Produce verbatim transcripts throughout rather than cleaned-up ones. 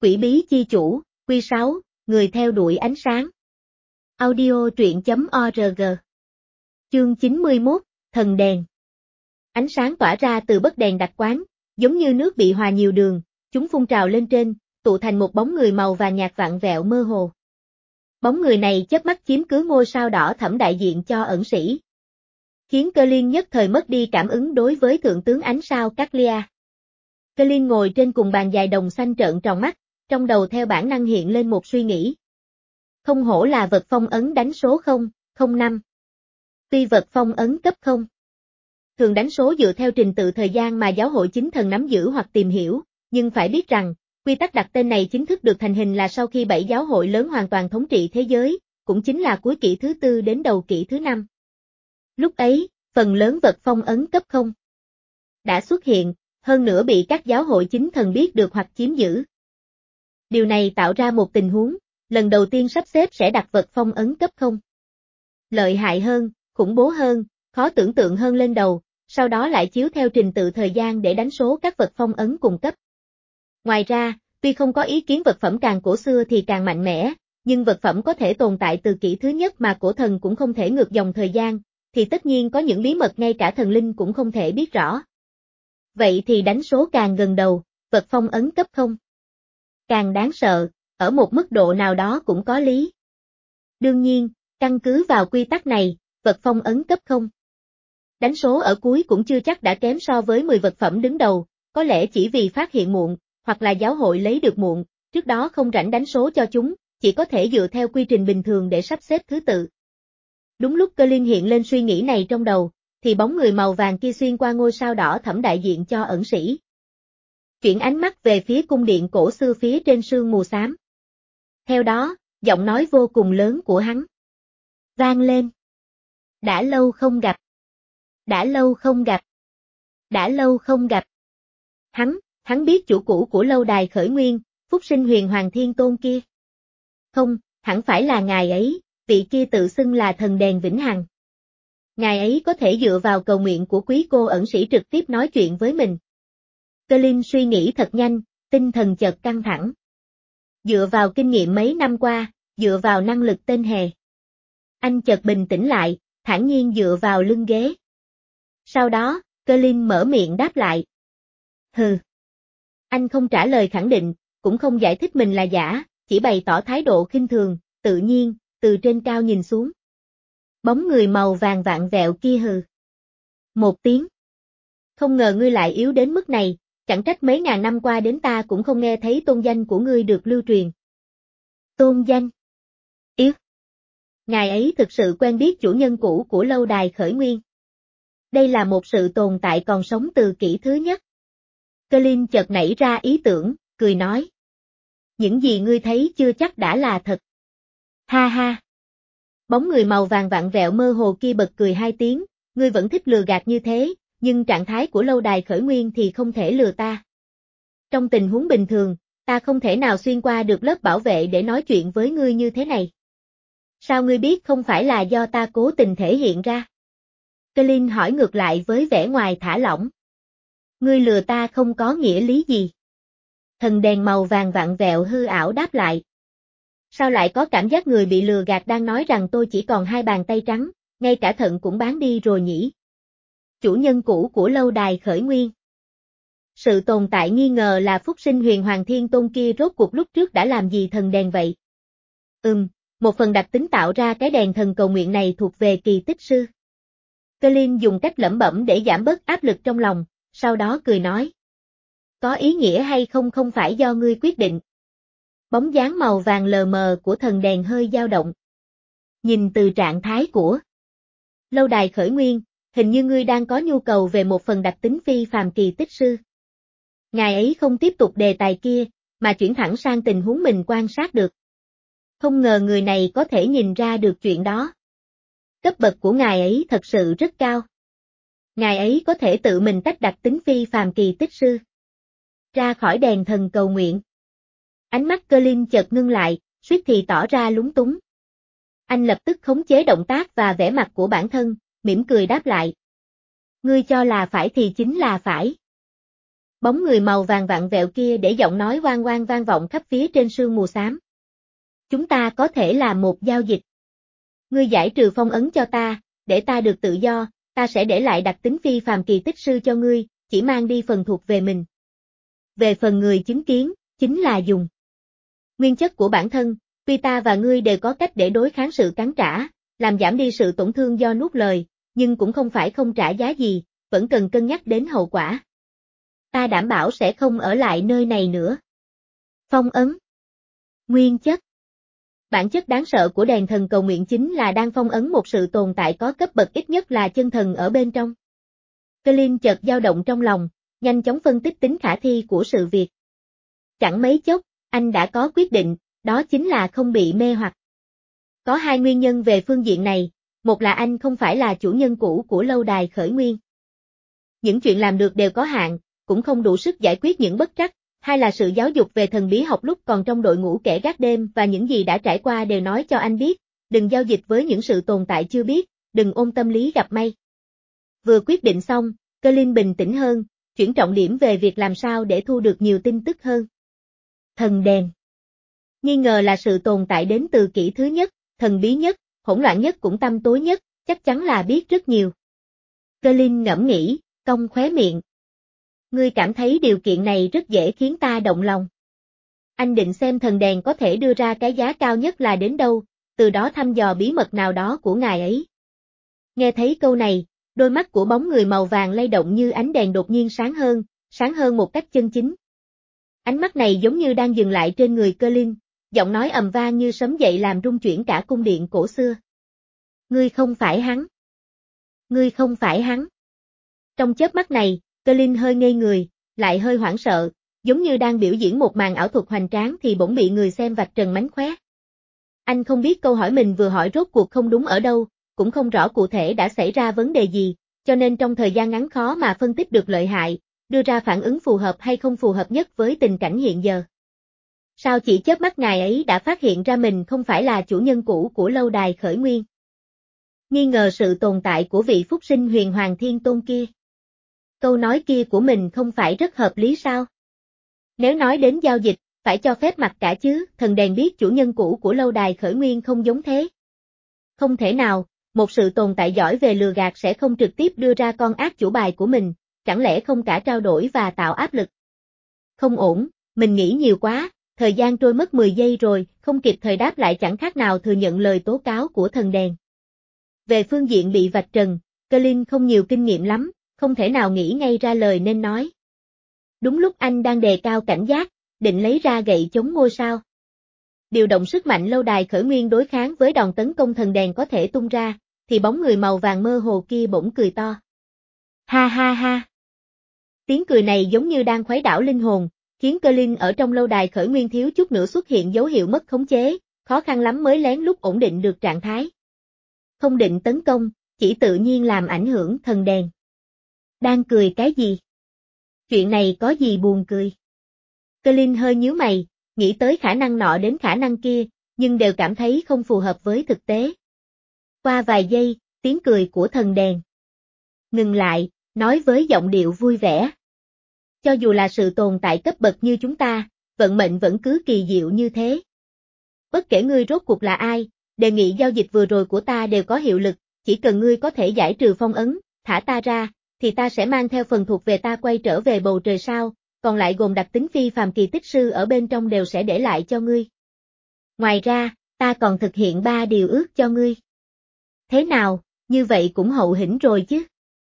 Quỷ bí chi chủ, Quy sáu, người theo đuổi ánh sáng. Audio truyện chấm org. Chương chín mươi mốt, Thần đèn. Ánh sáng tỏa ra từ bấc đèn đặc quán, giống như nước bị hòa nhiều đường, chúng phun trào lên trên, tụ thành một bóng người màu vàng nhạt vặn vẹo mơ hồ. Bóng người này chớp mắt chiếm cứ ngôi sao đỏ thẫm đại diện cho ẩn sĩ, khiến Cơ Liên nhất thời mất đi cảm ứng đối với thượng tướng ánh sao Caglia. Cơ Liên ngồi trên cùng bàn dài đồng xanh trợn tròn mắt, trong đầu theo bản năng hiện lên một suy nghĩ. Không hổ là vật phong ấn đánh số không, không năm. Tuy vật phong ấn cấp không, thường đánh số dựa theo trình tự thời gian mà giáo hội chính thần nắm giữ hoặc tìm hiểu, nhưng phải biết rằng, quy tắc đặt tên này chính thức được thành hình là sau khi bảy giáo hội lớn hoàn toàn thống trị thế giới, cũng chính là cuối kỷ thứ tư đến đầu kỷ thứ năm. Lúc ấy, phần lớn vật phong ấn cấp không đã xuất hiện, hơn nữa bị các giáo hội chính thần biết được hoặc chiếm giữ. Điều này tạo ra một tình huống, lần đầu tiên sắp xếp sẽ đặt vật phong ấn cấp không. Lợi hại hơn, khủng bố hơn, khó tưởng tượng hơn lên đầu, sau đó lại chiếu theo trình tự thời gian để đánh số các vật phong ấn cùng cấp. Ngoài ra, tuy không có ý kiến vật phẩm càng cổ xưa thì càng mạnh mẽ, nhưng vật phẩm có thể tồn tại từ kỷ thứ nhất mà cổ thần cũng không thể ngược dòng thời gian, thì tất nhiên có những bí mật ngay cả thần linh cũng không thể biết rõ. Vậy thì đánh số càng gần đầu, vật phong ấn cấp không càng đáng sợ, ở một mức độ nào đó cũng có lý. Đương nhiên, căn cứ vào quy tắc này, vật phong ấn cấp không đánh số ở cuối cũng chưa chắc đã kém so với mười vật phẩm đứng đầu, có lẽ chỉ vì phát hiện muộn, hoặc là giáo hội lấy được muộn, trước đó không rảnh đánh số cho chúng, chỉ có thể dựa theo quy trình bình thường để sắp xếp thứ tự. Đúng lúc Cơ Liên hiện lên suy nghĩ này trong đầu, thì bóng người màu vàng kia xuyên qua ngôi sao đỏ thẫm đại diện cho ẩn sĩ, chuyển ánh mắt về phía cung điện cổ xưa phía trên sương mù xám. Theo đó, giọng nói vô cùng lớn của hắn vang lên. Đã lâu không gặp. Đã lâu không gặp. Đã lâu không gặp. Hắn, hắn biết chủ cũ của lâu đài khởi nguyên, Phúc Sinh Huyền Hoàng Thiên Tôn kia. Không, hẳn phải là ngài ấy, vị kia tự xưng là thần đèn vĩnh hằng. Ngài ấy có thể dựa vào cầu nguyện của quý cô ẩn sĩ trực tiếp nói chuyện với mình. Cơ Linh suy nghĩ thật nhanh, tinh thần chợt căng thẳng. Dựa vào kinh nghiệm mấy năm qua, dựa vào năng lực tên hề. Anh chợt bình tĩnh lại, thản nhiên dựa vào lưng ghế. Sau đó, Cơ Linh mở miệng đáp lại. Hừ. Anh không trả lời khẳng định, cũng không giải thích mình là giả, chỉ bày tỏ thái độ khinh thường, tự nhiên, từ trên cao nhìn xuống. Bóng người màu vàng vạn vẹo kia hừ một tiếng. Không ngờ ngươi lại yếu đến mức này, chẳng trách mấy ngàn năm qua đến ta cũng không nghe thấy tôn danh của ngươi được lưu truyền. Tôn danh? Yếu? Ngài ấy thực sự quen biết chủ nhân cũ của lâu đài khởi nguyên. Đây là một sự tồn tại còn sống từ kỷ thứ nhất. Cơ Linh chợt nảy ra ý tưởng, cười nói. Những gì ngươi thấy chưa chắc đã là thật. Ha ha. Bóng người màu vàng vặn vẹo mơ hồ kia bật cười hai tiếng, ngươi vẫn thích lừa gạt như thế, nhưng trạng thái của lâu đài khởi nguyên thì không thể lừa ta. Trong tình huống bình thường, ta không thể nào xuyên qua được lớp bảo vệ để nói chuyện với ngươi như thế này. Sao ngươi biết không phải là do ta cố tình thể hiện ra? Cơ Linh hỏi ngược lại với vẻ ngoài thả lỏng. Ngươi lừa ta không có nghĩa lý gì? Thần đèn màu vàng vặn vẹo hư ảo đáp lại. Sao lại có cảm giác người bị lừa gạt đang nói rằng tôi chỉ còn hai bàn tay trắng, ngay cả thận cũng bán đi rồi nhỉ? Chủ nhân cũ của lâu đài khởi nguyên. Sự tồn tại nghi ngờ là Phúc Sinh Huyền Hoàng Thiên Tôn kia rốt cuộc lúc trước đã làm gì thần đèn vậy? Ừm, một phần đặc tính tạo ra cái đèn thần cầu nguyện này thuộc về kỳ tích sư. Cơ Liên dùng cách lẩm bẩm để giảm bớt áp lực trong lòng, sau đó cười nói. Có ý nghĩa hay không không phải do ngươi quyết định. Bóng dáng màu vàng lờ mờ của thần đèn hơi dao động. Nhìn từ trạng thái của lâu đài khởi nguyên, hình như ngươi đang có nhu cầu về một phần đặc tính phi phàm kỳ tích sư. Ngài ấy không tiếp tục đề tài kia, mà chuyển thẳng sang tình huống mình quan sát được. Không ngờ người này có thể nhìn ra được chuyện đó. Cấp bậc của ngài ấy thật sự rất cao. Ngài ấy có thể tự mình tách đặc tính phi phàm kỳ tích sư ra khỏi đèn thần cầu nguyện. Ánh mắt Cơ Linh chợt ngưng lại, suýt thì tỏ ra lúng túng. Anh lập tức khống chế động tác và vẻ mặt của bản thân, mỉm cười đáp lại. Ngươi cho là phải thì chính là phải. Bóng người màu vàng vặn vẹo kia để giọng nói oang oang vang vọng khắp phía trên sương mù xám. Chúng ta có thể làm một giao dịch. Ngươi giải trừ phong ấn cho ta, để ta được tự do, ta sẽ để lại đặc tính phi phàm kỳ tích sư cho ngươi, chỉ mang đi phần thuộc về mình. Về phần người chứng kiến, chính là dùng nguyên chất của bản thân, tuy ta và ngươi đều có cách để đối kháng sự cắn trả, làm giảm đi sự tổn thương do nuốt lời, nhưng cũng không phải không trả giá gì, vẫn cần cân nhắc đến hậu quả. Ta đảm bảo sẽ không ở lại nơi này nữa. Phong ấn. Nguyên chất. Bản chất đáng sợ của đèn thần cầu nguyện chính là đang phong ấn một sự tồn tại có cấp bậc ít nhất là chân thần ở bên trong. Colin chợt dao động trong lòng, nhanh chóng phân tích tính khả thi của sự việc. Chẳng mấy chốc, anh đã có quyết định, đó chính là không bị mê hoặc. Có hai nguyên nhân về phương diện này, một là anh không phải là chủ nhân cũ của lâu đài khởi nguyên. Những chuyện làm được đều có hạn, cũng không đủ sức giải quyết những bất trắc, hai là sự giáo dục về thần bí học lúc còn trong đội ngũ kẻ gác đêm và những gì đã trải qua đều nói cho anh biết, đừng giao dịch với những sự tồn tại chưa biết, đừng ôm tâm lý gặp may. Vừa quyết định xong, Colin bình tĩnh hơn, chuyển trọng điểm về việc làm sao để thu được nhiều tin tức hơn. Thần đèn. Nghi ngờ là sự tồn tại đến từ kỷ thứ nhất, thần bí nhất, hỗn loạn nhất cũng tăm tối nhất, chắc chắn là biết rất nhiều. Colin ngẫm nghĩ, cong khóe miệng. Ngươi cảm thấy điều kiện này rất dễ khiến ta động lòng. Anh định xem thần đèn có thể đưa ra cái giá cao nhất là đến đâu, từ đó thăm dò bí mật nào đó của ngài ấy. Nghe thấy câu này, đôi mắt của bóng người màu vàng lay động như ánh đèn đột nhiên sáng hơn, sáng hơn một cách chân chính. Ánh mắt này giống như đang dừng lại trên người Colin, giọng nói ầm vang như sấm dậy làm rung chuyển cả cung điện cổ xưa. Ngươi không phải hắn. Ngươi không phải hắn. Trong chớp mắt này, Colin hơi ngây người, lại hơi hoảng sợ, giống như đang biểu diễn một màn ảo thuật hoành tráng thì bỗng bị người xem vạch trần mánh khóe. Anh không biết câu hỏi mình vừa hỏi rốt cuộc không đúng ở đâu, cũng không rõ cụ thể đã xảy ra vấn đề gì, cho nên trong thời gian ngắn khó mà phân tích được lợi hại, đưa ra phản ứng phù hợp hay không phù hợp nhất với tình cảnh hiện giờ. Sao chỉ chớp mắt ngài ấy đã phát hiện ra mình không phải là chủ nhân cũ của lâu đài khởi nguyên? Nghi ngờ sự tồn tại của vị phúc sinh huyền hoàng thiên tôn kia. Câu nói kia của mình không phải rất hợp lý sao? Nếu nói đến giao dịch, phải cho phép mặc cả chứ, thần đèn biết chủ nhân cũ của lâu đài khởi nguyên không giống thế. Không thể nào, một sự tồn tại giỏi về lừa gạt sẽ không trực tiếp đưa ra con ác chủ bài của mình, chẳng lẽ không cả trao đổi và tạo áp lực? Không ổn, mình nghĩ nhiều quá, thời gian trôi mất mười giây rồi, không kịp thời đáp lại chẳng khác nào thừa nhận lời tố cáo của thần đèn. Về phương diện bị vạch trần, Colin không nhiều kinh nghiệm lắm, không thể nào nghĩ ngay ra lời nên nói. Đúng lúc anh đang đề cao cảnh giác, định lấy ra gậy chống ngôi sao. Điều động sức mạnh lâu đài khởi nguyên đối kháng với đòn tấn công thần đèn có thể tung ra, thì bóng người màu vàng mơ hồ kia bỗng cười to. Ha ha ha. Tiếng cười này giống như đang khuấy đảo linh hồn, khiến Colin ở trong lâu đài khởi nguyên thiếu chút nữa xuất hiện dấu hiệu mất khống chế, khó khăn lắm mới lén lút ổn định được trạng thái. Không định tấn công, chỉ tự nhiên làm ảnh hưởng thần đèn. Đang cười cái gì? Chuyện này có gì buồn cười? Colin hơi nhíu mày, nghĩ tới khả năng nọ đến khả năng kia, nhưng đều cảm thấy không phù hợp với thực tế. Qua vài giây, tiếng cười của thần đèn ngừng lại, nói với giọng điệu vui vẻ. Cho dù là sự tồn tại cấp bậc như chúng ta, vận mệnh vẫn cứ kỳ diệu như thế. Bất kể ngươi rốt cuộc là ai, đề nghị giao dịch vừa rồi của ta đều có hiệu lực, chỉ cần ngươi có thể giải trừ phong ấn, thả ta ra, thì ta sẽ mang theo phần thuộc về ta quay trở về bầu trời sao, còn lại gồm đặc tính phi phàm kỳ tích sư ở bên trong đều sẽ để lại cho ngươi. Ngoài ra, ta còn thực hiện ba điều ước cho ngươi. Thế nào, như vậy cũng hậu hĩnh rồi chứ?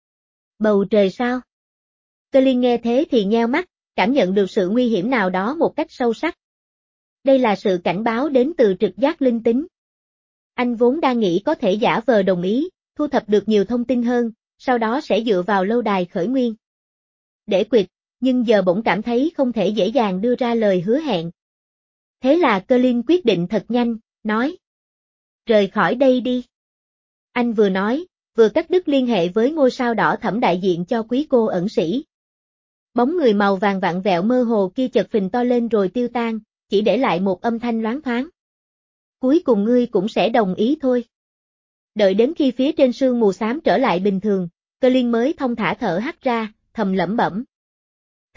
Bầu trời sao? Colin nghe thế thì nheo mắt, cảm nhận được sự nguy hiểm nào đó một cách sâu sắc. Đây là sự cảnh báo đến từ trực giác linh tính. Anh vốn đang nghĩ có thể giả vờ đồng ý, thu thập được nhiều thông tin hơn, sau đó sẽ dựa vào lâu đài khởi nguyên để quyệt, nhưng giờ bỗng cảm thấy không thể dễ dàng đưa ra lời hứa hẹn. Thế là Colin quyết định thật nhanh, nói. Rời khỏi đây đi. Anh vừa nói, vừa cắt đứt liên hệ với ngôi sao đỏ thẫm đại diện cho quý cô ẩn sĩ. Bóng người màu vàng vặn vẹo mơ hồ kia chợt phình to lên rồi tiêu tan, chỉ để lại một âm thanh loáng thoáng. Cuối cùng ngươi cũng sẽ đồng ý thôi. Đợi đến khi phía trên sương mù xám trở lại bình thường, Colin mới thong thả thở hắt ra, thầm lẩm bẩm.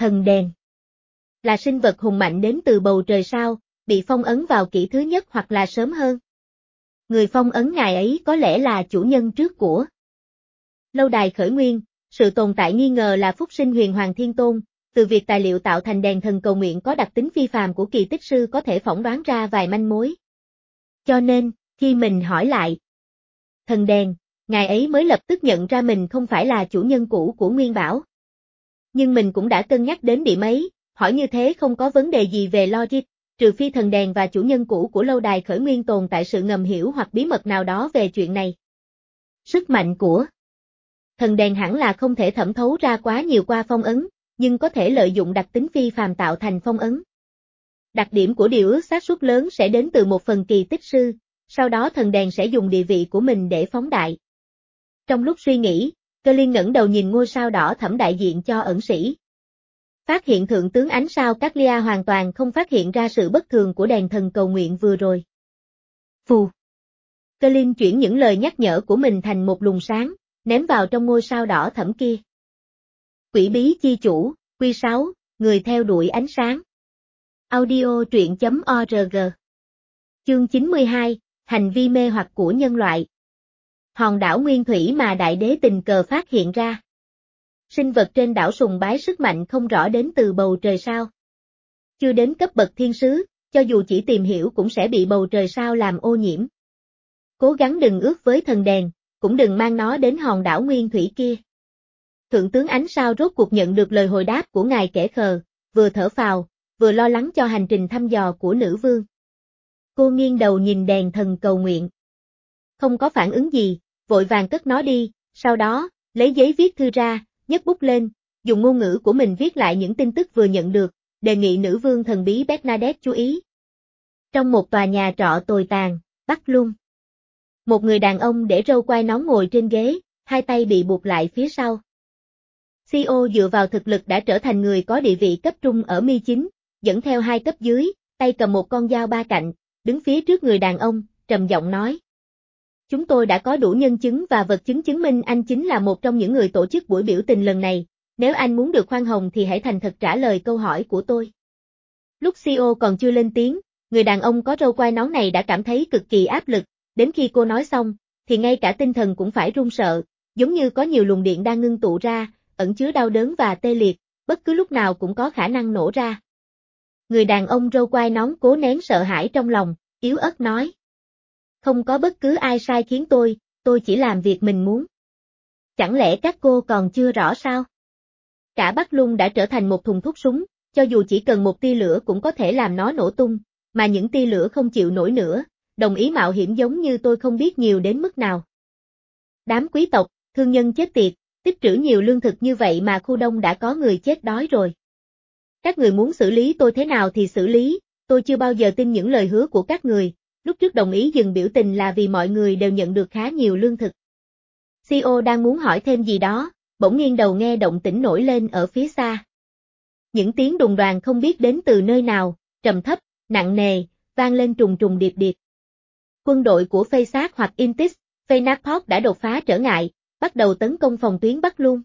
Thần đèn là sinh vật hùng mạnh đến từ bầu trời sao, bị phong ấn vào kỷ thứ nhất hoặc là sớm hơn. Người phong ấn ngài ấy có lẽ là chủ nhân trước của lâu đài khởi nguyên, sự tồn tại nghi ngờ là phúc sinh huyền hoàng thiên tôn, từ việc tài liệu tạo thành đèn thần cầu nguyện có đặc tính phi phàm của kỳ tích sư có thể phỏng đoán ra vài manh mối. Cho nên, khi mình hỏi lại thần đèn, ngài ấy mới lập tức nhận ra mình không phải là chủ nhân cũ của Nguyên Bảo. Nhưng mình cũng đã cân nhắc đến điểm ấy, hỏi như thế không có vấn đề gì về logic, trừ phi thần đèn và chủ nhân cũ của lâu đài khởi nguyên tồn tại sự ngầm hiểu hoặc bí mật nào đó về chuyện này. Sức mạnh của thần đèn hẳn là không thể thẩm thấu ra quá nhiều qua phong ấn, nhưng có thể lợi dụng đặc tính phi phàm tạo thành phong ấn. Đặc điểm của điều ước xác suất lớn sẽ đến từ một phần kỳ tích sư, sau đó thần đèn sẽ dùng địa vị của mình để phóng đại. Trong lúc suy nghĩ, Cơ Liên ngẩng đầu nhìn ngôi sao đỏ thẫm đại diện cho ẩn sĩ. Phát hiện thượng tướng ánh sao Caglia hoàn toàn không phát hiện ra sự bất thường của đèn thần cầu nguyện vừa rồi. Phù. Cơ Liên chuyển những lời nhắc nhở của mình thành một luồng sáng, ném vào trong ngôi sao đỏ thẫm kia. Quỷ bí chi chủ, Quy sáu, người theo đuổi ánh sáng. Audio truyện chấm org. Chương chín mươi hai, hành vi mê hoặc của nhân loại. Hòn đảo nguyên thủy mà đại đế tình cờ phát hiện ra. Sinh vật trên đảo sùng bái sức mạnh không rõ đến từ bầu trời sao. Chưa đến cấp bậc thiên sứ, cho dù chỉ tìm hiểu cũng sẽ bị bầu trời sao làm ô nhiễm. Cố gắng đừng ước với thần đèn, cũng đừng mang nó đến hòn đảo nguyên thủy kia. Thượng tướng ánh sao rốt cuộc nhận được lời hồi đáp của ngài kẻ khờ, vừa thở phào, vừa lo lắng cho hành trình thăm dò của nữ vương. Cô nghiêng đầu nhìn đèn thần cầu nguyện. Không có phản ứng gì, vội vàng cất nó đi, sau đó, lấy giấy viết thư ra, nhấc bút lên, dùng ngôn ngữ của mình viết lại những tin tức vừa nhận được, đề nghị nữ vương thần bí Bernadette chú ý. Trong một tòa nhà trọ tồi tàn, Bắc Lung. Một người đàn ông để râu quai nón ngồi trên ghế, hai tay bị buộc lại phía sau. xê e ô dựa vào thực lực đã trở thành người có địa vị cấp trung ở Mi chín, dẫn theo hai cấp dưới, tay cầm một con dao ba cạnh, đứng phía trước người đàn ông, trầm giọng nói. Chúng tôi đã có đủ nhân chứng và vật chứng chứng minh anh chính là một trong những người tổ chức buổi biểu tình lần này, nếu anh muốn được khoan hồng thì hãy thành thật trả lời câu hỏi của tôi. Lúc xê e ô còn chưa lên tiếng, người đàn ông có râu quai nón này đã cảm thấy cực kỳ áp lực, đến khi cô nói xong, thì ngay cả tinh thần cũng phải run sợ, giống như có nhiều luồng điện đang ngưng tụ ra, ẩn chứa đau đớn và tê liệt, bất cứ lúc nào cũng có khả năng nổ ra. Người đàn ông râu quai nón cố nén sợ hãi trong lòng, yếu ớt nói. Không có bất cứ ai sai khiến tôi, tôi chỉ làm việc mình muốn. Chẳng lẽ các cô còn chưa rõ sao? Cả Bắc Lung đã trở thành một thùng thuốc súng, cho dù chỉ cần một tia lửa cũng có thể làm nó nổ tung, mà những tia lửa không chịu nổi nữa, đồng ý mạo hiểm giống như tôi không biết nhiều đến mức nào. Đám quý tộc, thương nhân chết tiệt, tích trữ nhiều lương thực như vậy mà khu đông đã có người chết đói rồi. Các người muốn xử lý tôi thế nào thì xử lý, tôi chưa bao giờ tin những lời hứa của các người, lúc trước đồng ý dừng biểu tình là vì mọi người đều nhận được khá nhiều lương thực. xê e ô đang muốn hỏi thêm gì đó, bỗng nghiêng đầu nghe động tĩnh nổi lên ở phía xa. Những tiếng đùng đoàng không biết đến từ nơi nào, trầm thấp, nặng nề, vang lên trùng trùng điệp điệp. Quân đội của Faysat hoặc Intis, Faynaport đã đột phá trở ngại, bắt đầu tấn công phòng tuyến Bắc Lung.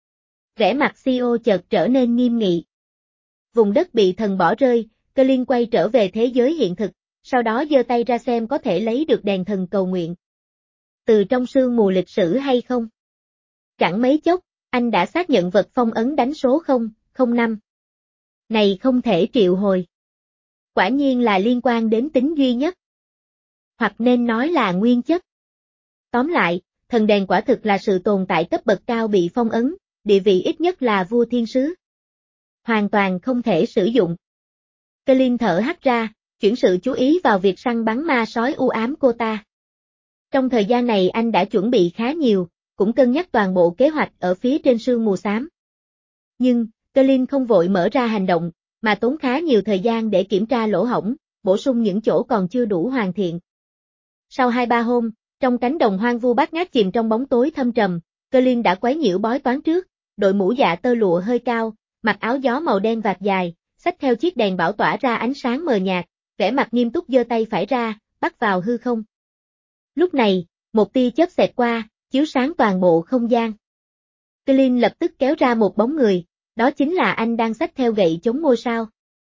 Vẻ mặt xê e ô chợt trở nên nghiêm nghị. Vùng đất bị thần bỏ rơi, Cơ Liên quay trở về thế giới hiện thực, sau đó giơ tay ra xem có thể lấy được đèn thần cầu nguyện. Từ trong sương mù lịch sử hay không? Chẳng mấy chốc, anh đã xác nhận vật phong ấn đánh số không không năm. Này không thể triệu hồi. Quả nhiên là liên quan đến tính duy nhất. Hoặc nên nói là nguyên chất. Tóm lại, thần đèn quả thực là sự tồn tại cấp bậc cao bị phong ấn, địa vị ít nhất là vua thiên sứ. Hoàn toàn không thể sử dụng. Cơ Liên thở hắt ra, chuyển sự chú ý vào việc săn bắn ma sói u ám cô ta. Trong thời gian này anh đã chuẩn bị khá nhiều, cũng cân nhắc toàn bộ kế hoạch ở phía trên sương mù xám. Nhưng, Cơ Liên không vội mở ra hành động, mà tốn khá nhiều thời gian để kiểm tra lỗ hổng, bổ sung những chỗ còn chưa đủ hoàn thiện. Sau hai ba hôm, trong cánh đồng hoang vu bát ngát chìm trong bóng tối thâm trầm, Cơ Liên đã quấy nhiễu bói toán trước, đội mũ dạ tơ lụa hơi cao, mặc áo gió màu đen vạt dài, xách theo chiếc đèn bảo tỏa ra ánh sáng mờ nhạt, vẻ mặt nghiêm túc giơ tay phải ra, bắt vào hư không. Lúc này, một tia chớp xẹt qua, chiếu sáng toàn bộ không gian. Cơ Liên lập tức kéo ra một bóng người, đó chính là anh đang xách theo gậy chống ngôi sao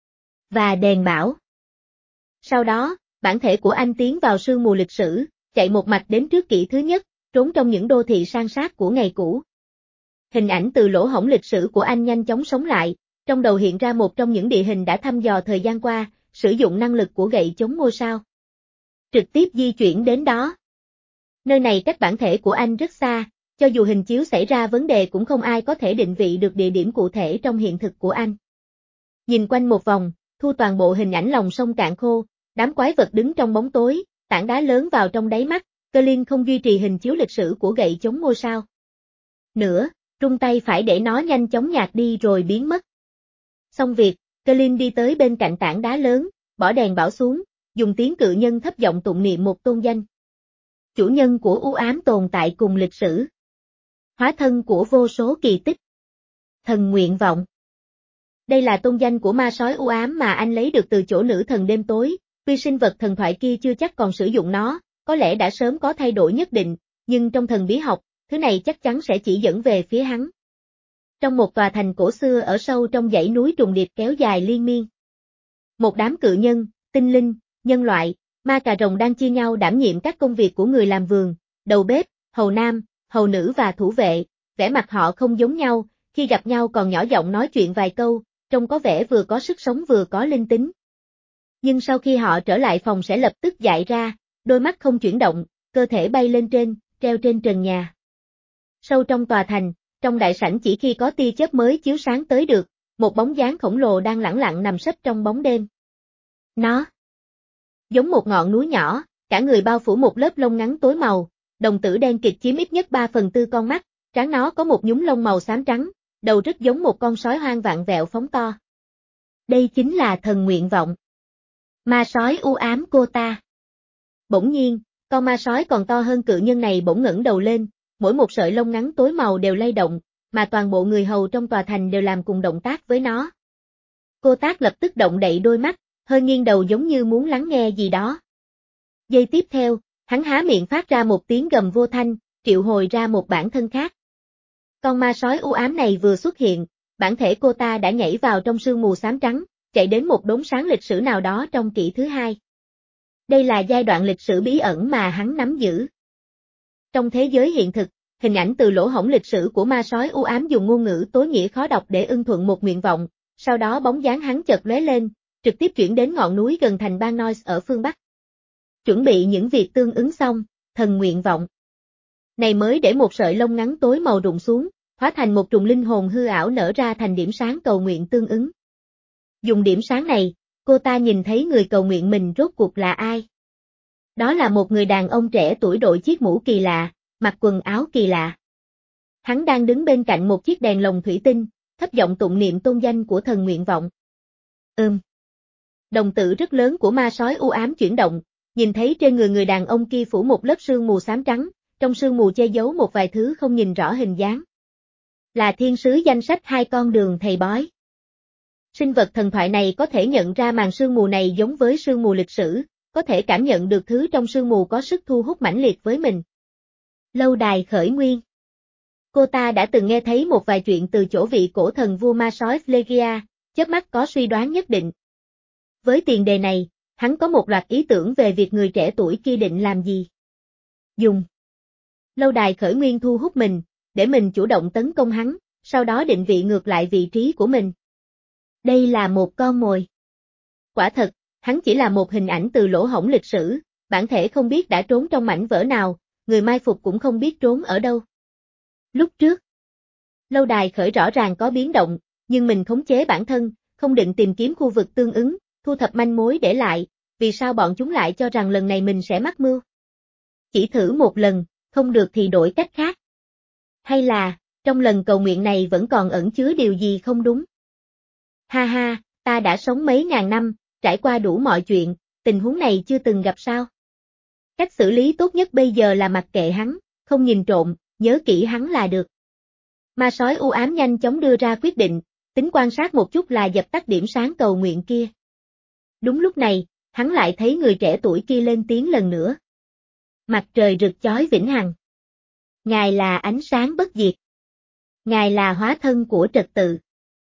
và đèn bảo. Sau đó, bản thể của anh tiến vào sương mù lịch sử, chạy một mạch đến trước kỷ thứ nhất, trốn trong những đô thị san sát của ngày cũ. Hình ảnh từ lỗ hổng lịch sử của anh nhanh chóng sống lại, trong đầu hiện ra một trong những địa hình đã thăm dò thời gian qua, sử dụng năng lực của gậy chống ngôi sao. Trực tiếp di chuyển đến đó. Nơi này cách bản thể của anh rất xa, cho dù hình chiếu xảy ra vấn đề cũng không ai có thể định vị được địa điểm cụ thể trong hiện thực của anh. Nhìn quanh một vòng, thu toàn bộ hình ảnh lòng sông cạn khô, đám quái vật đứng trong bóng tối, tảng đá lớn vào trong đáy mắt, Colin không duy trì hình chiếu lịch sử của gậy chống ngôi sao. Nữa, rung tay phải để nó nhanh chóng nhạt đi rồi biến mất. Xong việc, Colin đi tới bên cạnh tảng đá lớn, bỏ đèn bảo xuống, dùng tiếng cự nhân thấp giọng tụng niệm một tôn danh. Chủ nhân của u ám tồn tại cùng lịch sử. Hóa thân của vô số kỳ tích. Thần nguyện vọng. Đây là tôn danh của ma sói u ám mà anh lấy được từ chỗ nữ thần đêm tối, tuy sinh vật thần thoại kia chưa chắc còn sử dụng nó, có lẽ đã sớm có thay đổi nhất định, nhưng trong thần bí học, thứ này chắc chắn sẽ chỉ dẫn về phía hắn. Trong một tòa thành cổ xưa ở sâu trong dãy núi trùng điệp kéo dài liên miên. Một đám cự nhân, tinh linh, nhân loại, ma cà rồng đang chia nhau đảm nhiệm các công việc của người làm vườn, đầu bếp, hầu nam, hầu nữ và thủ vệ, vẻ mặt họ không giống nhau, khi gặp nhau còn nhỏ giọng nói chuyện vài câu, trông có vẻ vừa có sức sống vừa có linh tính. Nhưng sau khi họ trở lại phòng sẽ lập tức dại ra, đôi mắt không chuyển động, cơ thể bay lên trên, treo trên trần nhà. Sâu trong tòa thành, trong đại sảnh chỉ khi có tia chớp mới chiếu sáng tới được, một bóng dáng khổng lồ đang lẳng lặng nằm sấp trong bóng đêm. Nó giống một ngọn núi nhỏ, cả người bao phủ một lớp lông ngắn tối màu, đồng tử đen kịt chiếm ít nhất ba phần tư con mắt, trán nó có một nhúm lông màu xám trắng, đầu rất giống một con sói hoang vặn vẹo phóng to. Đây chính là thần nguyện vọng. Ma sói u ám cô ta. Bỗng nhiên, con ma sói còn to hơn cự nhân này bỗng ngẩng đầu lên, mỗi một sợi lông ngắn tối màu đều lay động, mà toàn bộ người hầu trong tòa thành đều làm cùng động tác với nó. Cô tác lập tức động đậy đôi mắt, hơi nghiêng đầu giống như muốn lắng nghe gì đó. Giây tiếp theo, hắn há miệng phát ra một tiếng gầm vô thanh, triệu hồi ra một bản thân khác. Con ma sói u ám này vừa xuất hiện, bản thể cô ta đã nhảy vào trong sương mù xám trắng, chạy đến một đống sáng lịch sử nào đó trong kỷ thứ hai. Đây là giai đoạn lịch sử bí ẩn mà hắn nắm giữ. Trong thế giới hiện thực, hình ảnh từ lỗ hổng lịch sử của ma sói u ám dùng ngôn ngữ tối nghĩa khó đọc để ưng thuận một nguyện vọng, sau đó bóng dáng hắn chợt lóe lên, trực tiếp chuyển đến ngọn núi gần thành bang Noise ở phương Bắc. Chuẩn bị những việc tương ứng xong, thần nguyện vọng này mới để một sợi lông ngắn tối màu rụng xuống, hóa thành một trùng linh hồn hư ảo nở ra thành điểm sáng cầu nguyện tương ứng. Dùng điểm sáng này, cô ta nhìn thấy người cầu nguyện mình rốt cuộc là ai. Đó là một người đàn ông trẻ tuổi đội chiếc mũ kỳ lạ, mặc quần áo kỳ lạ. Hắn đang đứng bên cạnh một chiếc đèn lồng thủy tinh, thấp giọng tụng niệm tôn danh của thần nguyện vọng. Ừm. Đồng tử rất lớn của ma sói u ám chuyển động, nhìn thấy trên người người đàn ông kia phủ một lớp sương mù xám trắng, trong sương mù che giấu một vài thứ không nhìn rõ hình dáng. Là thiên sứ danh sách hai con đường thầy bói. Sinh vật thần thoại này có thể nhận ra màn sương mù này giống với sương mù lịch sử, có thể cảm nhận được thứ trong sương mù có sức thu hút mãnh liệt với mình. Lâu đài khởi nguyên. Cô ta đã từng nghe thấy một vài chuyện từ chỗ vị cổ thần vua ma sói Phlegia, chớp mắt có suy đoán nhất định. Với tiền đề này, hắn có một loạt ý tưởng về việc người trẻ tuổi kia định làm gì. Dùng lâu đài khởi nguyên thu hút mình, để mình chủ động tấn công hắn, sau đó định vị ngược lại vị trí của mình. Đây là một con mồi. Quả thật, hắn chỉ là một hình ảnh từ lỗ hổng lịch sử, bản thể không biết đã trốn trong mảnh vỡ nào, người mai phục cũng không biết trốn ở đâu. Lúc trước, lâu đài khởi rõ ràng có biến động, nhưng mình khống chế bản thân, không định tìm kiếm khu vực tương ứng, thu thập manh mối để lại, vì sao bọn chúng lại cho rằng lần này mình sẽ mắc mưu. Chỉ thử một lần, không được thì đổi cách khác. Hay là, trong lần cầu nguyện này vẫn còn ẩn chứa điều gì không đúng? Ha ha, ta đã sống mấy ngàn năm, trải qua đủ mọi chuyện, tình huống này chưa từng gặp sao. Cách xử lý tốt nhất bây giờ là mặc kệ hắn, không nhìn trộm, nhớ kỹ hắn là được. Ma sói u ám nhanh chóng đưa ra quyết định, tính quan sát một chút là dập tắt điểm sáng cầu nguyện kia. Đúng lúc này, hắn lại thấy người trẻ tuổi kia lên tiếng lần nữa. Mặt trời rực chói vĩnh hằng. Ngài là ánh sáng bất diệt. Ngài là hóa thân của trật tự.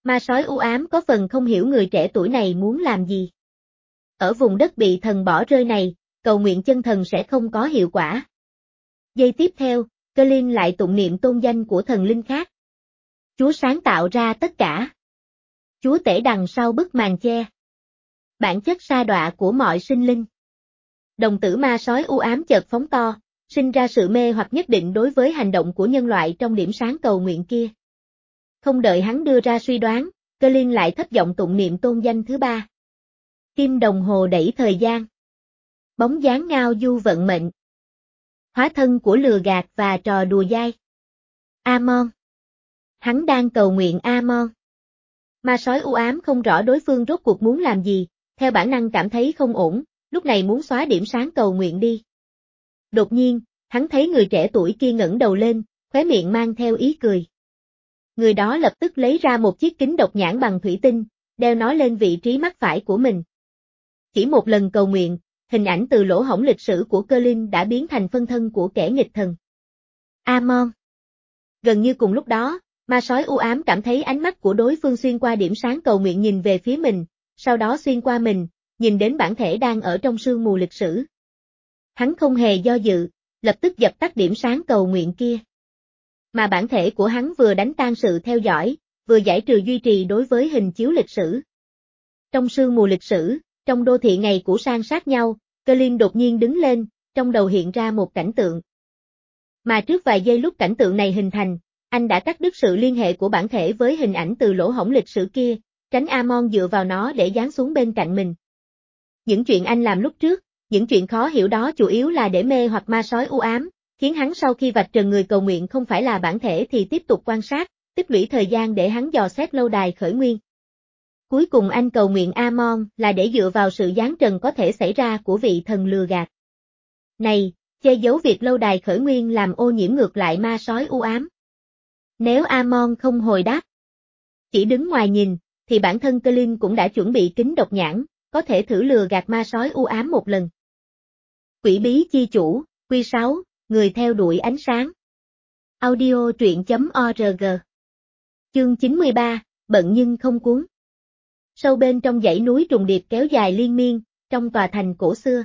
Ma sói u ám có phần không hiểu người trẻ tuổi này muốn làm gì. Ở vùng đất bị thần bỏ rơi này, cầu nguyện chân thần sẽ không có hiệu quả. Giây tiếp theo, Colin lại tụng niệm tôn danh của thần linh khác. Chúa sáng tạo ra tất cả. Chúa tể đằng sau bức màn che. Bản chất sa đọa của mọi sinh linh. Đồng tử ma sói u ám chợt phóng to, sinh ra sự mê hoặc nhất định đối với hành động của nhân loại trong điểm sáng cầu nguyện kia. Không đợi hắn đưa ra suy đoán, Colin lại thấp giọng tụng niệm tôn danh thứ ba. Kim đồng hồ đẩy thời gian. Bóng dáng ngao du vận mệnh. Hóa thân của lừa gạt và trò đùa dai. Amon. Hắn đang cầu nguyện Amon. Ma sói u ám không rõ đối phương rốt cuộc muốn làm gì, theo bản năng cảm thấy không ổn, lúc này muốn xóa điểm sáng cầu nguyện đi. Đột nhiên, hắn thấy người trẻ tuổi kia ngẩng đầu lên, khóe miệng mang theo ý cười. Người đó lập tức lấy ra một chiếc kính độc nhãn bằng thủy tinh, đeo nó lên vị trí mắt phải của mình. Chỉ một lần cầu nguyện, hình ảnh từ lỗ hổng lịch sử của Colin đã biến thành phân thân của kẻ nghịch thần. Amon. Gần như cùng lúc đó, ma sói u ám cảm thấy ánh mắt của đối phương xuyên qua điểm sáng cầu nguyện nhìn về phía mình, sau đó xuyên qua mình, nhìn đến bản thể đang ở trong sương mù lịch sử. Hắn không hề do dự, lập tức dập tắt điểm sáng cầu nguyện kia. Mà bản thể của hắn vừa đánh tan sự theo dõi, vừa giải trừ duy trì đối với hình chiếu lịch sử. Trong sương mù lịch sử, trong đô thị ngày cũ san sát nhau, Colin đột nhiên đứng lên, trong đầu hiện ra một cảnh tượng. Mà trước vài giây lúc cảnh tượng này hình thành, anh đã cắt đứt sự liên hệ của bản thể với hình ảnh từ lỗ hổng lịch sử kia, tránh Amon dựa vào nó để giáng xuống bên cạnh mình. Những chuyện anh làm lúc trước, những chuyện khó hiểu đó chủ yếu là để mê hoặc ma sói u ám, khiến hắn sau khi vạch trần người cầu nguyện không phải là bản thể thì tiếp tục quan sát, tích lũy thời gian để hắn dò xét lâu đài khởi nguyên. Cuối cùng anh cầu nguyện Amon là để dựa vào sự giáng trần có thể xảy ra của vị thần lừa gạt. Này, che giấu việc lâu đài khởi nguyên làm ô nhiễm ngược lại ma sói u ám. Nếu Amon không hồi đáp, chỉ đứng ngoài nhìn, thì bản thân Colin cũng đã chuẩn bị kính độc nhãn, có thể thử lừa gạt ma sói u ám một lần. Quỷ bí chi chủ, Quy sáu, người theo đuổi ánh sáng. Audio truyện chấm org. Chương chín mươi ba, bận nhưng không cuốn. Sâu bên trong dãy núi trùng điệp kéo dài liên miên, trong tòa thành cổ xưa.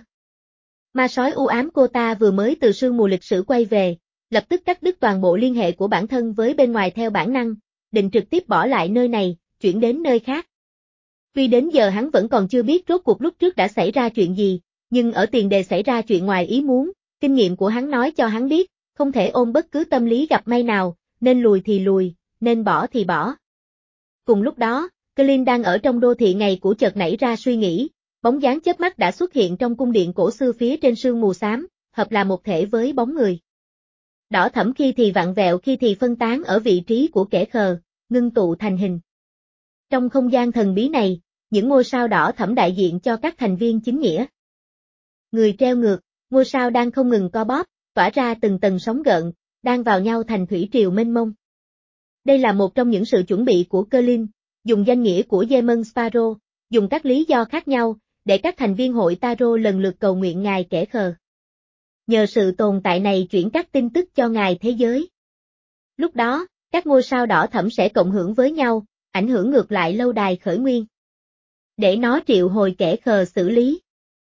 Ma sói u ám cô ta vừa mới từ sương mù lịch sử quay về, lập tức cắt đứt toàn bộ liên hệ của bản thân với bên ngoài theo bản năng, định trực tiếp bỏ lại nơi này, chuyển đến nơi khác. Tuy đến giờ hắn vẫn còn chưa biết rốt cuộc lúc trước đã xảy ra chuyện gì, nhưng ở tiền đề xảy ra chuyện ngoài ý muốn, kinh nghiệm của hắn nói cho hắn biết, không thể ôm bất cứ tâm lý gặp may nào, nên lùi thì lùi, nên bỏ thì bỏ. Cùng lúc đó, Colin đang ở trong đô thị ngày cũ chợt nảy ra suy nghĩ, bóng dáng chớp mắt đã xuất hiện trong cung điện cổ xưa phía trên sương mù xám, hợp là một thể với bóng người. Đỏ thẫm khi thì vặn vẹo khi thì phân tán ở vị trí của kẻ khờ, ngưng tụ thành hình. Trong không gian thần bí này, những ngôi sao đỏ thẫm đại diện cho các thành viên chính nghĩa. Người treo ngược, ngôi sao đang không ngừng co bóp, tỏa ra từng tầng sóng gợn, đang vào nhau thành thủy triều mênh mông. Đây là một trong những sự chuẩn bị của Colin, dùng danh nghĩa của Demon Sparrow, dùng các lý do khác nhau, để các thành viên hội Tarot lần lượt cầu nguyện ngài kẻ khờ. Nhờ sự tồn tại này chuyển các tin tức cho ngài thế giới. Lúc đó, các ngôi sao đỏ thẫm sẽ cộng hưởng với nhau, ảnh hưởng ngược lại lâu đài khởi nguyên. Để nó triệu hồi kẻ khờ xử lý.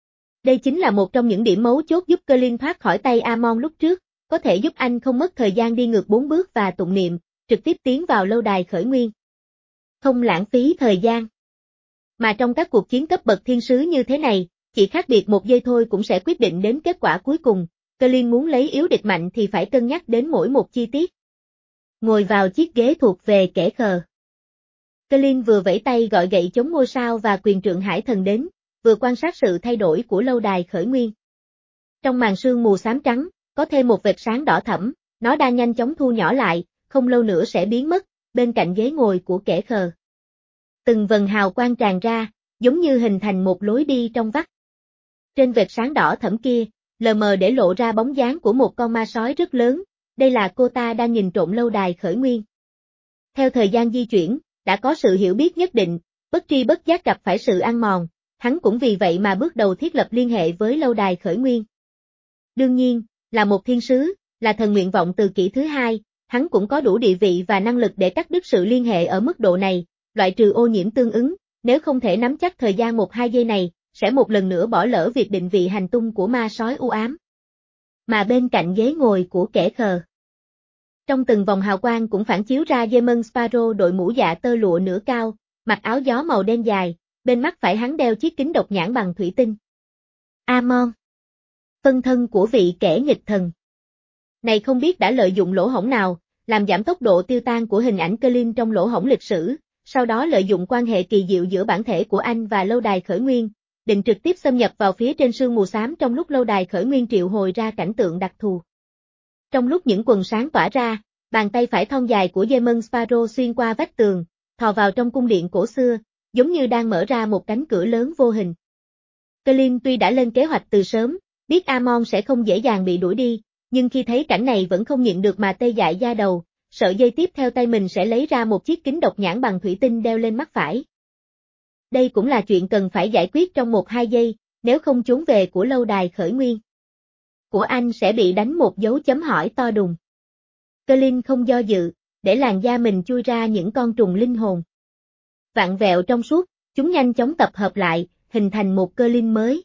Đây chính là một trong những điểm mấu chốt giúp Colin thoát khỏi tay Amon lúc trước, có thể giúp anh không mất thời gian đi ngược bốn bước và tụng niệm, trực tiếp tiến vào lâu đài khởi nguyên. Không lãng phí thời gian. Mà trong các cuộc chiến cấp bậc thiên sứ như thế này, chỉ khác biệt một giây thôi cũng sẽ quyết định đến kết quả cuối cùng, Colin muốn lấy yếu địch mạnh thì phải cân nhắc đến mỗi một chi tiết. Ngồi vào chiếc ghế thuộc về kẻ khờ. Colin vừa vẫy tay gọi gậy chống ngôi sao và quyền trượng hải thần đến, vừa quan sát sự thay đổi của lâu đài khởi nguyên. Trong màn sương mù xám trắng, có thêm một vệt sáng đỏ thẫm, nó đang nhanh chóng thu nhỏ lại, không lâu nữa sẽ biến mất, bên cạnh ghế ngồi của kẻ khờ. Từng vần hào quang tràn ra, giống như hình thành một lối đi trong vắt. Trên vệt sáng đỏ thẫm kia, lờ mờ để lộ ra bóng dáng của một con ma sói rất lớn, đây là cô ta đang nhìn trộm lâu đài khởi nguyên. Theo thời gian di chuyển, đã có sự hiểu biết nhất định, bất tri bất giác gặp phải sự ăn mòn, hắn cũng vì vậy mà bước đầu thiết lập liên hệ với lâu đài khởi nguyên. Đương nhiên, là một thiên sứ, là thần nguyện vọng từ kỷ thứ hai, hắn cũng có đủ địa vị và năng lực để cắt đứt sự liên hệ ở mức độ này, loại trừ ô nhiễm tương ứng, nếu không thể nắm chắc thời gian một hai giây này, sẽ một lần nữa bỏ lỡ việc định vị hành tung của ma sói u ám. Mà bên cạnh ghế ngồi của kẻ khờ, trong từng vòng hào quang cũng phản chiếu ra Demon Sparrow đội mũ dạ tơ lụa nửa cao, mặc áo gió màu đen dài, bên mắt phải hắn đeo chiếc kính độc nhãn bằng thủy tinh. Amon, phân thân của vị kẻ nghịch thần này không biết đã lợi dụng lỗ hổng nào, làm giảm tốc độ tiêu tan của hình ảnh Colin trong lỗ hổng lịch sử, sau đó lợi dụng quan hệ kỳ diệu giữa bản thể của anh và lâu đài khởi nguyên, định trực tiếp xâm nhập vào phía trên sương mù xám trong lúc lâu đài khởi nguyên triệu hồi ra cảnh tượng đặc thù. Trong lúc những quần sáng tỏa ra, bàn tay phải thon dài của Demon Sparrow xuyên qua vách tường, thò vào trong cung điện cổ xưa, giống như đang mở ra một cánh cửa lớn vô hình. Colin tuy đã lên kế hoạch từ sớm, biết Amon sẽ không dễ dàng bị đuổi đi, nhưng khi thấy cảnh này vẫn không nhịn được mà tê dại da đầu, sợ giây tiếp theo tay mình sẽ lấy ra một chiếc kính độc nhãn bằng thủy tinh đeo lên mắt phải. Đây cũng là chuyện cần phải giải quyết trong một hai giây, nếu không trốn về của lâu đài khởi nguyên của anh sẽ bị đánh một dấu chấm hỏi to đùng. Colin không do dự, để làn da mình chui ra những con trùng linh hồn. Vặn vẹo trong suốt, chúng nhanh chóng tập hợp lại, hình thành một Colin mới.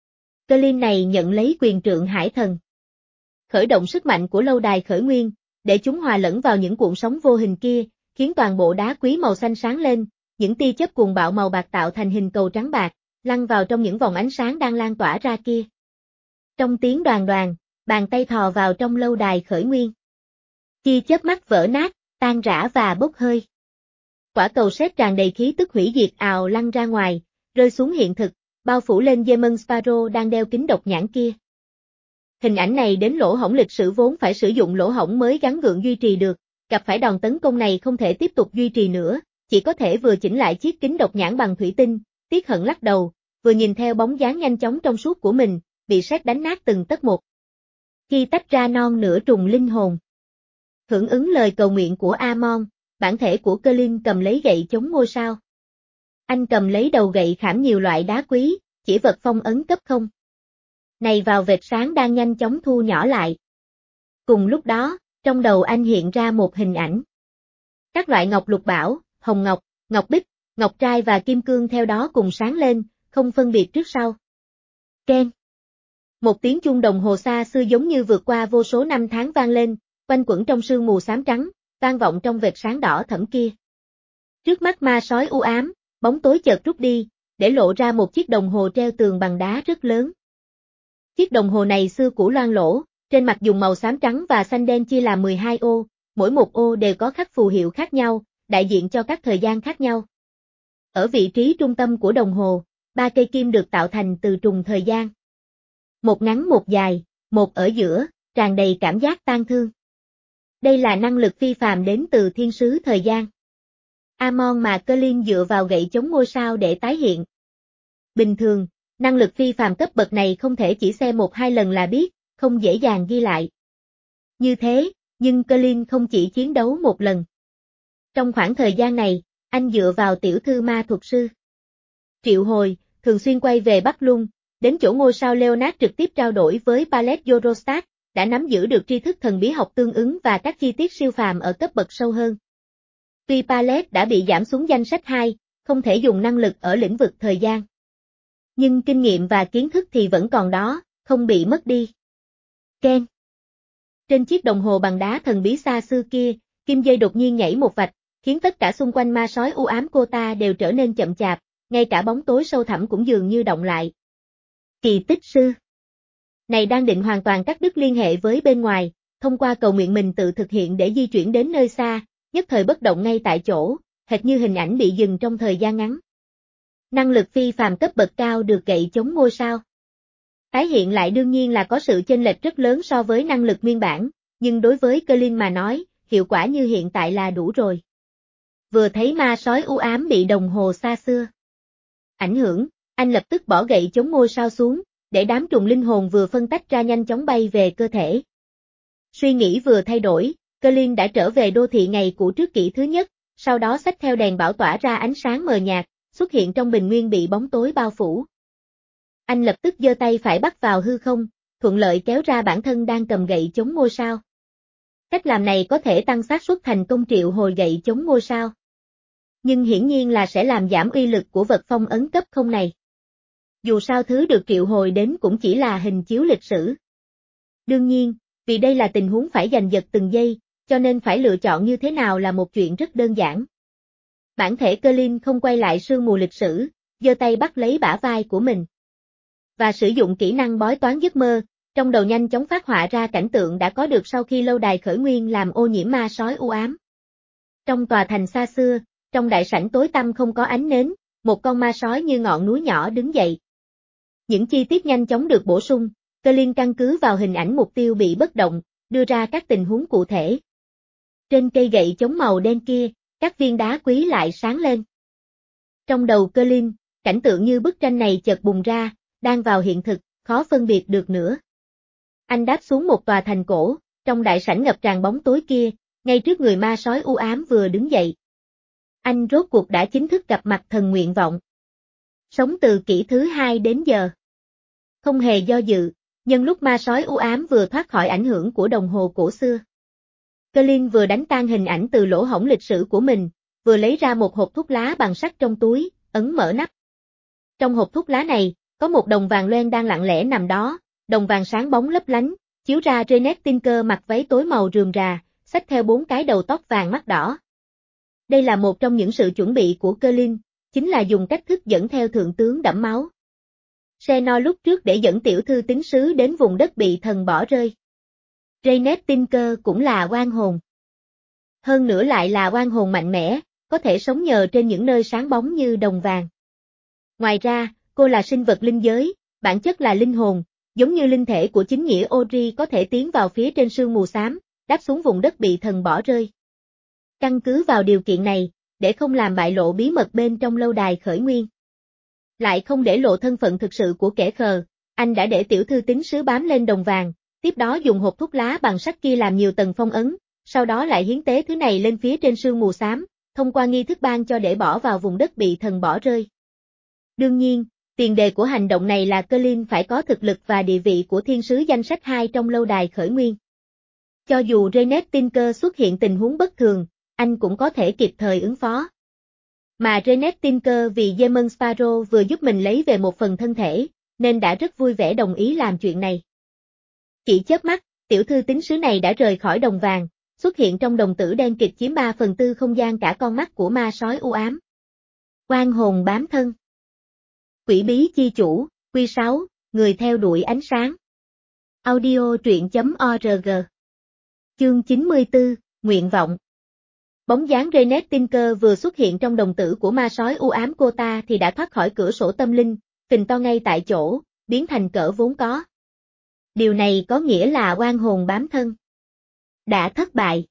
Colin này nhận lấy quyền trượng hải thần. Khởi động sức mạnh của lâu đài khởi nguyên, để chúng hòa lẫn vào những cuộn sóng vô hình kia, khiến toàn bộ đá quý màu xanh sáng lên, những tia chớp cuồng bạo màu bạc tạo thành hình cầu trắng bạc, lăn vào trong những vòng ánh sáng đang lan tỏa ra kia. Trong tiếng đoàn đoàn, bàn tay thò vào trong lâu đài khởi nguyên. Tia chớp mắt vỡ nát, tan rã và bốc hơi. Quả cầu sét tràn đầy khí tức hủy diệt ào lăn ra ngoài, rơi xuống hiện thực, bao phủ lên Demon Sparrow đang đeo kính độc nhãn kia. Hình ảnh này đến lỗ hổng lịch sử vốn phải sử dụng lỗ hổng mới gắn gượng duy trì được, gặp phải đòn tấn công này không thể tiếp tục duy trì nữa, chỉ có thể vừa chỉnh lại chiếc kính độc nhãn bằng thủy tinh, tiếc hận lắc đầu, vừa nhìn theo bóng dáng nhanh chóng trong suốt của mình, bị sét đánh nát từng tấc một. Khi tách ra non nửa trùng linh hồn, hưởng ứng lời cầu nguyện của Amon, bản thể của Colin cầm lấy gậy chống ngôi sao. Anh cầm lấy đầu gậy khảm nhiều loại đá quý, chỉ vật phong ấn cấp không. Này vào vệt sáng đang nhanh chóng thu nhỏ lại. Cùng lúc đó, trong đầu anh hiện ra một hình ảnh. Các loại ngọc lục bảo, hồng ngọc, ngọc bích, ngọc trai và kim cương theo đó cùng sáng lên, không phân biệt trước sau. Keng. Một tiếng chuông đồng hồ xa xưa giống như vượt qua vô số năm tháng vang lên, quanh quẩn trong sương mù xám trắng, vang vọng trong vệt sáng đỏ thẫm kia. Trước mắt ma sói u ám, bóng tối chợt rút đi, để lộ ra một chiếc đồng hồ treo tường bằng đá rất lớn. Chiếc đồng hồ này xưa cũ loang lỗ, trên mặt dùng màu xám trắng và xanh đen chia làm mười hai ô, mỗi một ô đều có khắc phù hiệu khác nhau, đại diện cho các thời gian khác nhau. Ở vị trí trung tâm của đồng hồ, ba cây kim được tạo thành từ trùng thời gian. Một ngắn một dài, một ở giữa, tràn đầy cảm giác tang thương. Đây là năng lực phi phàm đến từ thiên sứ thời gian. Amon mà Colin dựa vào gậy chống ngôi sao để tái hiện. Bình thường, năng lực phi phàm cấp bậc này không thể chỉ xem một hai lần là biết, không dễ dàng ghi lại. Như thế, nhưng Colin không chỉ chiến đấu một lần. Trong khoảng thời gian này, anh dựa vào tiểu thư ma thuật sư triệu hồi, thường xuyên quay về Bắc Lung, đến chỗ ngôi sao Leonard trực tiếp trao đổi với Pallet Eurostat, đã nắm giữ được tri thức thần bí học tương ứng và các chi tiết siêu phàm ở cấp bậc sâu hơn. Tuy Pallet đã bị giảm xuống danh sách hai, không thể dùng năng lực ở lĩnh vực thời gian. Nhưng kinh nghiệm và kiến thức thì vẫn còn đó, không bị mất đi. Ken. Trên chiếc đồng hồ bằng đá thần bí xa xưa kia, kim dây đột nhiên nhảy một vạch, khiến tất cả xung quanh ma sói u ám cô ta đều trở nên chậm chạp, ngay cả bóng tối sâu thẳm cũng dường như động lại. Kỳ tích sư này đang định hoàn toàn cắt đứt liên hệ với bên ngoài, thông qua cầu nguyện mình tự thực hiện để di chuyển đến nơi xa, nhất thời bất động ngay tại chỗ, hệt như hình ảnh bị dừng trong thời gian ngắn. Năng lực phi phàm cấp bậc cao được gậy chống ngôi sao. Tái hiện lại đương nhiên là có sự chênh lệch rất lớn so với năng lực nguyên bản, nhưng đối với Colin mà nói, hiệu quả như hiện tại là đủ rồi. Vừa thấy ma sói u ám bị đồng hồ xa xưa ảnh hưởng, anh lập tức bỏ gậy chống ngôi sao xuống, để đám trùng linh hồn vừa phân tách ra nhanh chóng bay về cơ thể. Suy nghĩ vừa thay đổi, Colin đã trở về đô thị ngày cũ trước kỷ thứ nhất, sau đó xách theo đèn bảo tỏa ra ánh sáng mờ nhạt, xuất hiện trong bình nguyên bị bóng tối bao phủ. Anh lập tức giơ tay phải bắt vào hư không, thuận lợi kéo ra bản thân đang cầm gậy chống ngôi sao. Cách làm này có thể tăng xác suất thành công triệu hồi gậy chống ngôi sao. Nhưng hiển nhiên là sẽ làm giảm uy lực của vật phong ấn cấp không này. Dù sao thứ được triệu hồi đến cũng chỉ là hình chiếu lịch sử. Đương nhiên, vì đây là tình huống phải giành giật từng giây, cho nên phải lựa chọn như thế nào là một chuyện rất đơn giản. Bản thể Colin không quay lại sương mù lịch sử, giơ tay bắt lấy bả vai của mình. Và sử dụng kỹ năng bói toán giấc mơ, trong đầu nhanh chóng phát họa ra cảnh tượng đã có được sau khi lâu đài khởi nguyên làm ô nhiễm ma sói u ám. Trong tòa thành xa xưa, trong đại sảnh tối tăm không có ánh nến, một con ma sói như ngọn núi nhỏ đứng dậy. Những chi tiết nhanh chóng được bổ sung, Colin căn cứ vào hình ảnh mục tiêu bị bất động, đưa ra các tình huống cụ thể. Trên cây gậy chống màu đen kia, các viên đá quý lại sáng lên. Trong đầu Colin, cảnh tượng như bức tranh này chợt bùng ra, đang vào hiện thực, khó phân biệt được nữa. Anh đáp xuống một tòa thành cổ, trong đại sảnh ngập tràn bóng tối kia, ngay trước người ma sói u ám vừa đứng dậy. Anh rốt cuộc đã chính thức gặp mặt thần nguyện vọng. Sống từ kỷ thứ hai đến giờ. Không hề do dự, nhân lúc ma sói u ám vừa thoát khỏi ảnh hưởng của đồng hồ cổ xưa. Colin vừa đánh tan hình ảnh từ lỗ hổng lịch sử của mình, vừa lấy ra một hộp thuốc lá bằng sắt trong túi, ấn mở nắp. Trong hộp thuốc lá này, có một đồng vàng loen đang lặng lẽ nằm đó, đồng vàng sáng bóng lấp lánh, chiếu ra Janet Tinker mặc váy tối màu rườm rà, xách theo bốn cái đầu tóc vàng mắt đỏ. Đây là một trong những sự chuẩn bị của Colin, chính là dùng cách thức dẫn theo thượng tướng đẫm máu. Xenor lúc trước để dẫn tiểu thư tín sứ đến vùng đất bị thần bỏ rơi. Janet Tinker cũng là oan hồn. Hơn nữa lại là oan hồn mạnh mẽ, có thể sống nhờ trên những nơi sáng bóng như đồng vàng. Ngoài ra, cô là sinh vật linh giới, bản chất là linh hồn, giống như linh thể của chính nghĩa Ori có thể tiến vào phía trên sương mù xám, đáp xuống vùng đất bị thần bỏ rơi. Căn cứ vào điều kiện này, để không làm bại lộ bí mật bên trong lâu đài khởi nguyên, lại không để lộ thân phận thực sự của kẻ khờ, anh đã để tiểu thư tín sứ bám lên đồng vàng, tiếp đó dùng hộp thuốc lá bằng sắt kia làm nhiều tầng phong ấn, sau đó lại hiến tế thứ này lên phía trên sương mù xám, thông qua nghi thức ban cho để bỏ vào vùng đất bị thần bỏ rơi. Đương nhiên, tiền đề của hành động này là Colin phải có thực lực và địa vị của thiên sứ danh sách hai trong lâu đài khởi nguyên. Cho dù Janet Tinker xuất hiện tình huống bất thường, anh cũng có thể kịp thời ứng phó. Mà Janet Tinker vì Demon Sparrow vừa giúp mình lấy về một phần thân thể, nên đã rất vui vẻ đồng ý làm chuyện này. Chỉ chớp mắt, tiểu thư tín sứ này đã rời khỏi đồng vàng, xuất hiện trong đồng tử đen kịt chiếm ba phần tư không gian cả con mắt của ma sói u ám. Oan hồn bám thân. Quỷ bí chi chủ, Quy sáu, người theo đuổi ánh sáng. Audio truyện chấm org. Chương chín mươi tư, Nguyện vọng. Bóng dáng Janet Tinker vừa xuất hiện trong đồng tử của ma sói u ám cô ta thì đã thoát khỏi cửa sổ tâm linh, phình to ngay tại chỗ, biến thành cỡ vốn có. Điều này có nghĩa là oan hồn bám thân đã thất bại.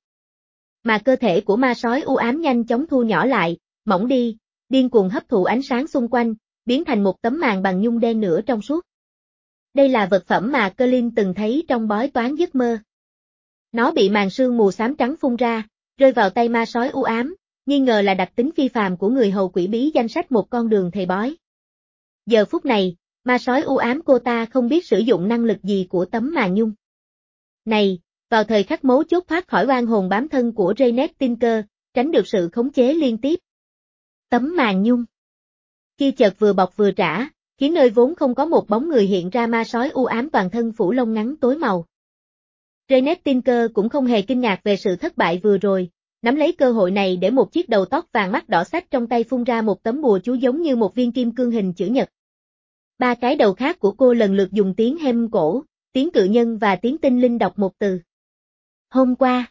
Mà cơ thể của ma sói u ám nhanh chóng thu nhỏ lại, mỏng đi, điên cuồng hấp thụ ánh sáng xung quanh, biến thành một tấm màn bằng nhung đen nửa trong suốt. Đây là vật phẩm mà Colin từng thấy trong bói toán giấc mơ. Nó bị màn sương mù xám trắng phun ra, rơi vào tay ma sói u ám, nghi ngờ là đặc tính phi phàm của người hầu quỷ bí danh sách một con đường thầy bói. Giờ phút này, ma sói u ám cô ta không biết sử dụng năng lực gì của tấm màn nhung. Này, vào thời khắc mấu chốt thoát khỏi oan hồn bám thân của Janet Tinker, tránh được sự khống chế liên tiếp. Tấm màn nhung kia chợt vừa bọc vừa trả, khiến nơi vốn không có một bóng người hiện ra ma sói u ám toàn thân phủ lông ngắn tối màu. Janet Tinker cũng không hề kinh ngạc về sự thất bại vừa rồi, nắm lấy cơ hội này để một chiếc đầu tóc vàng mắt đỏ xách trong tay phun ra một tấm bùa chú giống như một viên kim cương hình chữ nhật. Ba cái đầu khác của cô lần lượt dùng tiếng hem cổ, tiếng cự nhân và tiếng tinh linh đọc một từ. Hôm qua,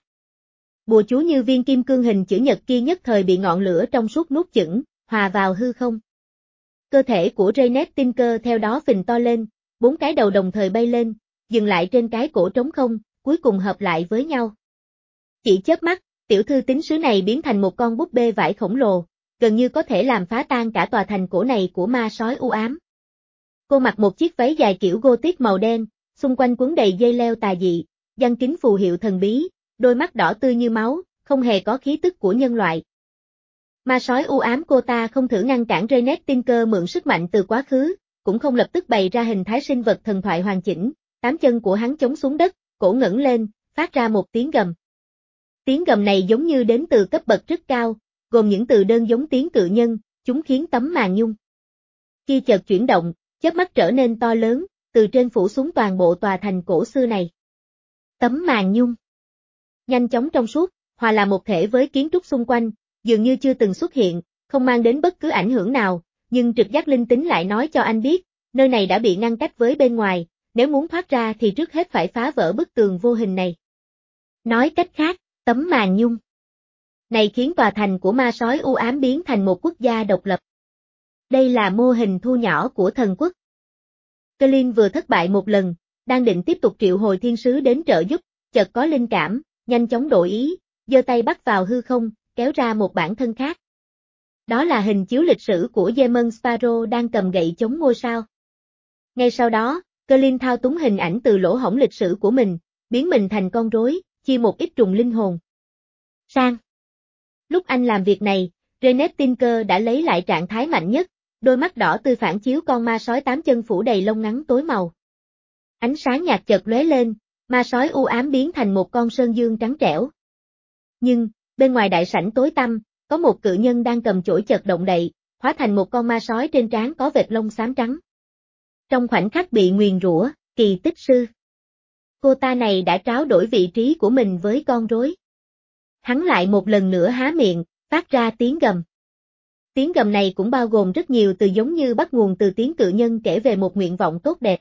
bùa chú như viên kim cương hình chữ nhật kia nhất thời bị ngọn lửa trong suốt nuốt chửng, hòa vào hư không. Cơ thể của Janet Tinker theo đó phình to lên, bốn cái đầu đồng thời bay lên, dừng lại trên cái cổ trống không, cuối cùng hợp lại với nhau. Chỉ chớp mắt, tiểu thư tín sứ này biến thành một con búp bê vải khổng lồ, gần như có thể làm phá tan cả tòa thành cổ này của ma sói u ám. Cô mặc một chiếc váy dài kiểu Gothic màu đen, xung quanh quấn đầy dây leo tà dị, giăng kính phù hiệu thần bí, đôi mắt đỏ tươi như máu, không hề có khí tức của nhân loại. Ma sói u ám cô ta không thử ngăn cản Janet Tinker mượn sức mạnh từ quá khứ, cũng không lập tức bày ra hình thái sinh vật thần thoại hoàn chỉnh, tám chân của hắn chống xuống đất, cổ ngẩng lên, phát ra một tiếng gầm. Tiếng gầm này giống như đến từ cấp bậc rất cao, gồm những từ đơn giống tiếng cự nhân, chúng khiến tấm màn nhung kia chợt chuyển động, chớp mắt trở nên to lớn, từ trên phủ xuống toàn bộ tòa thành cổ xưa này. Tấm màn nhung nhanh chóng trong suốt, hòa là một thể với kiến trúc xung quanh, dường như chưa từng xuất hiện, không mang đến bất cứ ảnh hưởng nào, nhưng trực giác linh tính lại nói cho anh biết, nơi này đã bị ngăn cách với bên ngoài, nếu muốn thoát ra thì trước hết phải phá vỡ bức tường vô hình này. Nói cách khác, tấm màn nhung này khiến tòa thành của ma sói u ám biến thành một quốc gia độc lập. Đây là mô hình thu nhỏ của thần quốc. Colin vừa thất bại một lần, đang định tiếp tục triệu hồi thiên sứ đến trợ giúp, chợt có linh cảm, nhanh chóng đổi ý, giơ tay bắt vào hư không, kéo ra một bản thân khác. Đó là hình chiếu lịch sử của Demon Sparrow đang cầm gậy chống ngôi sao. Ngay sau đó, Colin thao túng hình ảnh từ lỗ hổng lịch sử của mình, biến mình thành con rối, chia một ít trùng linh hồn sang. Lúc anh làm việc này, Rennet Tinker đã lấy lại trạng thái mạnh nhất, đôi mắt đỏ tươi phản chiếu con ma sói tám chân phủ đầy lông ngắn tối màu. Ánh sáng nhạt chợt lóe lên, ma sói u ám biến thành một con sơn dương trắng trẻo. Nhưng, bên ngoài đại sảnh tối tăm, có một cự nhân đang cầm chổi chợt động đậy, hóa thành một con ma sói trên trán có vệt lông xám trắng. Trong khoảnh khắc bị nguyền rủa, kỳ tích sư. Cô ta này đã tráo đổi vị trí của mình với con rối. Hắn lại một lần nữa há miệng, phát ra tiếng gầm. Tiếng gầm này cũng bao gồm rất nhiều từ giống như bắt nguồn từ tiếng cự nhân kể về một nguyện vọng tốt đẹp.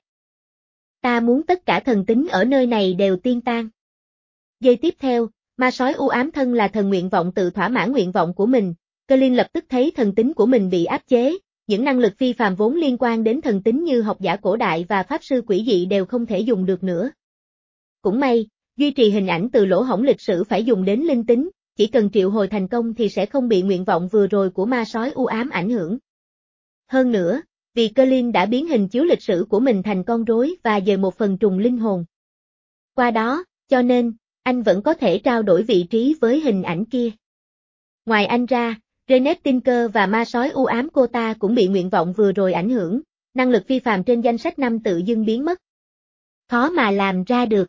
Ta muốn tất cả thần tính ở nơi này đều tiên tan. Giây tiếp theo, ma sói u ám thân là thần nguyện vọng tự thỏa mãn nguyện vọng của mình, Colin lập tức thấy thần tính của mình bị áp chế, những năng lực phi phàm vốn liên quan đến thần tính như học giả cổ đại và pháp sư quỷ dị đều không thể dùng được nữa. Cũng may, duy trì hình ảnh từ lỗ hổng lịch sử phải dùng đến linh tính, chỉ cần triệu hồi thành công thì sẽ không bị nguyện vọng vừa rồi của ma sói u ám ảnh hưởng. Hơn nữa, vì Colin đã biến hình chiếu lịch sử của mình thành con rối và dời một phần trùng linh hồn. Qua đó, cho nên, anh vẫn có thể trao đổi vị trí với hình ảnh kia. Ngoài anh ra, Rennet Tinker và ma sói u ám cô ta cũng bị nguyện vọng vừa rồi ảnh hưởng, năng lực phi phàm trên danh sách năm tự dưng biến mất. Khó mà làm ra được.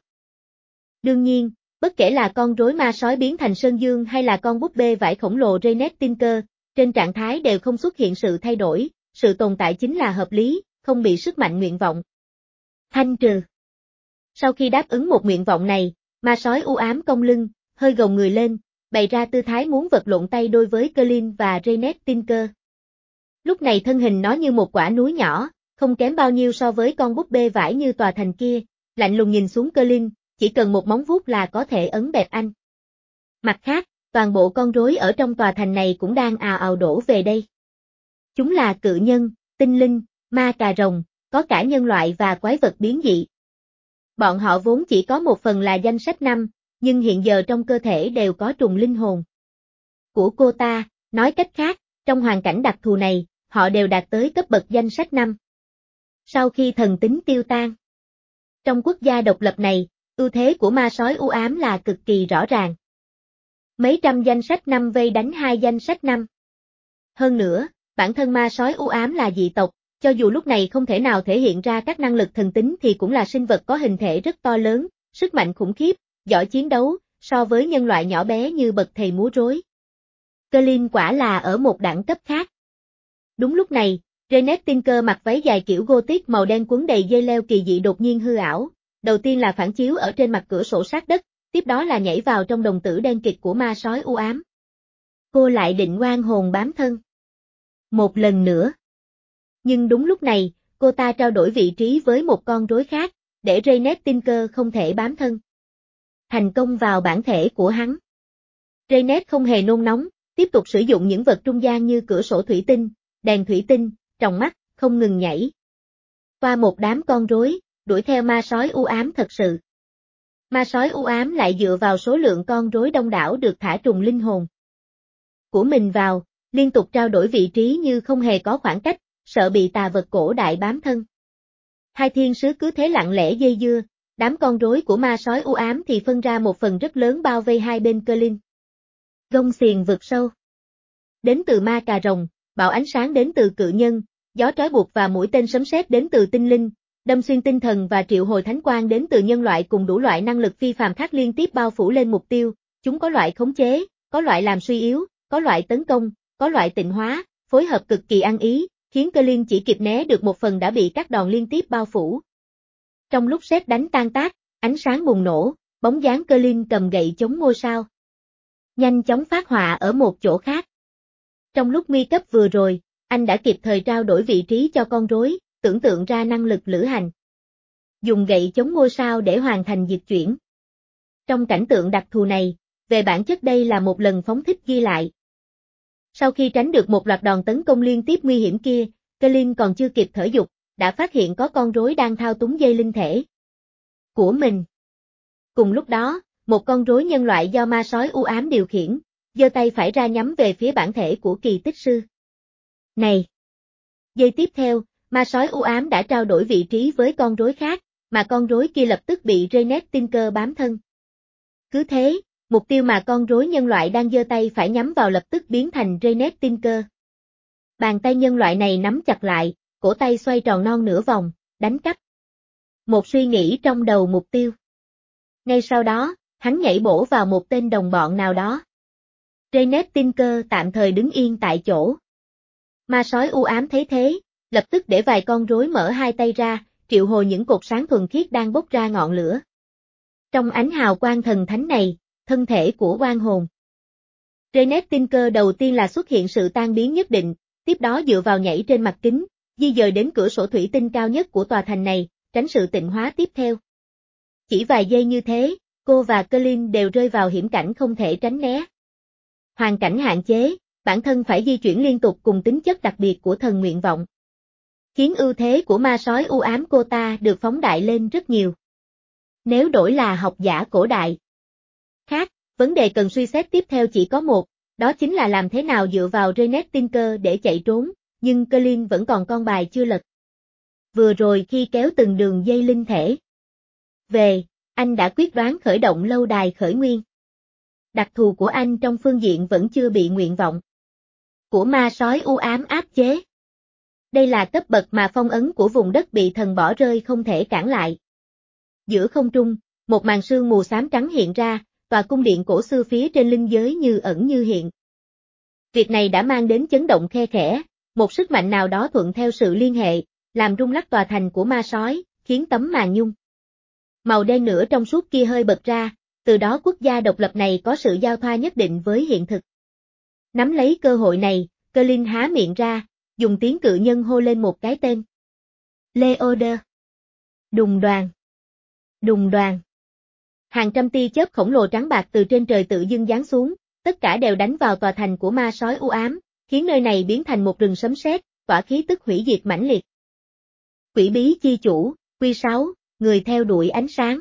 Đương nhiên, bất kể là con rối ma sói biến thành sơn dương hay là con búp bê vải khổng lồ Rennet Tinker, trên trạng thái đều không xuất hiện sự thay đổi, sự tồn tại chính là hợp lý, không bị sức mạnh nguyện vọng thanh trừ. Sau khi đáp ứng một nguyện vọng này, ma sói u ám cong lưng, hơi gồng người lên, bày ra tư thái muốn vật lộn tay đôi với Colin và Rennet Tinker. Lúc này thân hình nó như một quả núi nhỏ, không kém bao nhiêu so với con búp bê vải như tòa thành kia, lạnh lùng nhìn xuống Colin, chỉ cần một móng vuốt là có thể ấn bẹp anh. Mặt khác, toàn bộ con rối ở trong tòa thành này cũng đang ào ào đổ về đây. Chúng là cự nhân, tinh linh, ma cà rồng, có cả nhân loại và quái vật biến dị. Bọn họ vốn chỉ có một phần là danh sách năm, nhưng hiện giờ trong cơ thể đều có trùng linh hồn của cô ta, nói cách khác, trong hoàn cảnh đặc thù này, họ đều đạt tới cấp bậc danh sách năm. Sau khi thần tính tiêu tan, trong quốc gia độc lập này, ưu thế của ma sói u ám là cực kỳ rõ ràng. Mấy trăm danh sách năm vây đánh hai danh sách năm. Hơn nữa, bản thân ma sói u ám là dị tộc, cho dù lúc này không thể nào thể hiện ra các năng lực thần tính thì cũng là sinh vật có hình thể rất to lớn, sức mạnh khủng khiếp, giỏi chiến đấu, so với nhân loại nhỏ bé như bậc thầy múa rối. Colin quả là ở một đẳng cấp khác. Đúng lúc này, Rennet Tinker mặc váy dài kiểu Gothic màu đen quấn đầy dây leo kỳ dị đột nhiên hư ảo, đầu tiên là phản chiếu ở trên mặt cửa sổ sát đất, tiếp đó là nhảy vào trong đồng tử đen kịt của ma sói u ám. Cô lại định oan hồn bám thân. Một lần nữa. Nhưng đúng lúc này, cô ta trao đổi vị trí với một con rối khác, để Rennet Tinker không thể bám thân. Thành công vào bản thể của hắn. Rennet không hề nôn nóng, tiếp tục sử dụng những vật trung gian như cửa sổ thủy tinh, đèn thủy tinh, tròng mắt, không ngừng nhảy. Qua một đám con rối, đuổi theo ma sói u ám thật sự. Ma sói u ám lại dựa vào số lượng con rối đông đảo được thả trùng linh hồn của mình vào, liên tục trao đổi vị trí như không hề có khoảng cách, sợ bị tà vật cổ đại bám thân. Hai thiên sứ cứ thế lặng lẽ dây dưa, đám con rối của ma sói u ám thì phân ra một phần rất lớn bao vây hai bên Colin. Gông xiềng vực sâu. Đến từ ma cà rồng, bạo ánh sáng đến từ cự nhân, gió trói buộc và mũi tên sấm sét đến từ tinh linh, đâm xuyên tinh thần và triệu hồi thánh quang đến từ nhân loại cùng đủ loại năng lực phi phàm khác liên tiếp bao phủ lên mục tiêu, chúng có loại khống chế, có loại làm suy yếu, có loại tấn công, có loại tịnh hóa, phối hợp cực kỳ ăn ý, khiến Colin chỉ kịp né được một phần đã bị các đòn liên tiếp bao phủ. Trong lúc sét đánh tan tác, ánh sáng bùng nổ, bóng dáng Colin cầm gậy chống ngôi sao. Nhanh chóng phát họa ở một chỗ khác. Trong lúc nguy cấp vừa rồi, anh đã kịp thời trao đổi vị trí cho con rối, tưởng tượng ra năng lực lữ hành. Dùng gậy chống ngôi sao để hoàn thành dịch chuyển. Trong cảnh tượng đặc thù này, về bản chất đây là một lần phóng thích ghi lại. Sau khi tránh được một loạt đòn tấn công liên tiếp nguy hiểm kia, Colin còn chưa kịp thở dục, đã phát hiện có con rối đang thao túng dây linh thể của mình. Cùng lúc đó, một con rối nhân loại do ma sói u ám điều khiển, giơ tay phải ra nhắm về phía bản thể của kỳ tích sư. Này! Giây tiếp theo, ma sói u ám đã trao đổi vị trí với con rối khác, mà con rối kia lập tức bị Renet Tinker bám thân. Cứ thế, mục tiêu mà con rối nhân loại đang giơ tay phải nhắm vào lập tức biến thành Renet Tinker. Bàn tay nhân loại này nắm chặt lại, cổ tay xoay tròn non nửa vòng, đánh cắp. Một suy nghĩ trong đầu mục tiêu. Ngay sau đó, hắn nhảy bổ vào một tên đồng bọn nào đó. Renet Tinker tạm thời đứng yên tại chỗ. Ma sói u ám thấy thế, lập tức để vài con rối mở hai tay ra, triệu hồi những cột sáng thuần khiết đang bốc ra ngọn lửa. Trong ánh hào quang thần thánh này, thân thể của oan hồn. Renet Tinker đầu tiên là xuất hiện sự tan biến nhất định, tiếp đó dựa vào nhảy trên mặt kính, di dời đến cửa sổ thủy tinh cao nhất của tòa thành này, tránh sự tịnh hóa tiếp theo. Chỉ vài giây như thế, cô và Colin đều rơi vào hiểm cảnh không thể tránh né. Hoàn cảnh hạn chế, bản thân phải di chuyển liên tục cùng tính chất đặc biệt của thần nguyện vọng. Khiến ưu thế của ma sói u ám cô ta được phóng đại lên rất nhiều. Nếu đổi là học giả cổ đại khác, vấn đề cần suy xét tiếp theo chỉ có một, đó chính là làm thế nào dựa vào Renet Tinker để chạy trốn, nhưng Colin vẫn còn con bài chưa lật. Vừa rồi khi kéo từng đường dây linh thể về, anh đã quyết đoán khởi động lâu đài khởi nguyên. Đặc thù của anh trong phương diện vẫn chưa bị nguyện vọng của ma sói u ám áp chế. Đây là cấp bậc mà phong ấn của vùng đất bị thần bỏ rơi không thể cản lại. Giữa không trung, một màn sương mù xám trắng hiện ra, và cung điện cổ xưa phía trên linh giới như ẩn như hiện. Việc này đã mang đến chấn động khe khẽ, một sức mạnh nào đó thuận theo sự liên hệ, làm rung lắc tòa thành của ma sói, khiến tấm màn nhung màu đen nửa trong suốt kia hơi bật ra, từ đó quốc gia độc lập này có sự giao thoa nhất định với hiện thực. Nắm lấy cơ hội này, Colin há miệng ra, dùng tiếng cự nhân hô lên một cái tên. Leader. Đùng đoàn. Đùng đoàn. Hàng trăm tia chớp khổng lồ trắng bạc từ trên trời tự dưng giáng xuống, tất cả đều đánh vào tòa thành của ma sói u ám, khiến nơi này biến thành một rừng sấm sét, tỏa khí tức hủy diệt mãnh liệt. Quỷ bí chi chủ, Quy sáu, người theo đuổi ánh sáng.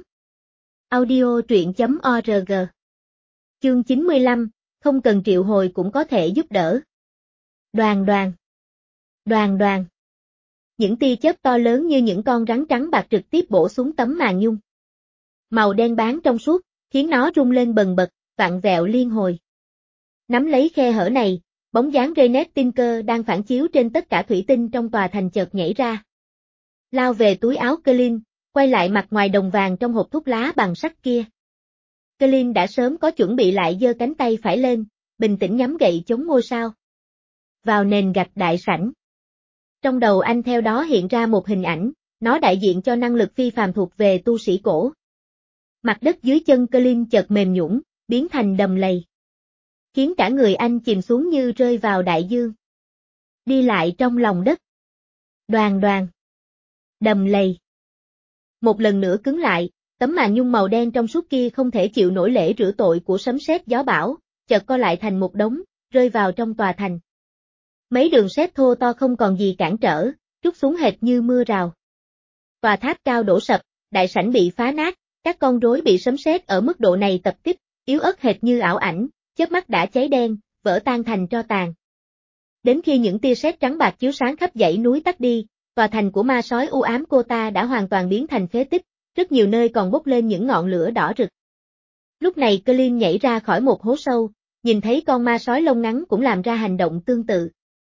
Audio truyện chấm org. Chương chín mươi lăm, không cần triệu hồi cũng có thể giúp đỡ. Đoàn đoàn. Đoàn đoàn. Những tia chớp to lớn như những con rắn trắng bạc trực tiếp bổ xuống tấm màn nhung màu đen bám trong suốt, khiến nó rung lên bần bật, vặn vẹo liên hồi. Nắm lấy khe hở này, bóng dáng Renet Tinker đang phản chiếu trên tất cả thủy tinh trong tòa thành chợt nhảy ra. Lao về túi áo Colin, quay lại mặt ngoài đồng vàng trong hộp thuốc lá bằng sắt kia. Colin đã sớm có chuẩn bị lại giơ cánh tay phải lên, bình tĩnh nhắm gậy chống ngôi sao vào nền gạch đại sảnh. Trong đầu anh theo đó hiện ra một hình ảnh, nó đại diện cho năng lực phi phàm thuộc về tu sĩ cổ. Mặt đất dưới chân Colin chợt mềm nhũn, biến thành đầm lầy, khiến cả người anh chìm xuống như rơi vào đại dương. Đi lại trong lòng đất. Đoàn đoàn. Đầm lầy. Một lần nữa cứng lại, tấm màn nhung màu đen trong suốt kia không thể chịu nổi lễ rửa tội của sấm sét gió bão, chợt co lại thành một đống, rơi vào trong tòa thành. Mấy đường sét thô to không còn gì cản trở, trút xuống hệt như mưa rào. Tòa tháp cao đổ sập, đại sảnh bị phá nát, các con rối bị sấm sét ở mức độ này tập kích, yếu ớt hệt như ảo ảnh, chớp mắt đã cháy đen, vỡ tan thành tro tàn. Đến khi những tia sét trắng bạc chiếu sáng khắp dãy núi tắt đi, tòa thành của ma sói u ám cô ta đã hoàn toàn biến thành phế tích, rất nhiều nơi còn bốc lên những ngọn lửa đỏ rực. Lúc này Colin nhảy ra khỏi một hố sâu, nhìn thấy con ma sói lông ngắn cũng làm ra hành động tương tự.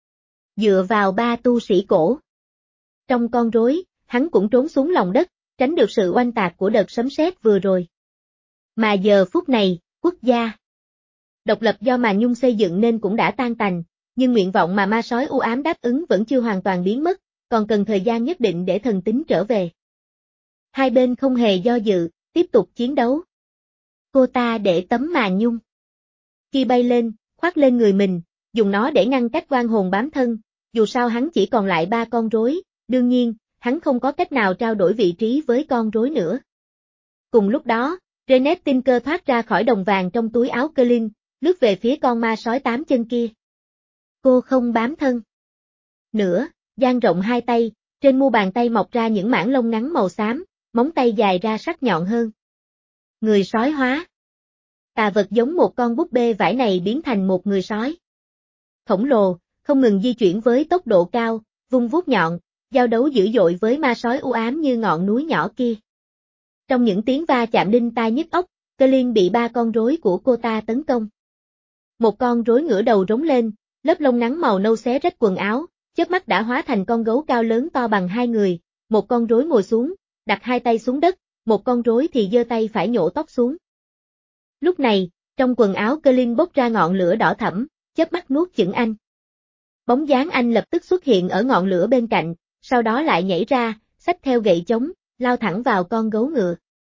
Dựa vào ba tu sĩ cổ trong con rối, hắn cũng trốn xuống lòng đất, tránh được sự oanh tạc của đợt sấm sét vừa rồi. Mà giờ phút này, quốc gia Độc lập do mà Nhung xây dựng nên cũng đã tan tành, nhưng nguyện vọng mà ma sói u ám đáp ứng vẫn chưa hoàn toàn biến mất, còn cần thời gian nhất định để thần tính trở về. Hai bên không hề do dự, tiếp tục chiến đấu. Cô ta để tấm màn nhung kia bay lên, khoác lên người mình, dùng nó để ngăn cách oan hồn bám thân, dù sao hắn chỉ còn lại ba con rối, đương nhiên, hắn không có cách nào trao đổi vị trí với con rối nữa. Cùng lúc đó, Rennet Tinker thoát ra khỏi đồng vàng trong túi áo Colin, lướt về phía con ma sói tám chân kia. Cô không bám thân nữa, dang rộng hai tay, trên mu bàn tay mọc ra những mảng lông ngắn màu xám, móng tay dài ra sắc nhọn hơn. Người sói hóa. Tà vật giống một con búp bê vải này biến thành một người sói khổng lồ, không ngừng di chuyển với tốc độ cao, vung vuốt nhọn, giao đấu dữ dội với ma sói u ám như ngọn núi nhỏ kia. Trong những tiếng va chạm đinh tai nhức óc, Colin bị ba con rối của cô ta tấn công. Một con rối ngửa đầu rống lên, lớp lông ngắn màu nâu xé rách quần áo, chớp mắt đã hóa thành con gấu cao lớn to bằng hai người, một con rối ngồi xuống, đặt hai tay xuống đất, một con rối thì giơ tay phải nhổ tóc xuống. Lúc này, trong quần áo Colin bốc ra ngọn lửa đỏ thẫm, chớp mắt nuốt chửng anh. Bóng dáng anh lập tức xuất hiện ở ngọn lửa bên cạnh, sau đó lại nhảy ra, xách theo gậy chống, lao thẳng vào con gấu ngựa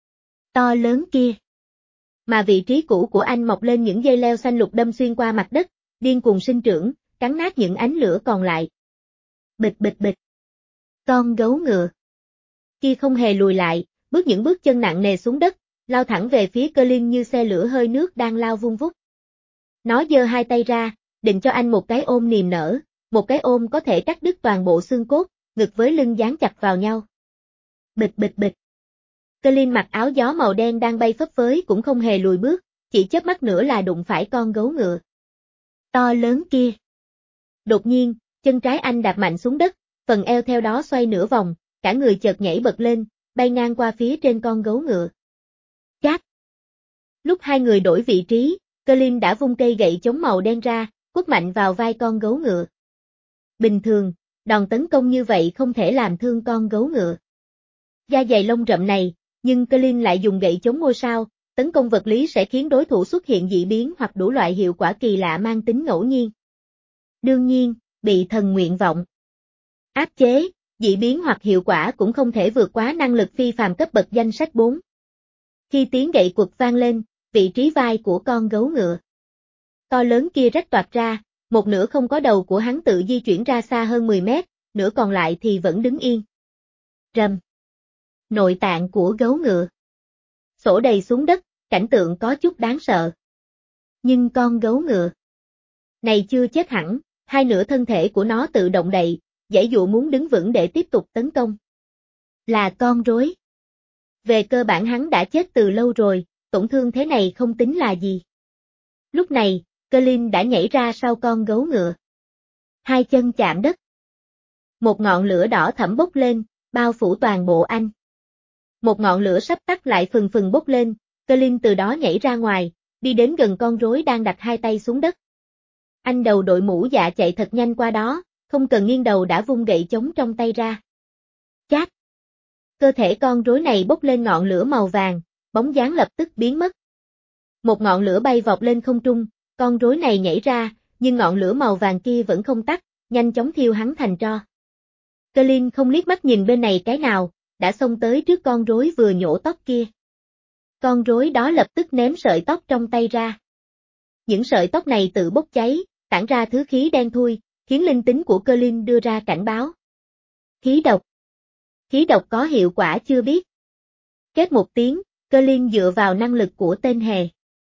to lớn kia. Mà vị trí cũ của anh mọc lên những dây leo xanh lục đâm xuyên qua mặt đất, điên cuồng sinh trưởng, cắn nát những ánh lửa còn lại. Bịch bịch bịch. Con gấu ngựa kia không hề lùi lại, bước những bước chân nặng nề xuống đất, lao thẳng về phía Colin như xe lửa hơi nước đang lao vun vút. Nó giơ hai tay ra, định cho anh một cái ôm niềm nở, một cái ôm có thể cắt đứt toàn bộ xương cốt, ngực với lưng dán chặt vào nhau. Bịch bịch bịch. Colin mặc áo gió màu đen đang bay phấp phới cũng không hề lùi bước, chỉ chớp mắt nữa là đụng phải con gấu ngựa to lớn kia. Đột nhiên, chân trái anh đạp mạnh xuống đất, phần eo theo đó xoay nửa vòng, cả người chợt nhảy bật lên, bay ngang qua phía trên con gấu ngựa. Chát! Lúc hai người đổi vị trí, Colin đã vung cây gậy chống màu đen ra, quất mạnh vào vai con gấu ngựa. Bình thường, đòn tấn công như vậy không thể làm thương con gấu ngựa da dày lông rậm này, nhưng Colin lại dùng gậy chống ngôi sao, tấn công vật lý sẽ khiến đối thủ xuất hiện dị biến hoặc đủ loại hiệu quả kỳ lạ mang tính ngẫu nhiên. Đương nhiên, bị thần nguyện vọng áp chế, dị biến hoặc hiệu quả cũng không thể vượt quá năng lực phi phàm cấp bậc danh sách bốn. Khi tiếng gậy quật vang lên, vị trí vai của con gấu ngựa to lớn kia rách toạc ra, một nửa không có đầu của hắn tự di chuyển ra xa hơn mười mét, nửa còn lại thì vẫn đứng yên. Rầm. Nội tạng của gấu ngựa xổ đầy xuống đất, cảnh tượng có chút đáng sợ. Nhưng con gấu ngựa này chưa chết hẳn, hai nửa thân thể của nó tự động đậy, giãy dụa muốn đứng vững để tiếp tục tấn công. Là con rối. Về cơ bản hắn đã chết từ lâu rồi, tổn thương thế này không tính là gì. Lúc này, Colin đã nhảy ra sau con gấu ngựa. Hai chân chạm đất. Một ngọn lửa đỏ thẫm bốc lên, bao phủ toàn bộ anh. Một ngọn lửa sắp tắt lại phừng phừng bốc lên, Colin từ đó nhảy ra ngoài, đi đến gần con rối đang đặt hai tay xuống đất. Anh đầu đội mũ dạ chạy thật nhanh qua đó, không cần nghiêng đầu đã vung gậy chống trong tay ra. Chát! Cơ thể con rối này bốc lên ngọn lửa màu vàng, bóng dáng lập tức biến mất. Một ngọn lửa bay vọt lên không trung, con rối này nhảy ra, nhưng ngọn lửa màu vàng kia vẫn không tắt, nhanh chóng thiêu hắn thành tro. Colin không liếc mắt nhìn bên này cái nào, đã xông tới trước con rối vừa nhổ tóc kia. Con rối đó lập tức ném sợi tóc trong tay ra. Những sợi tóc này tự bốc cháy, tản ra thứ khí đen thui, khiến linh tính của Colin đưa ra cảnh báo. Khí độc. Khí độc có hiệu quả chưa biết. Kết một tiếng, Colin dựa vào năng lực của tên hề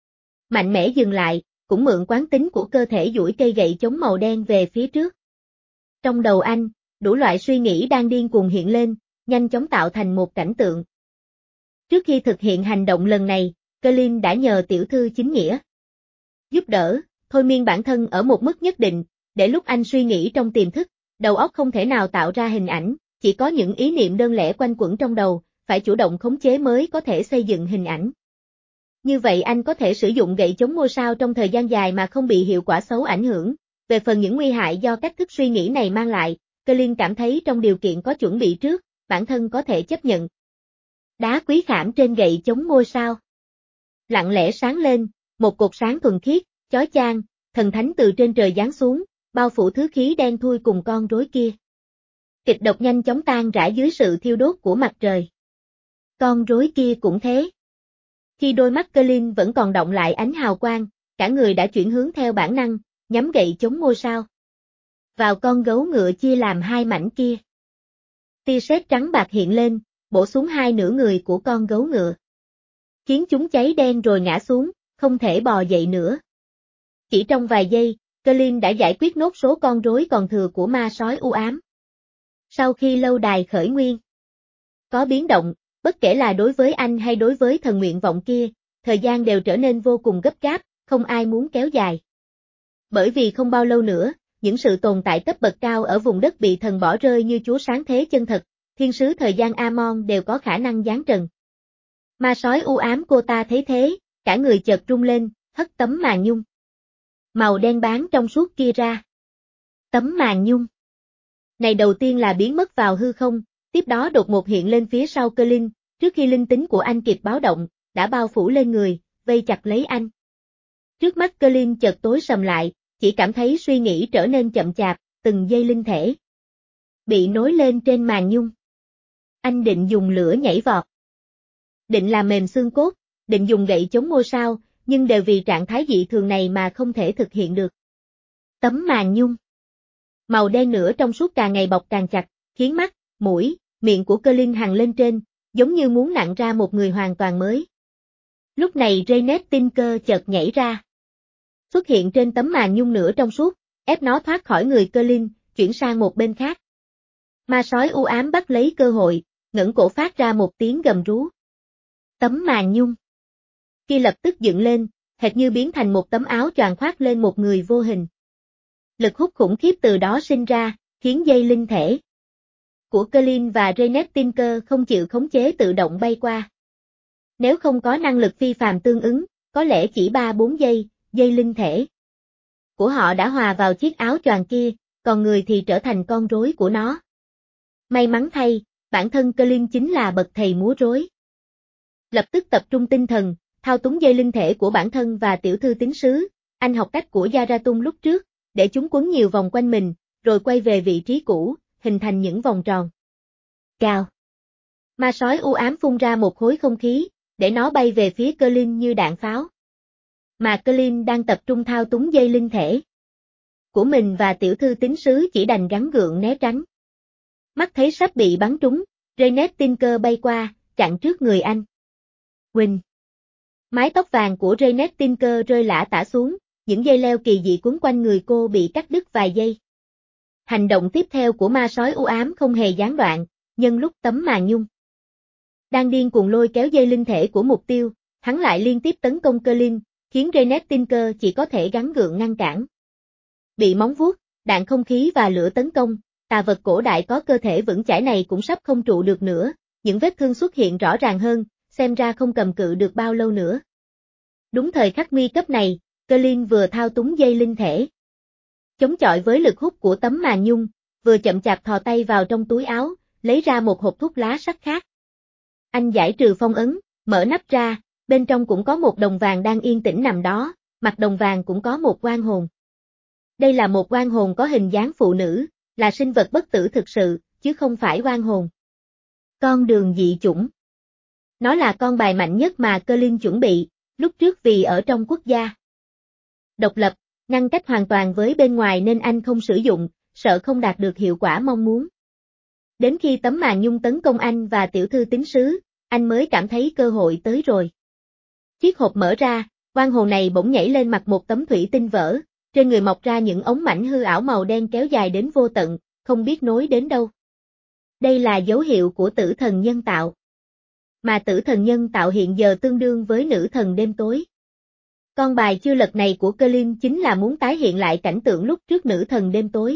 mạnh mẽ dừng lại, cũng mượn quán tính của cơ thể duỗi cây gậy chống màu đen về phía trước. Trong đầu anh, đủ loại suy nghĩ đang điên cuồng hiện lên, nhanh chóng tạo thành một cảnh tượng. Trước khi thực hiện hành động lần này, Colin đã nhờ tiểu thư chính nghĩa giúp đỡ, thôi miên bản thân ở một mức nhất định, để lúc anh suy nghĩ trong tiềm thức, đầu óc không thể nào tạo ra hình ảnh, chỉ có những ý niệm đơn lẻ quanh quẩn trong đầu, phải chủ động khống chế mới có thể xây dựng hình ảnh. Như vậy anh có thể sử dụng gậy chống ngôi sao trong thời gian dài mà không bị hiệu quả xấu ảnh hưởng. Về phần những nguy hại do cách thức suy nghĩ này mang lại, Colin cảm thấy trong điều kiện có chuẩn bị trước, bản thân có thể chấp nhận. Đá quý khảm trên gậy chống ngôi sao lặng lẽ sáng lên, một cột sáng thuần khiết, chói chang, thần thánh từ trên trời giáng xuống, bao phủ thứ khí đen thui cùng con rối kia. Kịch độc nhanh chóng tan rã dưới sự thiêu đốt của mặt trời. Con rối kia cũng thế. Khi đôi mắt Colin vẫn còn động lại ánh hào quang, cả người đã chuyển hướng theo bản năng, nhắm gậy chống ngôi sao. Vào con gấu ngựa chia làm hai mảnh kia. Tia sét trắng bạc hiện lên, bổ xuống hai nửa người của con gấu ngựa. Khiến chúng cháy đen rồi ngã xuống, không thể bò dậy nữa. Chỉ trong vài giây, Colin đã giải quyết nốt số con rối còn thừa của ma sói u ám. Sau khi lâu đài khởi nguyên có biến động, bất kể là đối với anh hay đối với thần nguyện vọng kia, thời gian đều trở nên vô cùng gấp gáp, không ai muốn kéo dài. Bởi vì không bao lâu nữa, những sự tồn tại cấp bậc cao ở vùng đất bị thần bỏ rơi như chúa sáng thế chân thật, thiên sứ thời gian Amon đều có khả năng giáng trần. Ma sói u ám cô ta thấy thế, cả người chợt rung lên, hất tấm màn nhung màu đen bám trong suốt kia ra. Tấm màn nhung này đầu tiên là biến mất vào hư không, tiếp đó đột ngột hiện lên phía sau Colin, trước khi linh tính của anh kịp báo động, đã bao phủ lên người, vây chặt lấy anh. Trước mắt Colin chợt tối sầm lại, chỉ cảm thấy suy nghĩ trở nên chậm chạp, từng giây linh thể bị nối lên trên màn nhung. Anh định dùng lửa nhảy vọt, định làm mềm xương cốt, định dùng gậy chống ngôi sao, nhưng đều vì trạng thái dị thường này mà không thể thực hiện được. Tấm màn nhung màu đen nữa trong suốt càng ngày bọc càng chặt, khiến mắt, mũi, miệng của Colin hằn lên trên, giống như muốn nặn ra một người hoàn toàn mới. Lúc này Raynet Tinker chợt nhảy ra, xuất hiện trên tấm màn nhung nữa trong suốt, ép nó thoát khỏi người Colin, chuyển sang một bên khác. Ma sói u ám bắt lấy cơ hội, ngẩng cổ phát ra một tiếng gầm rú. Tấm màn nhung kia lập tức dựng lên, hệt như biến thành một tấm áo choàng khoác lên một người vô hình. Lực hút khủng khiếp từ đó sinh ra, khiến dây linh thể của Colin và Raynet Tinker không chịu khống chế tự động bay qua. Nếu không có năng lực phi phàm tương ứng, có lẽ chỉ ba bốn giây, dây linh thể của họ đã hòa vào chiếc áo choàng kia, còn người thì trở thành con rối của nó. May mắn thay, bản thân Colin chính là bậc thầy múa rối. Lập tức tập trung tinh thần, thao túng dây linh thể của bản thân và tiểu thư tín sứ, anh học cách của Zarathun lúc trước, để chúng quấn nhiều vòng quanh mình, rồi quay về vị trí cũ, hình thành những vòng tròn. Cao. Ma sói u ám phun ra một khối không khí, để nó bay về phía Colin như đạn pháo. Mà Colin đang tập trung thao túng dây linh thể của mình và tiểu thư tín sứ chỉ đành gắng gượng né tránh. Mắt thấy sắp bị bắn trúng, Raynet Tinker bay qua, chặn trước người anh. Huỳnh. Mái tóc vàng của Raynet Tinker rơi lả tả xuống, những dây leo kỳ dị quấn quanh người cô bị cắt đứt vài giây. Hành động tiếp theo của ma sói u ám không hề gián đoạn, nhân lúc tấm màn nhung đang điên cuồng lôi kéo dây linh thể của mục tiêu, hắn lại liên tiếp tấn công Colin, khiến Raynet Tinker chỉ có thể gắng gượng ngăn cản. Bị móng vuốt, đạn không khí và lửa tấn công, tà vật cổ đại có cơ thể vững chãi này cũng sắp không trụ được nữa, những vết thương xuất hiện rõ ràng hơn, xem ra không cầm cự được bao lâu nữa. Đúng thời khắc nguy cấp này, Colin vừa thao túng dây linh thể chống chọi với lực hút của tấm màn nhung, vừa chậm chạp thò tay vào trong túi áo, lấy ra một hộp thuốc lá sắt khác. Anh giải trừ phong ấn, mở nắp ra, bên trong cũng có một đồng vàng đang yên tĩnh nằm đó, mặt đồng vàng cũng có một oan hồn. Đây là một oan hồn có hình dáng phụ nữ, là sinh vật bất tử thực sự, chứ không phải oan hồn con đường dị chủng. Nó là con bài mạnh nhất mà Colin chuẩn bị, lúc trước vì ở trong quốc gia độc lập, ngăn cách hoàn toàn với bên ngoài nên anh không sử dụng, sợ không đạt được hiệu quả mong muốn. Đến khi tấm màn nhung tấn công anh và tiểu thư tín sứ, anh mới cảm thấy cơ hội tới rồi. Chiếc hộp mở ra, oan hồn này bỗng nhảy lên mặt một tấm thủy tinh vỡ, trên người mọc ra những ống mảnh hư ảo màu đen kéo dài đến vô tận, không biết nối đến đâu. Đây là dấu hiệu của tử thần nhân tạo. Mà tử thần nhân tạo hiện giờ tương đương với nữ thần đêm tối. Con bài chưa lật này của Colin chính là muốn tái hiện lại cảnh tượng lúc trước nữ thần đêm tối.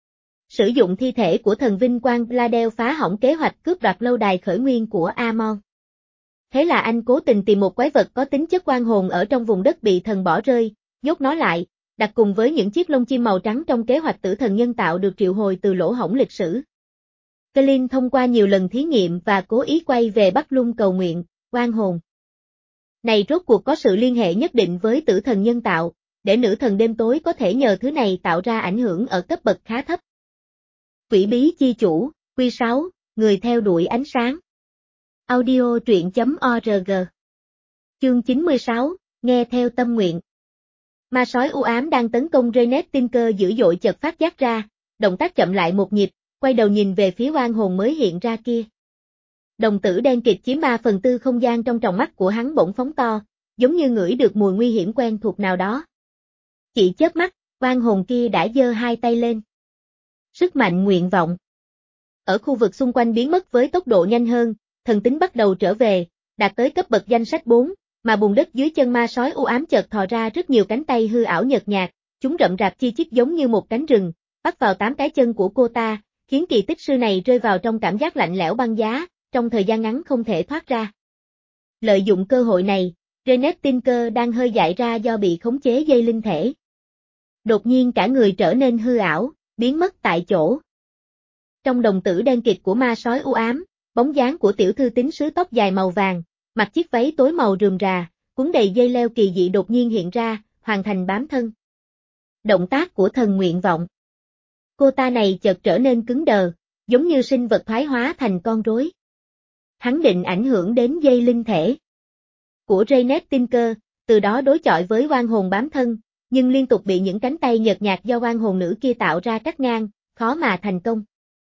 Sử dụng thi thể của thần vinh quang Bladel phá hỏng kế hoạch cướp đoạt lâu đài khởi nguyên của Amon. Thế là anh cố tình tìm một quái vật có tính chất oan hồn ở trong vùng đất bị thần bỏ rơi, nhốt nó lại, đặt cùng với những chiếc lông chim màu trắng trong kế hoạch tử thần nhân tạo được triệu hồi từ lỗ hổng lịch sử. Colin thông qua nhiều lần thí nghiệm và cố ý quay về Bắc Lung cầu nguyện, oan hồn này rốt cuộc có sự liên hệ nhất định với tử thần nhân tạo, để nữ thần đêm tối có thể nhờ thứ này tạo ra ảnh hưởng ở cấp bậc khá thấp. Quỷ bí chi chủ, Quy sáu, người theo đuổi ánh sáng. Audio truyện chấm org. Chương chín mươi sáu, nghe theo tâm nguyện. Ma sói u ám đang tấn công Rennet Tinker dữ dội chợt phát giác ra, động tác chậm lại một nhịp, quay đầu nhìn về phía oan hồn mới hiện ra kia. Đồng tử đen kịt chiếm ba phần tư không gian trong tròng mắt của hắn bỗng phóng to, giống như ngửi được mùi nguy hiểm quen thuộc nào đó. Chỉ chớp mắt, oan hồn kia đã giơ hai tay lên. Sức mạnh nguyện vọng. Ở khu vực xung quanh biến mất với tốc độ nhanh hơn, thần tính bắt đầu trở về, đạt tới cấp bậc danh sách bốn, mà bùn đất dưới chân ma sói u ám chợt thò ra rất nhiều cánh tay hư ảo nhợt nhạt, chúng rậm rạp chi chít giống như một cánh rừng, bắt vào tám cái chân của cô ta, khiến kỳ tích sư này rơi vào trong cảm giác lạnh lẽo băng giá, trong thời gian ngắn không thể thoát ra. Lợi dụng cơ hội này, Rennet Tinker đang hơi dại ra do bị khống chế dây linh thể. Đột nhiên cả người trở nên hư ảo, biến mất tại chỗ. Trong đồng tử đen kịt của ma sói u ám, bóng dáng của tiểu thư tín sứ tóc dài màu vàng, mặc chiếc váy tối màu rườm rà, cuốn đầy dây leo kỳ dị đột nhiên hiện ra, hoàn thành bám thân. Động tác của thần nguyện vọng. Cô ta này chợt trở nên cứng đờ, giống như sinh vật thoái hóa thành con rối. Hắn định ảnh hưởng đến dây linh thể của Rennet Tinker, từ đó đối chọi với oan hồn bám thân, nhưng liên tục bị những cánh tay nhợt nhạt do oan hồn nữ kia tạo ra cắt ngang, khó mà thành công.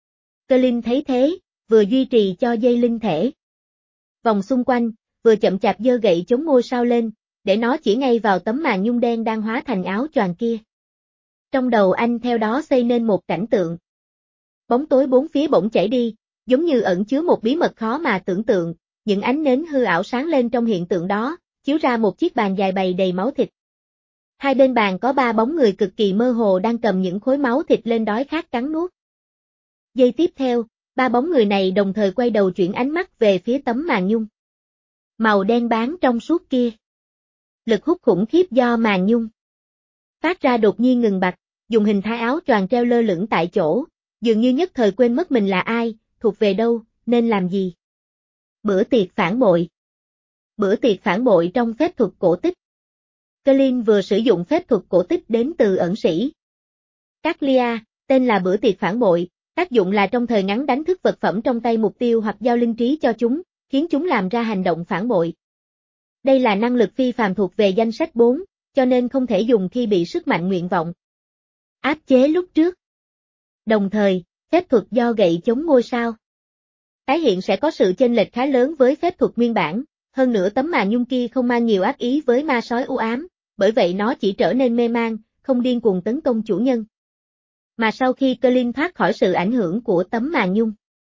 Colin thấy thế, vừa duy trì cho dây linh thể vòng xung quanh, vừa chậm chạp giơ gậy chống ngôi sao lên, để nó chỉ ngay vào tấm màn nhung đen đang hóa thành áo choàng kia. Trong đầu anh theo đó xây nên một cảnh tượng. Bóng tối bốn phía bỗng chảy đi, giống như ẩn chứa một bí mật khó mà tưởng tượng, những ánh nến hư ảo sáng lên trong hiện tượng đó, chiếu ra một chiếc bàn dài bày đầy máu thịt. Hai bên bàn có ba bóng người cực kỳ mơ hồ đang cầm những khối máu thịt lên đói khát cắn nuốt. Giây tiếp theo, ba bóng người này đồng thời quay đầu chuyển ánh mắt về phía tấm màn nhung màu đen bán trong suốt kia. Lực hút khủng khiếp do màn nhung phát ra đột nhiên ngừng bặt, dùng hình thái áo choàng treo lơ lửng tại chỗ, dường như nhất thời quên mất mình là ai, thuộc về đâu, nên làm gì. Bữa tiệc phản bội. Bữa tiệc phản bội trong phép thuật cổ tích. Colin vừa sử dụng phép thuật cổ tích đến từ ẩn sĩ Caglia, tên là bữa tiệc phản bội, tác dụng là trong thời ngắn đánh thức vật phẩm trong tay mục tiêu hoặc giao linh trí cho chúng, khiến chúng làm ra hành động phản bội. Đây là năng lực phi phàm thuộc về danh sách bốn, cho nên không thể dùng khi bị sức mạnh nguyện vọng áp chế lúc trước. Đồng thời, phép thuật do gậy chống ngôi sao tái hiện sẽ có sự chênh lệch khá lớn với phép thuật nguyên bản, hơn nữa tấm màn nhung kia không mang nhiều ác ý với ma sói u ám, bởi vậy nó chỉ trở nên mê man, không điên cuồng tấn công chủ nhân. Mà sau khi Colin thoát khỏi sự ảnh hưởng của tấm màn nhung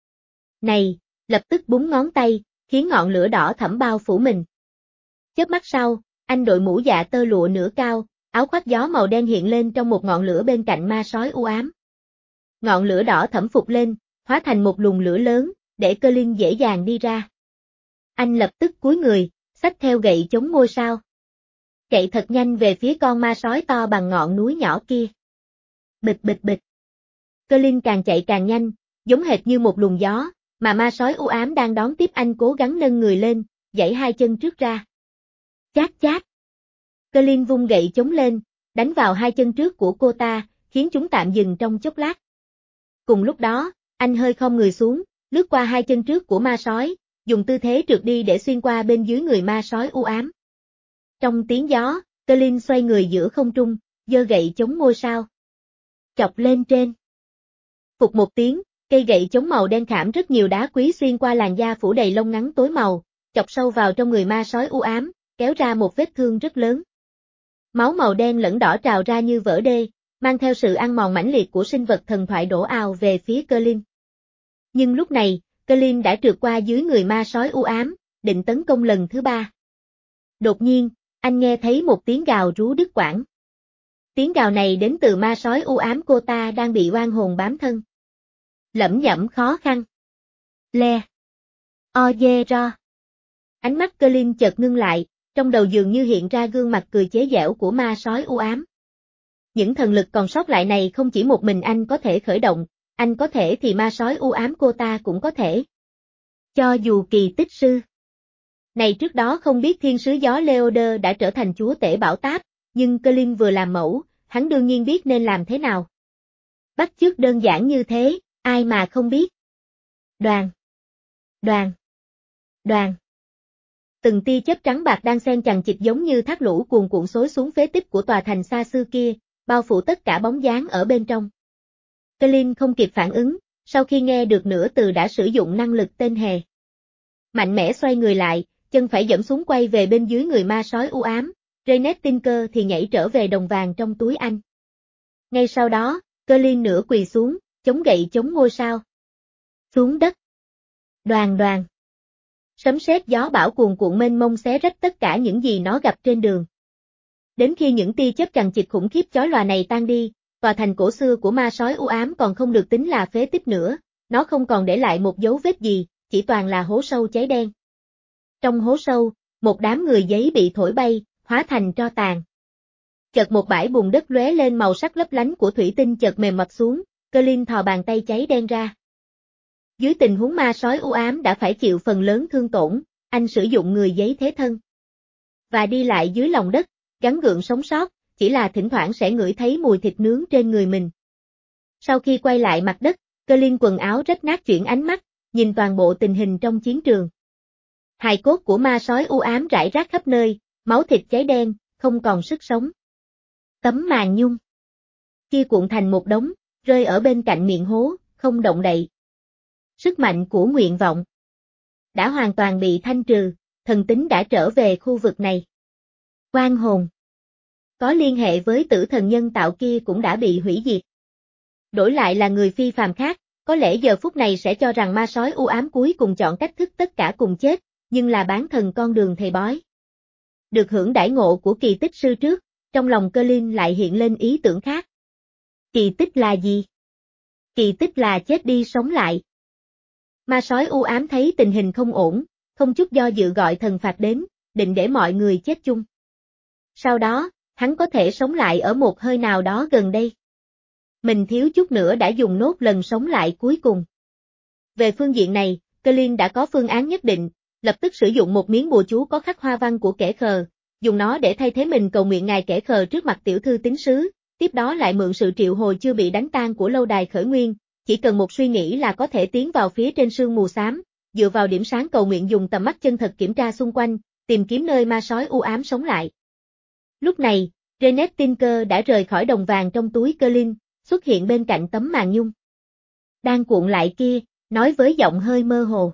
này, lập tức búng ngón tay, khiến ngọn lửa đỏ thẫm bao phủ mình. Chớp mắt sau, anh đội mũ dạ tơ lụa nửa cao, áo khoác gió màu đen hiện lên trong một ngọn lửa bên cạnh ma sói u ám. Ngọn lửa đỏ thẫm phục lên, hóa thành một luồng lửa lớn, để Colin dễ dàng đi ra. Anh lập tức cúi người, xách theo gậy chống ngôi sao. Chạy thật nhanh về phía con ma sói to bằng ngọn núi nhỏ kia. Bịch bịch bịch. Colin càng chạy càng nhanh, giống hệt như một luồng gió, mà ma sói u ám đang đón tiếp anh cố gắng nâng người lên, giãy hai chân trước ra. Chát chát. Colin vung gậy chống lên, đánh vào hai chân trước của cô ta, khiến chúng tạm dừng trong chốc lát. Cùng lúc đó, anh hơi khom người xuống, lướt qua hai chân trước của ma sói, dùng tư thế trượt đi để xuyên qua bên dưới người ma sói u ám. Trong tiếng gió, Colin xoay người giữa không trung, giơ gậy chống ngôi sao chọc lên trên. Phục một tiếng, cây gậy chống màu đen khảm rất nhiều đá quý xuyên qua làn da phủ đầy lông ngắn tối màu, chọc sâu vào trong người ma sói u ám, kéo ra một vết thương rất lớn. Máu màu đen lẫn đỏ trào ra như vỡ đê, mang theo sự ăn mòn mãnh liệt của sinh vật thần thoại đổ ào về phía Colin. Nhưng lúc này, Colin đã trượt qua dưới người ma sói u ám, định tấn công lần thứ ba. Đột nhiên, anh nghe thấy một tiếng gào rú đứt quãng. Tiếng gào này đến từ ma sói u ám cô ta đang bị oan hồn bám thân. Lẩm nhẩm khó khăn. Le. O dê ro. Ánh mắt Colin chợt ngưng lại, trong đầu dường như hiện ra gương mặt cười chế giễu của ma sói u ám. Những thần lực còn sót lại này không chỉ một mình anh có thể khởi động, anh có thể thì ma sói u ám cô ta cũng có thể. Cho dù kỳ tích sư này trước đó không biết thiên sứ gió Leoder đã trở thành chúa tể bão táp, nhưng Colin vừa làm mẫu, hắn đương nhiên biết nên làm thế nào. Bắt chước đơn giản như thế, ai mà không biết. Đoàn, đoàn, đoàn. Từng tia chớp trắng bạc đang xen chằng chịt giống như thác lũ cuồn cuộn xối xuống phế tích của tòa thành xa xưa kia, bao phủ tất cả bóng dáng ở bên trong. Colin không kịp phản ứng, sau khi nghe được nửa từ đã sử dụng năng lực tên hề. Mạnh mẽ xoay người lại, chân phải giẫm xuống quay về bên dưới người ma sói u ám, Rennet Tinker thì nhảy trở về đồng vàng trong túi anh. Ngay sau đó, Colin nửa quỳ xuống, chống gậy chống ngôi sao. Xuống đất. Đoàn đoàn. Sấm sét gió bão cuồn cuộn mênh mông xé rách tất cả những gì nó gặp trên đường. Đến khi những tia chớp chằng chịt khủng khiếp chói lòa này tan đi, tòa thành cổ xưa của ma sói u ám còn không được tính là phế tích nữa, nó không còn để lại một dấu vết gì, chỉ toàn là hố sâu cháy đen. Trong hố sâu, một đám người giấy bị thổi bay, hóa thành tro tàn. Chợt một bãi bùn đất lóe lên màu sắc lấp lánh của thủy tinh chợt mềm mặt xuống, Colin thò bàn tay cháy đen ra. Dưới tình huống ma sói u ám đã phải chịu phần lớn thương tổn, anh sử dụng người giấy thế thân. Và đi lại dưới lòng đất, gắng gượng sống sót, chỉ là thỉnh thoảng sẽ ngửi thấy mùi thịt nướng trên người mình. Sau khi quay lại mặt đất, Colin quần áo rách nát chuyển ánh mắt, nhìn toàn bộ tình hình trong chiến trường. Hài cốt của ma sói u ám rải rác khắp nơi, máu thịt cháy đen, không còn sức sống. Tấm màn nhung kia cuộn thành một đống, rơi ở bên cạnh miệng hố, không động đậy. Sức mạnh của nguyện vọng đã hoàn toàn bị thanh trừ, thần tính đã trở về khu vực này. Oan hồn có liên hệ với tử thần nhân tạo kia cũng đã bị hủy diệt. Đổi lại là người phi phàm khác, có lẽ giờ phút này sẽ cho rằng ma sói u ám cuối cùng chọn cách thức tất cả cùng chết, nhưng là bán thần con đường thầy bói. Được hưởng đãi ngộ của kỳ tích sư trước, trong lòng Colin lại hiện lên ý tưởng khác. Kỳ tích là gì? Kỳ tích là chết đi sống lại. Ma sói u ám thấy tình hình không ổn, không chút do dự gọi thần phạt đến, định để mọi người chết chung. Sau đó, hắn có thể sống lại ở một hơi nào đó gần đây. Mình thiếu chút nữa đã dùng nốt lần sống lại cuối cùng. Về phương diện này, Colin đã có phương án nhất định, lập tức sử dụng một miếng bùa chú có khắc hoa văn của kẻ khờ, dùng nó để thay thế mình cầu nguyện ngài kẻ khờ trước mặt tiểu thư tín sứ, tiếp đó lại mượn sự triệu hồi chưa bị đánh tan của lâu đài khởi nguyên, chỉ cần một suy nghĩ là có thể tiến vào phía trên sương mù xám, dựa vào điểm sáng cầu nguyện dùng tầm mắt chân thật kiểm tra xung quanh, tìm kiếm nơi ma sói u ám sống lại. Lúc này, Rennet Tinker đã rời khỏi đồng vàng trong túi Colin, xuất hiện bên cạnh tấm màn nhung. Đang cuộn lại kia, nói với giọng hơi mơ hồ.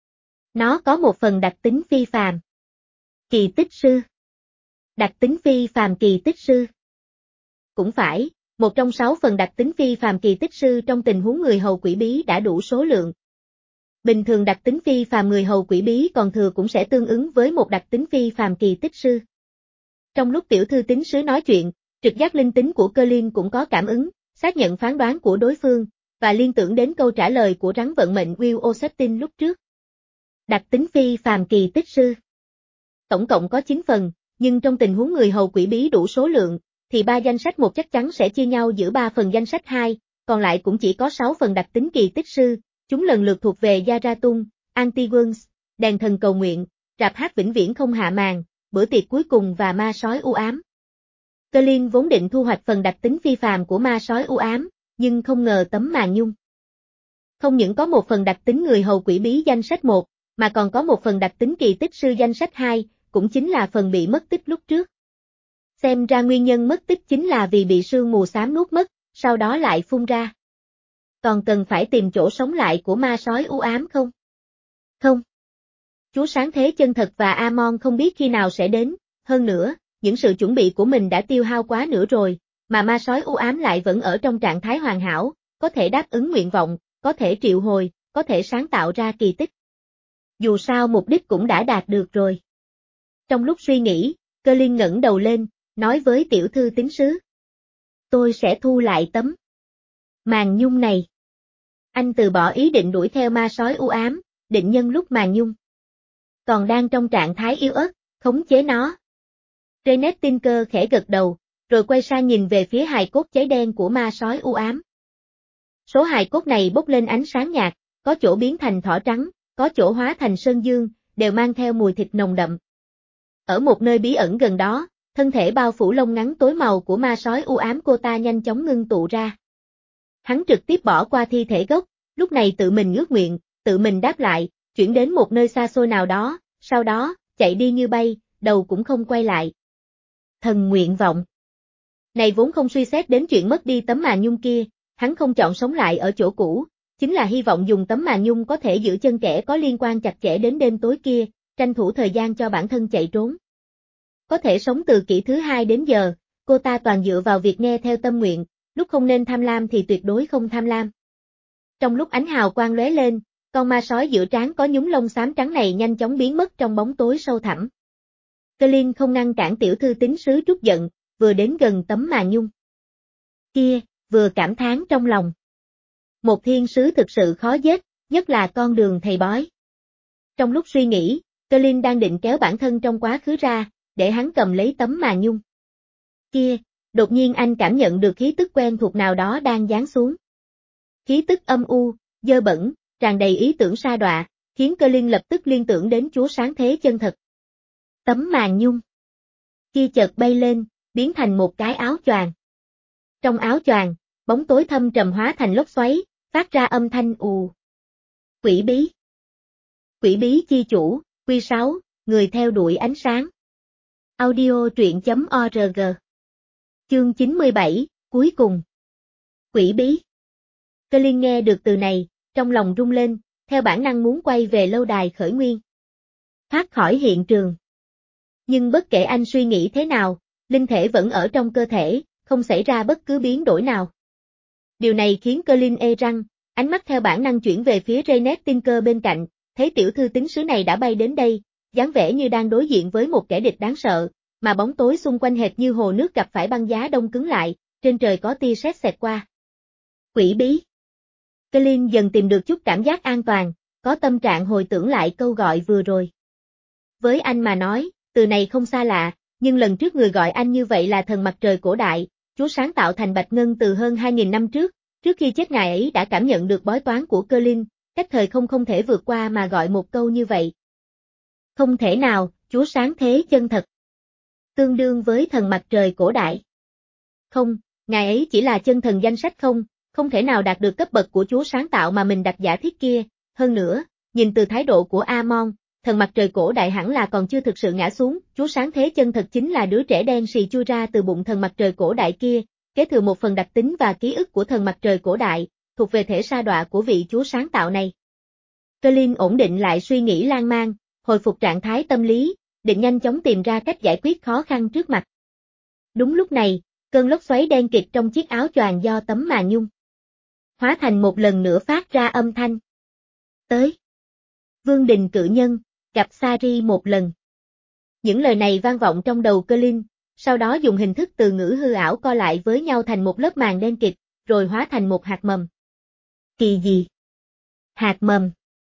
Nó có một phần đặc tính phi phàm. Kỳ tích sư. Đặc tính phi phàm kỳ tích sư. Cũng phải, một trong sáu phần đặc tính phi phàm kỳ tích sư trong tình huống người hầu quỷ bí đã đủ số lượng. Bình thường đặc tính phi phàm người hầu quỷ bí còn thừa cũng sẽ tương ứng với một đặc tính phi phàm kỳ tích sư. Trong lúc tiểu thư tín sứ nói chuyện, trực giác linh tính của Colin cũng có cảm ứng, xác nhận phán đoán của đối phương, và liên tưởng đến câu trả lời của rắn vận mệnh Will O'Septin lúc trước. Đặc tính phi phàm kỳ tích sư. Tổng cộng có chín phần, nhưng trong tình huống người hầu quỷ bí đủ số lượng, thì ba danh sách một chắc chắn sẽ chia nhau giữa ba phần danh sách hai, còn lại cũng chỉ có sáu phần đặc tính kỳ tích sư, chúng lần lượt thuộc về Yaratung, Anti-Worms, đèn thần cầu nguyện, rạp hát vĩnh viễn không hạ màn, bữa tiệc cuối cùng và ma sói u ám. Colin vốn định thu hoạch phần đặc tính phi phàm của ma sói u ám, nhưng không ngờ tấm màn nhung. Không những có một phần đặc tính người hầu quỷ bí danh sách một, mà còn có một phần đặc tính kỳ tích sư danh sách hai, cũng chính là phần bị mất tích lúc trước. Xem ra nguyên nhân mất tích chính là vì bị sương mù xám nuốt mất, sau đó lại phun ra. Còn cần phải tìm chỗ sống lại của ma sói u ám không? Không. Chúa sáng thế chân thật và Amon không biết khi nào sẽ đến, hơn nữa, những sự chuẩn bị của mình đã tiêu hao quá nửa rồi, mà ma sói u ám lại vẫn ở trong trạng thái hoàn hảo, có thể đáp ứng nguyện vọng, có thể triệu hồi, có thể sáng tạo ra kỳ tích. Dù sao mục đích cũng đã đạt được rồi. Trong lúc suy nghĩ, Colin ngẩng đầu lên, nói với tiểu thư tín sứ. Tôi sẽ thu lại tấm màn nhung này. Anh từ bỏ ý định đuổi theo ma sói u ám, định nhân lúc màn nhung còn đang trong trạng thái yếu ớt, khống chế nó. Rennet Tinker khẽ gật đầu, rồi quay sang nhìn về phía hài cốt cháy đen của ma sói u ám. Số hài cốt này bốc lên ánh sáng nhạt, có chỗ biến thành thỏ trắng, có chỗ hóa thành sơn dương, đều mang theo mùi thịt nồng đậm. Ở một nơi bí ẩn gần đó, thân thể bao phủ lông ngắn tối màu của ma sói u ám cô ta nhanh chóng ngưng tụ ra. Hắn trực tiếp bỏ qua thi thể gốc, lúc này tự mình ước nguyện, tự mình đáp lại, chuyển đến một nơi xa xôi nào đó, sau đó, chạy đi như bay, đầu cũng không quay lại. Thần nguyện vọng. Này vốn không suy xét đến chuyện mất đi tấm màn nhung kia, hắn không chọn sống lại ở chỗ cũ, chính là hy vọng dùng tấm màn nhung có thể giữ chân kẻ có liên quan chặt chẽ đến đêm tối kia, tranh thủ thời gian cho bản thân chạy trốn. Có thể sống từ kỷ thứ hai đến giờ, cô ta toàn dựa vào việc nghe theo tâm nguyện, lúc không nên tham lam thì tuyệt đối không tham lam. Trong lúc ánh hào quang lóe lên, con ma sói giữa trán có nhúng lông xám trắng này nhanh chóng biến mất trong bóng tối sâu thẳm. Colin không ngăn cản tiểu thư tín sứ trút giận, vừa đến gần tấm màn nhung kia, vừa cảm thán trong lòng. Một thiên sứ thực sự khó giết, nhất là con đường thầy bói. Trong lúc suy nghĩ, Colin đang định kéo bản thân trong quá khứ ra, để hắn cầm lấy tấm màn nhung kia, đột nhiên anh cảm nhận được khí tức quen thuộc nào đó đang giáng xuống. Khí tức âm u, dơ bẩn, tràn đầy ý tưởng sa đọa, khiến Colin lập tức liên tưởng đến Chúa sáng thế chân thật. Tấm màn nhung kia chợt bay lên, biến thành một cái áo choàng. Trong áo choàng, bóng tối thâm trầm hóa thành lốc xoáy, phát ra âm thanh ù. Quỷ bí. Quỷ bí chi chủ, quy sáu, người theo đuổi ánh sáng. Audio truyện chấm org. Chương chín mươi bảy, cuối cùng. Quỷ bí. Colin nghe được từ này, trong lòng rung lên, theo bản năng muốn quay về lâu đài khởi nguyên. Thoát khỏi hiện trường. Nhưng bất kể anh suy nghĩ thế nào, linh thể vẫn ở trong cơ thể, không xảy ra bất cứ biến đổi nào. Điều này khiến Colin ê răng, ánh mắt theo bản năng chuyển về phía Rennet Tinker bên cạnh, thấy tiểu thư tín sứ này đã bay đến đây, dáng vẻ như đang đối diện với một kẻ địch đáng sợ, mà bóng tối xung quanh hệt như hồ nước gặp phải băng giá đông cứng lại, trên trời có tia sét xẹt qua. Quỷ bí. Colin dần tìm được chút cảm giác an toàn, có tâm trạng hồi tưởng lại câu gọi vừa rồi. Với anh mà nói, từ này không xa lạ, nhưng lần trước người gọi anh như vậy là thần mặt trời cổ đại, Chúa sáng tạo thành Bạch Ngân từ hơn hai nghìn năm trước, trước khi chết ngài ấy đã cảm nhận được bói toán của Colin, cách thời không không thể vượt qua mà gọi một câu như vậy. Không thể nào, Chúa sáng thế chân thật. Tương đương với thần mặt trời cổ đại. Không, ngài ấy chỉ là chân thần danh sách không, không thể nào đạt được cấp bậc của Chúa sáng tạo mà mình đặt giả thiết kia, hơn nữa, nhìn từ thái độ của Amon, thần mặt trời cổ đại hẳn là còn chưa thực sự ngã xuống, Chúa sáng thế chân thật chính là đứa trẻ đen xì chui ra từ bụng thần mặt trời cổ đại kia, kế thừa một phần đặc tính và ký ức của thần mặt trời cổ đại, thuộc về thể sa đọa của vị Chúa sáng tạo này. Colin ổn định lại suy nghĩ lan man, hồi phục trạng thái tâm lý, định nhanh chóng tìm ra cách giải quyết khó khăn trước mặt. Đúng lúc này, cơn lốc xoáy đen kịt trong chiếc áo choàng do tấm màn nhung hóa thành một lần nữa phát ra âm thanh. Tới. Vương đình cự nhân, gặp Sari một lần. Những lời này vang vọng trong đầu Colin, sau đó dùng hình thức từ ngữ hư ảo co lại với nhau thành một lớp màng đen kịt, rồi hóa thành một hạt mầm. Kỳ gì? Hạt mầm.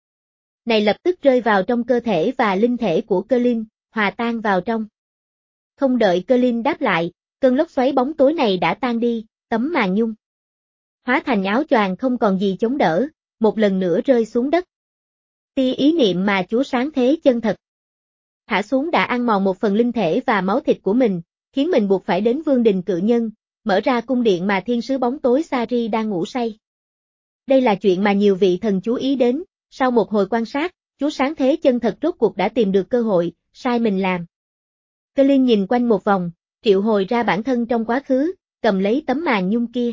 Này lập tức rơi vào trong cơ thể và linh thể của Colin, hòa tan vào trong. Không đợi Colin đáp lại, cơn lốc xoáy bóng tối này đã tan đi, tấm màn nhung hóa thành áo choàng không còn gì chống đỡ, một lần nữa rơi xuống đất. Tia ý niệm mà Chúa sáng thế chân thật thả xuống đã ăn mòn một phần linh thể và máu thịt của mình, khiến mình buộc phải đến vương đình cự nhân, mở ra cung điện mà thiên sứ bóng tối Sari đang ngủ say. Đây là chuyện mà nhiều vị thần chú ý đến, sau một hồi quan sát, Chúa sáng thế chân thật rốt cuộc đã tìm được cơ hội, sai mình làm. Colin nhìn quanh một vòng, triệu hồi ra bản thân trong quá khứ, cầm lấy tấm màn nhung kia.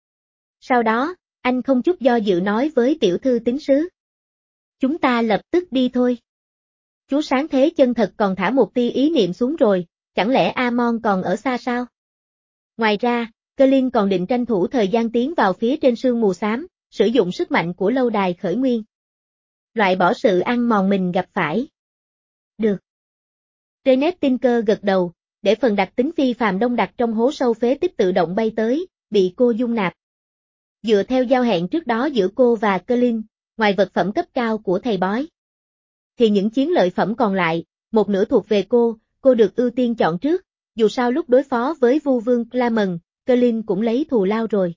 Sau đó, anh không chút do dự nói với tiểu thư tín sứ. Chúng ta lập tức đi thôi. Chúa sáng thế chân thật còn thả một tia ý niệm xuống rồi, chẳng lẽ Amon còn ở xa sao? Ngoài ra, Colin còn định tranh thủ thời gian tiến vào phía trên sương mù xám, sử dụng sức mạnh của lâu đài khởi nguyên. Loại bỏ sự ăn mòn mình gặp phải. Được. Rennet Tinker gật đầu, để phần đặc tính phi phàm đông đặc trong hố sâu phế tích tự động bay tới, bị cô dung nạp. Dựa theo giao hẹn trước đó giữa cô và Colin, ngoài vật phẩm cấp cao của thầy bói, thì những chiến lợi phẩm còn lại, một nửa thuộc về cô, cô được ưu tiên chọn trước, dù sao lúc đối phó với Vu Vương Clamon, Colin cũng lấy thù lao rồi.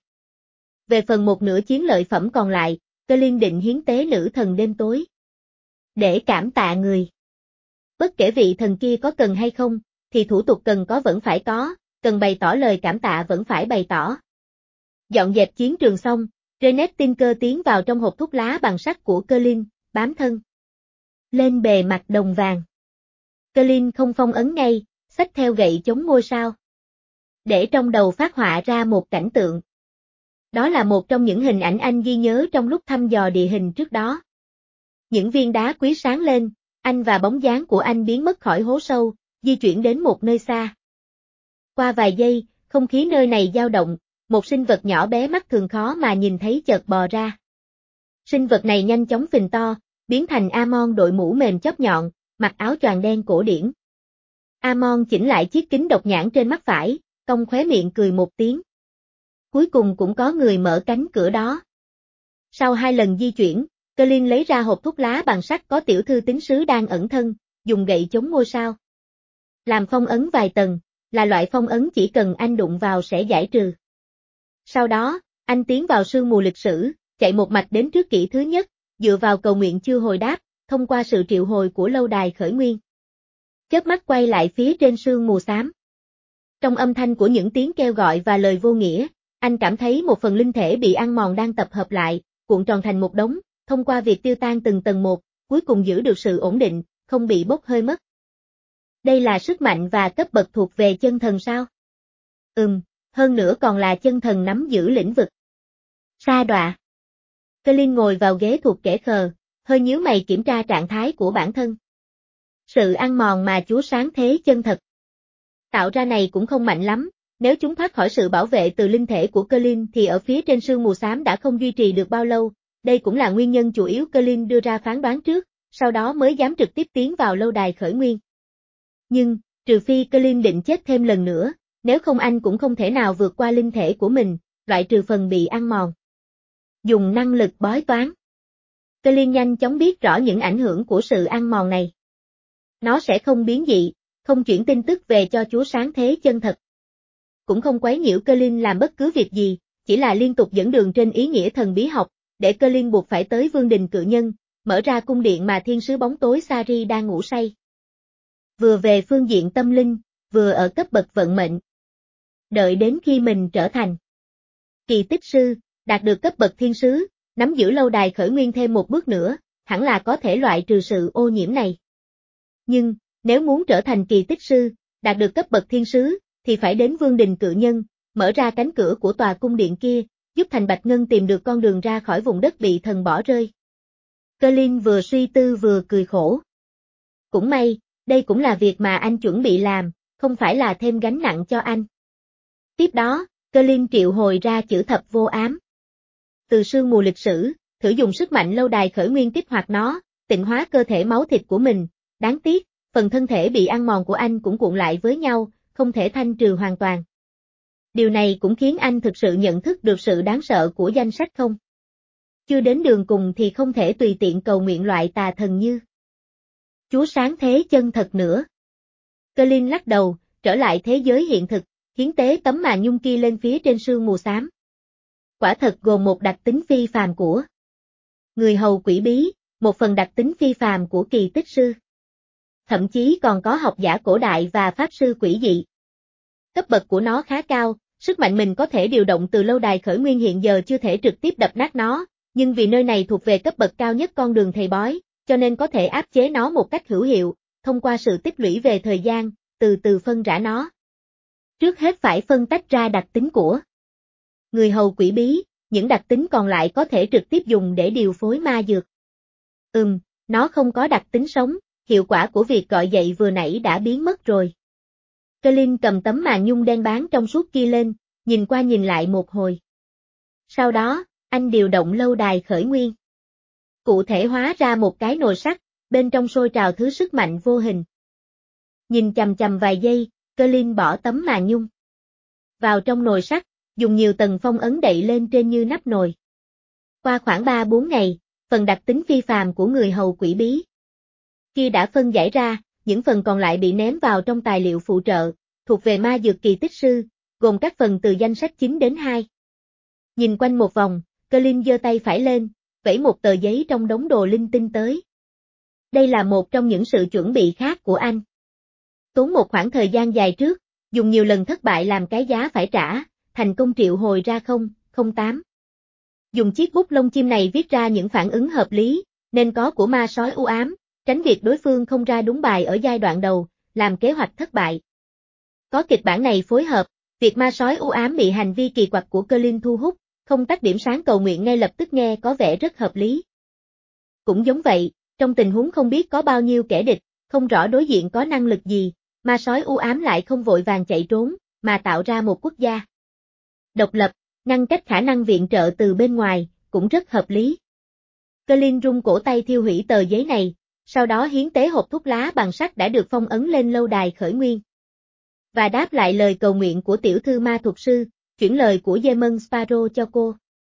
Về phần một nửa chiến lợi phẩm còn lại, Colin định hiến tế nữ thần đêm tối. Để cảm tạ người. Bất kể vị thần kia có cần hay không, thì thủ tục cần có vẫn phải có, cần bày tỏ lời cảm tạ vẫn phải bày tỏ. Dọn dẹp chiến trường xong, Rennet Tinker tiến vào trong hộp thuốc lá bằng sắt của Colin, bám thân lên bề mặt đồng vàng. Colin không phong ấn ngay, xách theo gậy chống ngôi sao. Để trong đầu phát họa ra một cảnh tượng. Đó là một trong những hình ảnh anh ghi nhớ trong lúc thăm dò địa hình trước đó. Những viên đá quý sáng lên, anh và bóng dáng của anh biến mất khỏi hố sâu, di chuyển đến một nơi xa. Qua vài giây, không khí nơi này dao động, một sinh vật nhỏ bé mắt thường khó mà nhìn thấy chợt bò ra. Sinh vật này nhanh chóng phình to, biến thành Amon đội mũ mềm chóp nhọn, mặc áo choàng đen cổ điển. Amon chỉnh lại chiếc kính độc nhãn trên mắt phải, cong khóe miệng cười một tiếng. Cuối cùng cũng có người mở cánh cửa đó. Sau hai lần di chuyển, Colin lấy ra hộp thuốc lá bằng sắt có tiểu thư tín sứ đang ẩn thân, dùng gậy chống ngôi sao. Làm phong ấn vài tầng, là loại phong ấn chỉ cần anh đụng vào sẽ giải trừ. Sau đó, anh tiến vào sương mù lịch sử, chạy một mạch đến trước kỷ thứ nhất, dựa vào cầu nguyện chưa hồi đáp, thông qua sự triệu hồi của lâu đài khởi nguyên. Chớp mắt quay lại phía trên sương mù xám. Trong âm thanh của những tiếng kêu gọi và lời vô nghĩa, anh cảm thấy một phần linh thể bị ăn mòn đang tập hợp lại, cuộn tròn thành một đống, thông qua việc tiêu tan từng tầng một, cuối cùng giữ được sự ổn định, không bị bốc hơi mất. Đây là sức mạnh và cấp bậc thuộc về chân thần sao? Ừm, hơn nữa còn là chân thần nắm giữ lĩnh vực. Sa đọa. Colin ngồi vào ghế thuộc kẻ khờ, hơi nhíu mày kiểm tra trạng thái của bản thân. Sự ăn mòn mà Chúa Sáng Thế chân thật tạo ra này cũng không mạnh lắm, nếu chúng thoát khỏi sự bảo vệ từ linh thể của Colin thì ở phía trên sương mù xám đã không duy trì được bao lâu, đây cũng là nguyên nhân chủ yếu Colin đưa ra phán đoán trước, sau đó mới dám trực tiếp tiến vào lâu đài khởi nguyên. Nhưng, trừ phi Colin định chết thêm lần nữa, nếu không anh cũng không thể nào vượt qua linh thể của mình, loại trừ phần bị ăn mòn. Dùng năng lực bói toán. Colin nhanh chóng biết rõ những ảnh hưởng của sự ăn mòn này. Nó sẽ không biến dị, không chuyển tin tức về cho Chúa Sáng Thế chân thật. Cũng không quấy nhiễu Colin làm bất cứ việc gì, chỉ là liên tục dẫn đường trên ý nghĩa thần bí học, để Colin buộc phải tới Vương đình Cự Nhân, mở ra cung điện mà thiên sứ bóng tối Sari đang ngủ say. Vừa về phương diện tâm linh, vừa ở cấp bậc vận mệnh. Đợi đến khi mình trở thành kỳ tích sư, đạt được cấp bậc thiên sứ, nắm giữ lâu đài khởi nguyên thêm một bước nữa, hẳn là có thể loại trừ sự ô nhiễm này. Nhưng, nếu muốn trở thành kỳ tích sư, đạt được cấp bậc thiên sứ, thì phải đến Vương đình Cự Nhân, mở ra cánh cửa của tòa cung điện kia, giúp Thành Bạch Ngân tìm được con đường ra khỏi vùng đất bị thần bỏ rơi. Colin vừa suy tư vừa cười khổ. Cũng may, đây cũng là việc mà anh chuẩn bị làm, không phải là thêm gánh nặng cho anh. Tiếp đó, Colin triệu hồi ra chữ thập vô ám. Từ sương mù lịch sử, thử dùng sức mạnh lâu đài khởi nguyên kích hoạt nó, tịnh hóa cơ thể máu thịt của mình, đáng tiếc, phần thân thể bị ăn mòn của anh cũng cuộn lại với nhau, không thể thanh trừ hoàn toàn. Điều này cũng khiến anh thực sự nhận thức được sự đáng sợ của danh sách không. Chưa đến đường cùng thì không thể tùy tiện cầu nguyện loại tà thần như Chúa Sáng Thế chân thật nữa. Colin lắc đầu, trở lại thế giới hiện thực, hiến tế tấm màn nhung kia lên phía trên sương mù xám. Quả thật gồm một đặc tính phi phàm của người hầu quỷ bí, một phần đặc tính phi phàm của kỳ tích sư. Thậm chí còn có học giả cổ đại và pháp sư quỷ dị. Cấp bậc của nó khá cao, sức mạnh mình có thể điều động từ lâu đài khởi nguyên hiện giờ chưa thể trực tiếp đập nát nó, nhưng vì nơi này thuộc về cấp bậc cao nhất con đường thầy bói, cho nên có thể áp chế nó một cách hữu hiệu, thông qua sự tích lũy về thời gian, từ từ phân rã nó. Trước hết phải phân tách ra đặc tính của người hầu quỷ bí, những đặc tính còn lại có thể trực tiếp dùng để điều phối ma dược. Ừm, nó không có đặc tính sống, hiệu quả của việc gọi dậy vừa nãy đã biến mất rồi. Colin cầm tấm màn nhung đen bán trong suốt kia lên, nhìn qua nhìn lại một hồi. Sau đó, anh điều động lâu đài khởi nguyên. Cụ thể hóa ra một cái nồi sắt, bên trong sôi trào thứ sức mạnh vô hình. Nhìn chằm chằm vài giây, Colin bỏ tấm màn nhung vào trong nồi sắt, dùng nhiều tầng phong ấn đậy lên trên như nắp nồi. Qua khoảng ba bốn ngày, phần đặc tính phi phàm của người hầu quỷ bí kia đã phân giải ra, những phần còn lại bị ném vào trong tài liệu phụ trợ, thuộc về ma dược kỳ tích sư, gồm các phần từ danh sách chín đến hai. Nhìn quanh một vòng, Colin giơ tay phải lên, vẫy một tờ giấy trong đống đồ linh tinh tới. Đây là một trong những sự chuẩn bị khác của anh. Tốn một khoảng thời gian dài trước, dùng nhiều lần thất bại làm cái giá phải trả, thành công triệu hồi ra không, không tám. Dùng chiếc bút lông chim này viết ra những phản ứng hợp lý, nên có của ma sói u ám, tránh việc đối phương không ra đúng bài ở giai đoạn đầu, làm kế hoạch thất bại. Có kịch bản này phối hợp, việc ma sói u ám bị hành vi kỳ quặc của Colin thu hút, không tắt điểm sáng cầu nguyện ngay lập tức nghe có vẻ rất hợp lý. Cũng giống vậy, trong tình huống không biết có bao nhiêu kẻ địch, không rõ đối diện có năng lực gì, ma sói u ám lại không vội vàng chạy trốn, mà tạo ra một quốc gia độc lập, ngăn cách khả năng viện trợ từ bên ngoài, cũng rất hợp lý. Colin rung cổ tay thiêu hủy tờ giấy này, sau đó hiến tế hộp thuốc lá bằng sắt đã được phong ấn lên lâu đài khởi nguyên. Và đáp lại lời cầu nguyện của tiểu thư ma thuật sư, chuyển lời của Demon Sparrow cho cô.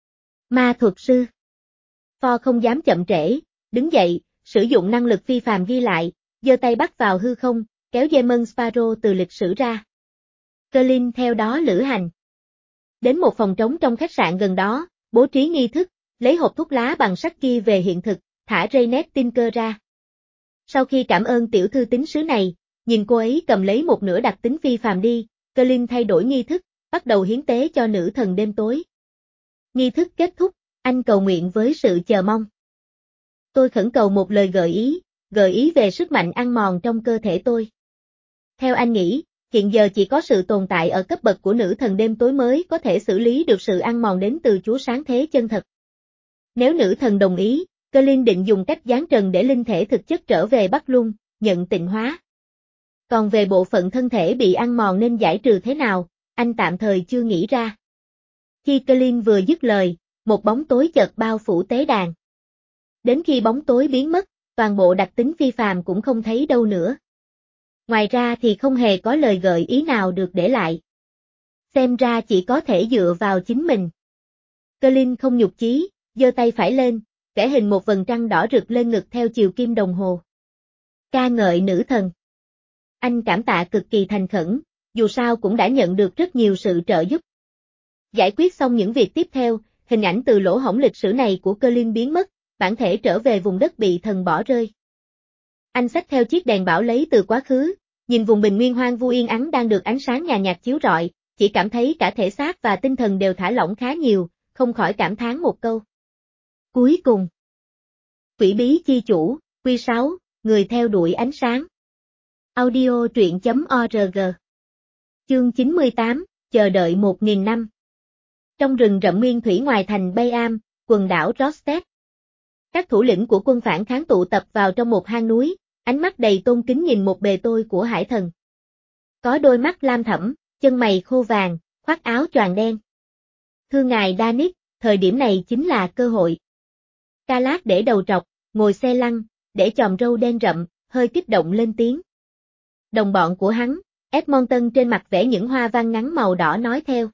Ma thuật sư. Ford không dám chậm trễ, đứng dậy, sử dụng năng lực phi phàm ghi lại, giơ tay bắt vào hư không, kéo Demon Sparrow từ lịch sử ra. Colin theo đó lữ hành. Đến một phòng trống trong khách sạn gần đó, bố trí nghi thức, lấy hộp thuốc lá bằng sắt kia về hiện thực, thả Janet Tinker ra. Sau khi cảm ơn tiểu thư tín sứ này, nhìn cô ấy cầm lấy một nửa đặc tính phi phàm đi, Colin thay đổi nghi thức, bắt đầu hiến tế cho nữ thần đêm tối. Nghi thức kết thúc, anh cầu nguyện với sự chờ mong. Tôi khẩn cầu một lời gợi ý, gợi ý về sức mạnh ăn mòn trong cơ thể tôi. Theo anh nghĩ, hiện giờ chỉ có sự tồn tại ở cấp bậc của nữ thần đêm tối mới có thể xử lý được sự ăn mòn đến từ Chúa sáng thế chân thật. Nếu nữ thần đồng ý, Colin định dùng cách giáng trần để linh thể thực chất trở về Bắc Luân, nhận tịnh hóa. Còn về bộ phận thân thể bị ăn mòn nên giải trừ thế nào, anh tạm thời chưa nghĩ ra. Khi Colin vừa dứt lời, một bóng tối chợt bao phủ tế đàn. Đến khi bóng tối biến mất, toàn bộ đặc tính phi phàm cũng không thấy đâu nữa. Ngoài ra thì không hề có lời gợi ý nào được để lại. Xem ra chỉ có thể dựa vào chính mình. Colin không nhục chí, giơ tay phải lên, vẽ hình một vầng trăng đỏ rực lên ngực theo chiều kim đồng hồ. Ca ngợi nữ thần. Anh cảm tạ cực kỳ thành khẩn, dù sao cũng đã nhận được rất nhiều sự trợ giúp. Giải quyết xong những việc tiếp theo, hình ảnh từ lỗ hổng lịch sử này của Colin biến mất, bản thể trở về vùng đất bị thần bỏ rơi. Anh xách theo chiếc đèn bảo lấy từ quá khứ, nhìn vùng bình nguyên hoang vu yên ắng đang được ánh sáng nhàn nhạt chiếu rọi, chỉ cảm thấy cả thể xác và tinh thần đều thả lỏng khá nhiều, không khỏi cảm thán một câu. Cuối cùng. Quỷ bí chi chủ, Quy sáu, người theo đuổi ánh sáng. Audio truyện chấm org. Chương chín mươi tám, chờ đợi một nghìn năm. Trong rừng rậm nguyên thủy ngoài thành Bayam, quần đảo Rostet. Các thủ lĩnh của quân phản kháng tụ tập vào trong một hang núi, ánh mắt đầy tôn kính nhìn một bề tôi của hải thần. Có đôi mắt lam thẫm, chân mày khô vàng, khoác áo choàng đen. Thưa ngài Danis, thời điểm này chính là cơ hội. Calat để đầu trọc, ngồi xe lăn, để chòm râu đen rậm, hơi kích động lên tiếng. Đồng bọn của hắn, Edmonton trên mặt vẽ những hoa văn ngắn màu đỏ nói theo.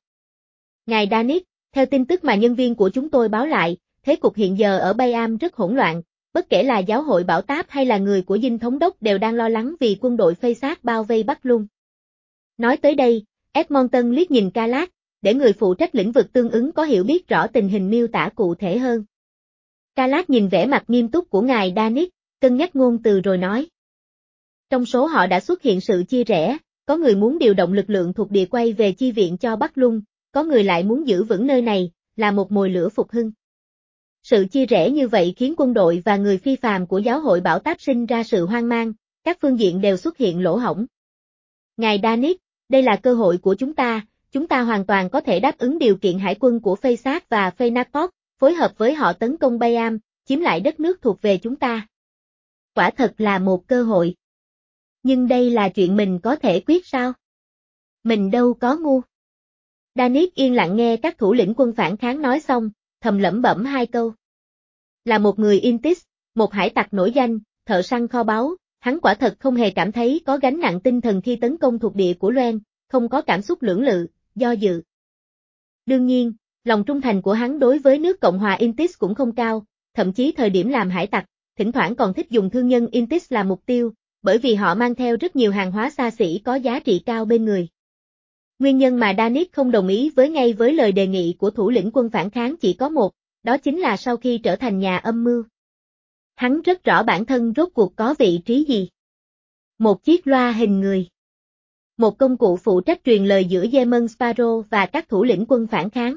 Ngài Danis, theo tin tức mà nhân viên của chúng tôi báo lại, thế cục hiện giờ ở Bayam rất hỗn loạn, bất kể là giáo hội Bảo Táp hay là người của Dinh Thống Đốc đều đang lo lắng vì quân đội phây sát bao vây Bắc Luân. Nói tới đây, Edmonton liếc nhìn Calat, để người phụ trách lĩnh vực tương ứng có hiểu biết rõ tình hình miêu tả cụ thể hơn. Calat nhìn vẻ mặt nghiêm túc của ngài Danis, cân nhắc ngôn từ rồi nói. Trong số họ đã xuất hiện sự chia rẽ, có người muốn điều động lực lượng thuộc địa quay về chi viện cho Bắc Luân, có người lại muốn giữ vững nơi này, là một mồi lửa phục hưng. Sự chia rẽ như vậy khiến quân đội và người phi phàm của giáo hội Bảo Táp sinh ra sự hoang mang, các phương diện đều xuất hiện lỗ hổng. Ngài Danis, đây là cơ hội của chúng ta, chúng ta hoàn toàn có thể đáp ứng điều kiện hải quân của Faysat và Phenakot, phối hợp với họ tấn công Bayam, chiếm lại đất nước thuộc về chúng ta. Quả thật là một cơ hội. Nhưng đây là chuyện mình có thể quyết sao? Mình đâu có ngu. Danis yên lặng nghe các thủ lĩnh quân phản kháng nói xong, thầm lẩm bẩm hai câu. Là một người Intis, một hải tặc nổi danh, thợ săn kho báu, hắn quả thật không hề cảm thấy có gánh nặng tinh thần khi tấn công thuộc địa của Loen, không có cảm xúc lưỡng lự, do dự. Đương nhiên, lòng trung thành của hắn đối với nước Cộng hòa Intis cũng không cao, thậm chí thời điểm làm hải tặc, thỉnh thoảng còn thích dùng thương nhân Intis làm mục tiêu, bởi vì họ mang theo rất nhiều hàng hóa xa xỉ có giá trị cao bên người. Nguyên nhân mà Danis không đồng ý với ngay với lời đề nghị của thủ lĩnh quân phản kháng chỉ có một, đó chính là sau khi trở thành nhà âm mưu. Hắn rất rõ bản thân rốt cuộc có vị trí gì. Một chiếc loa hình người. Một công cụ phụ trách truyền lời giữa Yemen Sparrow và các thủ lĩnh quân phản kháng.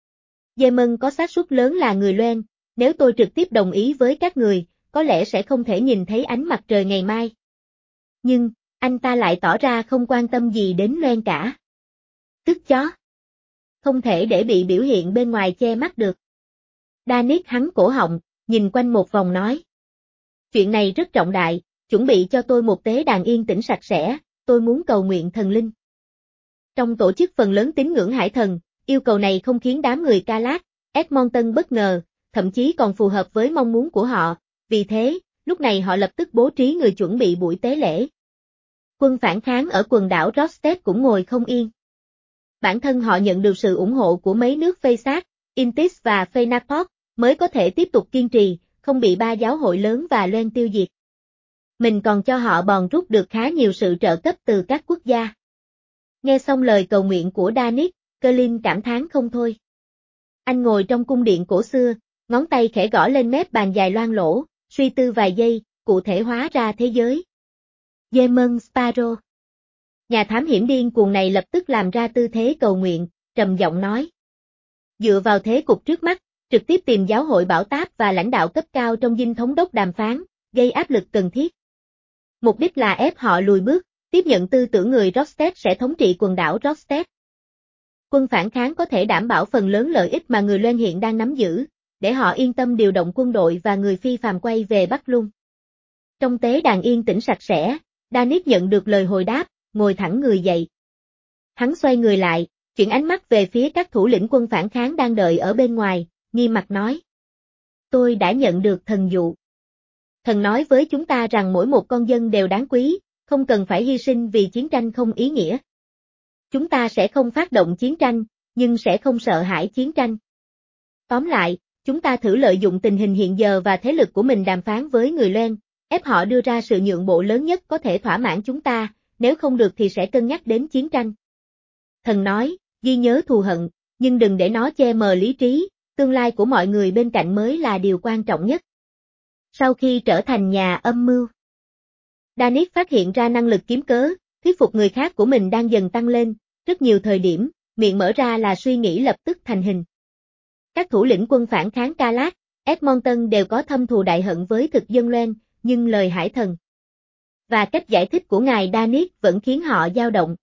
Yemen có xác suất lớn là người Loan, nếu tôi trực tiếp đồng ý với các người, có lẽ sẽ không thể nhìn thấy ánh mặt trời ngày mai. Nhưng, anh ta lại tỏ ra không quan tâm gì đến Loan cả. Tức chó. Không thể để bị biểu hiện bên ngoài che mắt được. Danis hắn cổ họng, nhìn quanh một vòng nói. Chuyện này rất trọng đại, chuẩn bị cho tôi một tế đàn yên tĩnh sạch sẽ, tôi muốn cầu nguyện thần linh. Trong tổ chức phần lớn tín ngưỡng hải thần, yêu cầu này không khiến đám người Kalat, Edmonton bất ngờ, thậm chí còn phù hợp với mong muốn của họ, vì thế, lúc này họ lập tức bố trí người chuẩn bị buổi tế lễ. Quân phản kháng ở quần đảo Rostet cũng ngồi không yên. Bản thân họ nhận được sự ủng hộ của mấy nước Faysat, Intis và Phenaport, mới có thể tiếp tục kiên trì, không bị ba giáo hội lớn và Loan tiêu diệt. Mình còn cho họ bòn rút được khá nhiều sự trợ cấp từ các quốc gia. Nghe xong lời cầu nguyện của Danis, Colin cảm thán không thôi. Anh ngồi trong cung điện cổ xưa, ngón tay khẽ gõ lên mép bàn dài loang lỗ, suy tư vài giây, cụ thể hóa ra thế giới. Yemen Sparrow. Nhà thám hiểm điên cuồng này lập tức làm ra tư thế cầu nguyện, trầm giọng nói. Dựa vào thế cục trước mắt, trực tiếp tìm giáo hội bảo táp và lãnh đạo cấp cao trong dinh thống đốc đàm phán, gây áp lực cần thiết. Mục đích là ép họ lùi bước, tiếp nhận tư tưởng người Rostet sẽ thống trị quần đảo Rostet. Quân phản kháng có thể đảm bảo phần lớn lợi ích mà người Loan hiện đang nắm giữ, để họ yên tâm điều động quân đội và người phi phàm quay về Bắc Lung. Trong tế đàn yên tĩnh sạch sẽ, Danis nhận được lời hồi đáp, ngồi thẳng người dậy. Hắn xoay người lại, chuyển ánh mắt về phía các thủ lĩnh quân phản kháng đang đợi ở bên ngoài, nghi mặt nói. Tôi đã nhận được thần dụ. Thần nói với chúng ta rằng mỗi một con dân đều đáng quý, không cần phải hy sinh vì chiến tranh không ý nghĩa. Chúng ta sẽ không phát động chiến tranh, nhưng sẽ không sợ hãi chiến tranh. Tóm lại, chúng ta thử lợi dụng tình hình hiện giờ và thế lực của mình đàm phán với người Loan, ép họ đưa ra sự nhượng bộ lớn nhất có thể thỏa mãn chúng ta, nếu không được thì sẽ cân nhắc đến chiến tranh. Thần nói, ghi nhớ thù hận, nhưng đừng để nó che mờ lý trí, tương lai của mọi người bên cạnh mới là điều quan trọng nhất. Sau khi trở thành nhà âm mưu, Danis phát hiện ra năng lực kiếm cớ, thuyết phục người khác của mình đang dần tăng lên, rất nhiều thời điểm, miệng mở ra là suy nghĩ lập tức thành hình. Các thủ lĩnh quân phản kháng Kalat, Edmonton đều có thâm thù đại hận với thực dân Loan, nhưng lời hải thần và cách giải thích của ngài Danis vẫn khiến họ dao động.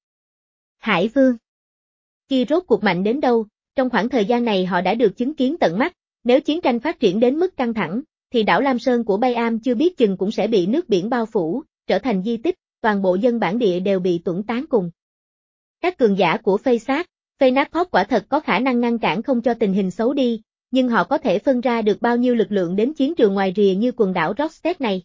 Hải vương. Khi rốt cuộc mạnh đến đâu, trong khoảng thời gian này họ đã được chứng kiến tận mắt, nếu chiến tranh phát triển đến mức căng thẳng, thì đảo Lam Sơn của Bayam chưa biết chừng cũng sẽ bị nước biển bao phủ, trở thành di tích, toàn bộ dân bản địa đều bị tuẫn tán cùng. Các cường giả của Faysat, Phenaport quả thật có khả năng ngăn cản không cho tình hình xấu đi, nhưng họ có thể phân ra được bao nhiêu lực lượng đến chiến trường ngoài rìa như quần đảo Rostet này.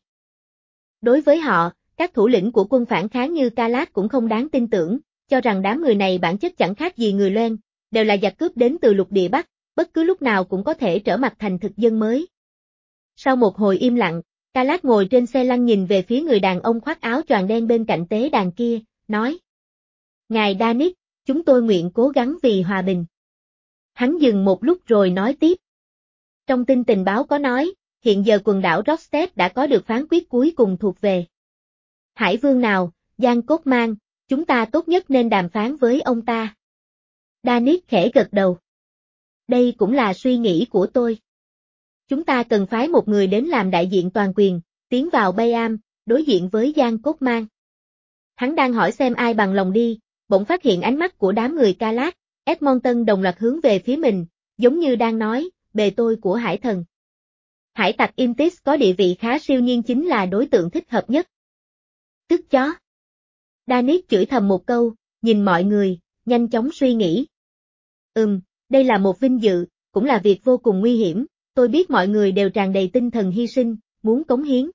Đối với họ, các thủ lĩnh của quân phản kháng như Kalat cũng không đáng tin tưởng, cho rằng đám người này bản chất chẳng khác gì người Loan, đều là giặc cướp đến từ lục địa Bắc, bất cứ lúc nào cũng có thể trở mặt thành thực dân mới. Sau một hồi im lặng, Kalat ngồi trên xe lăn nhìn về phía người đàn ông khoác áo choàng đen bên cạnh tế đàn kia, nói. Ngài Danis, chúng tôi nguyện cố gắng vì hòa bình. Hắn dừng một lúc rồi nói tiếp. Trong tin tình báo có nói, hiện giờ quần đảo Rostet đã có được phán quyết cuối cùng thuộc về Hải vương nào, Giang Cốt Mang, chúng ta tốt nhất nên đàm phán với ông ta. Danis khẽ gật đầu. Đây cũng là suy nghĩ của tôi. Chúng ta cần phái một người đến làm đại diện toàn quyền, tiến vào Bayam, đối diện với Giang Cốt Mang. Hắn đang hỏi xem ai bằng lòng đi, bỗng phát hiện ánh mắt của đám người Kalat, Edmonton đồng loạt hướng về phía mình, giống như đang nói, bề tôi của hải thần. Hải tặc Intis có địa vị khá siêu nhiên chính là đối tượng thích hợp nhất. Tức chó. Danis chửi thầm một câu, nhìn mọi người, nhanh chóng suy nghĩ. Ừm, đây là một vinh dự, cũng là việc vô cùng nguy hiểm, tôi biết mọi người đều tràn đầy tinh thần hy sinh, muốn cống hiến.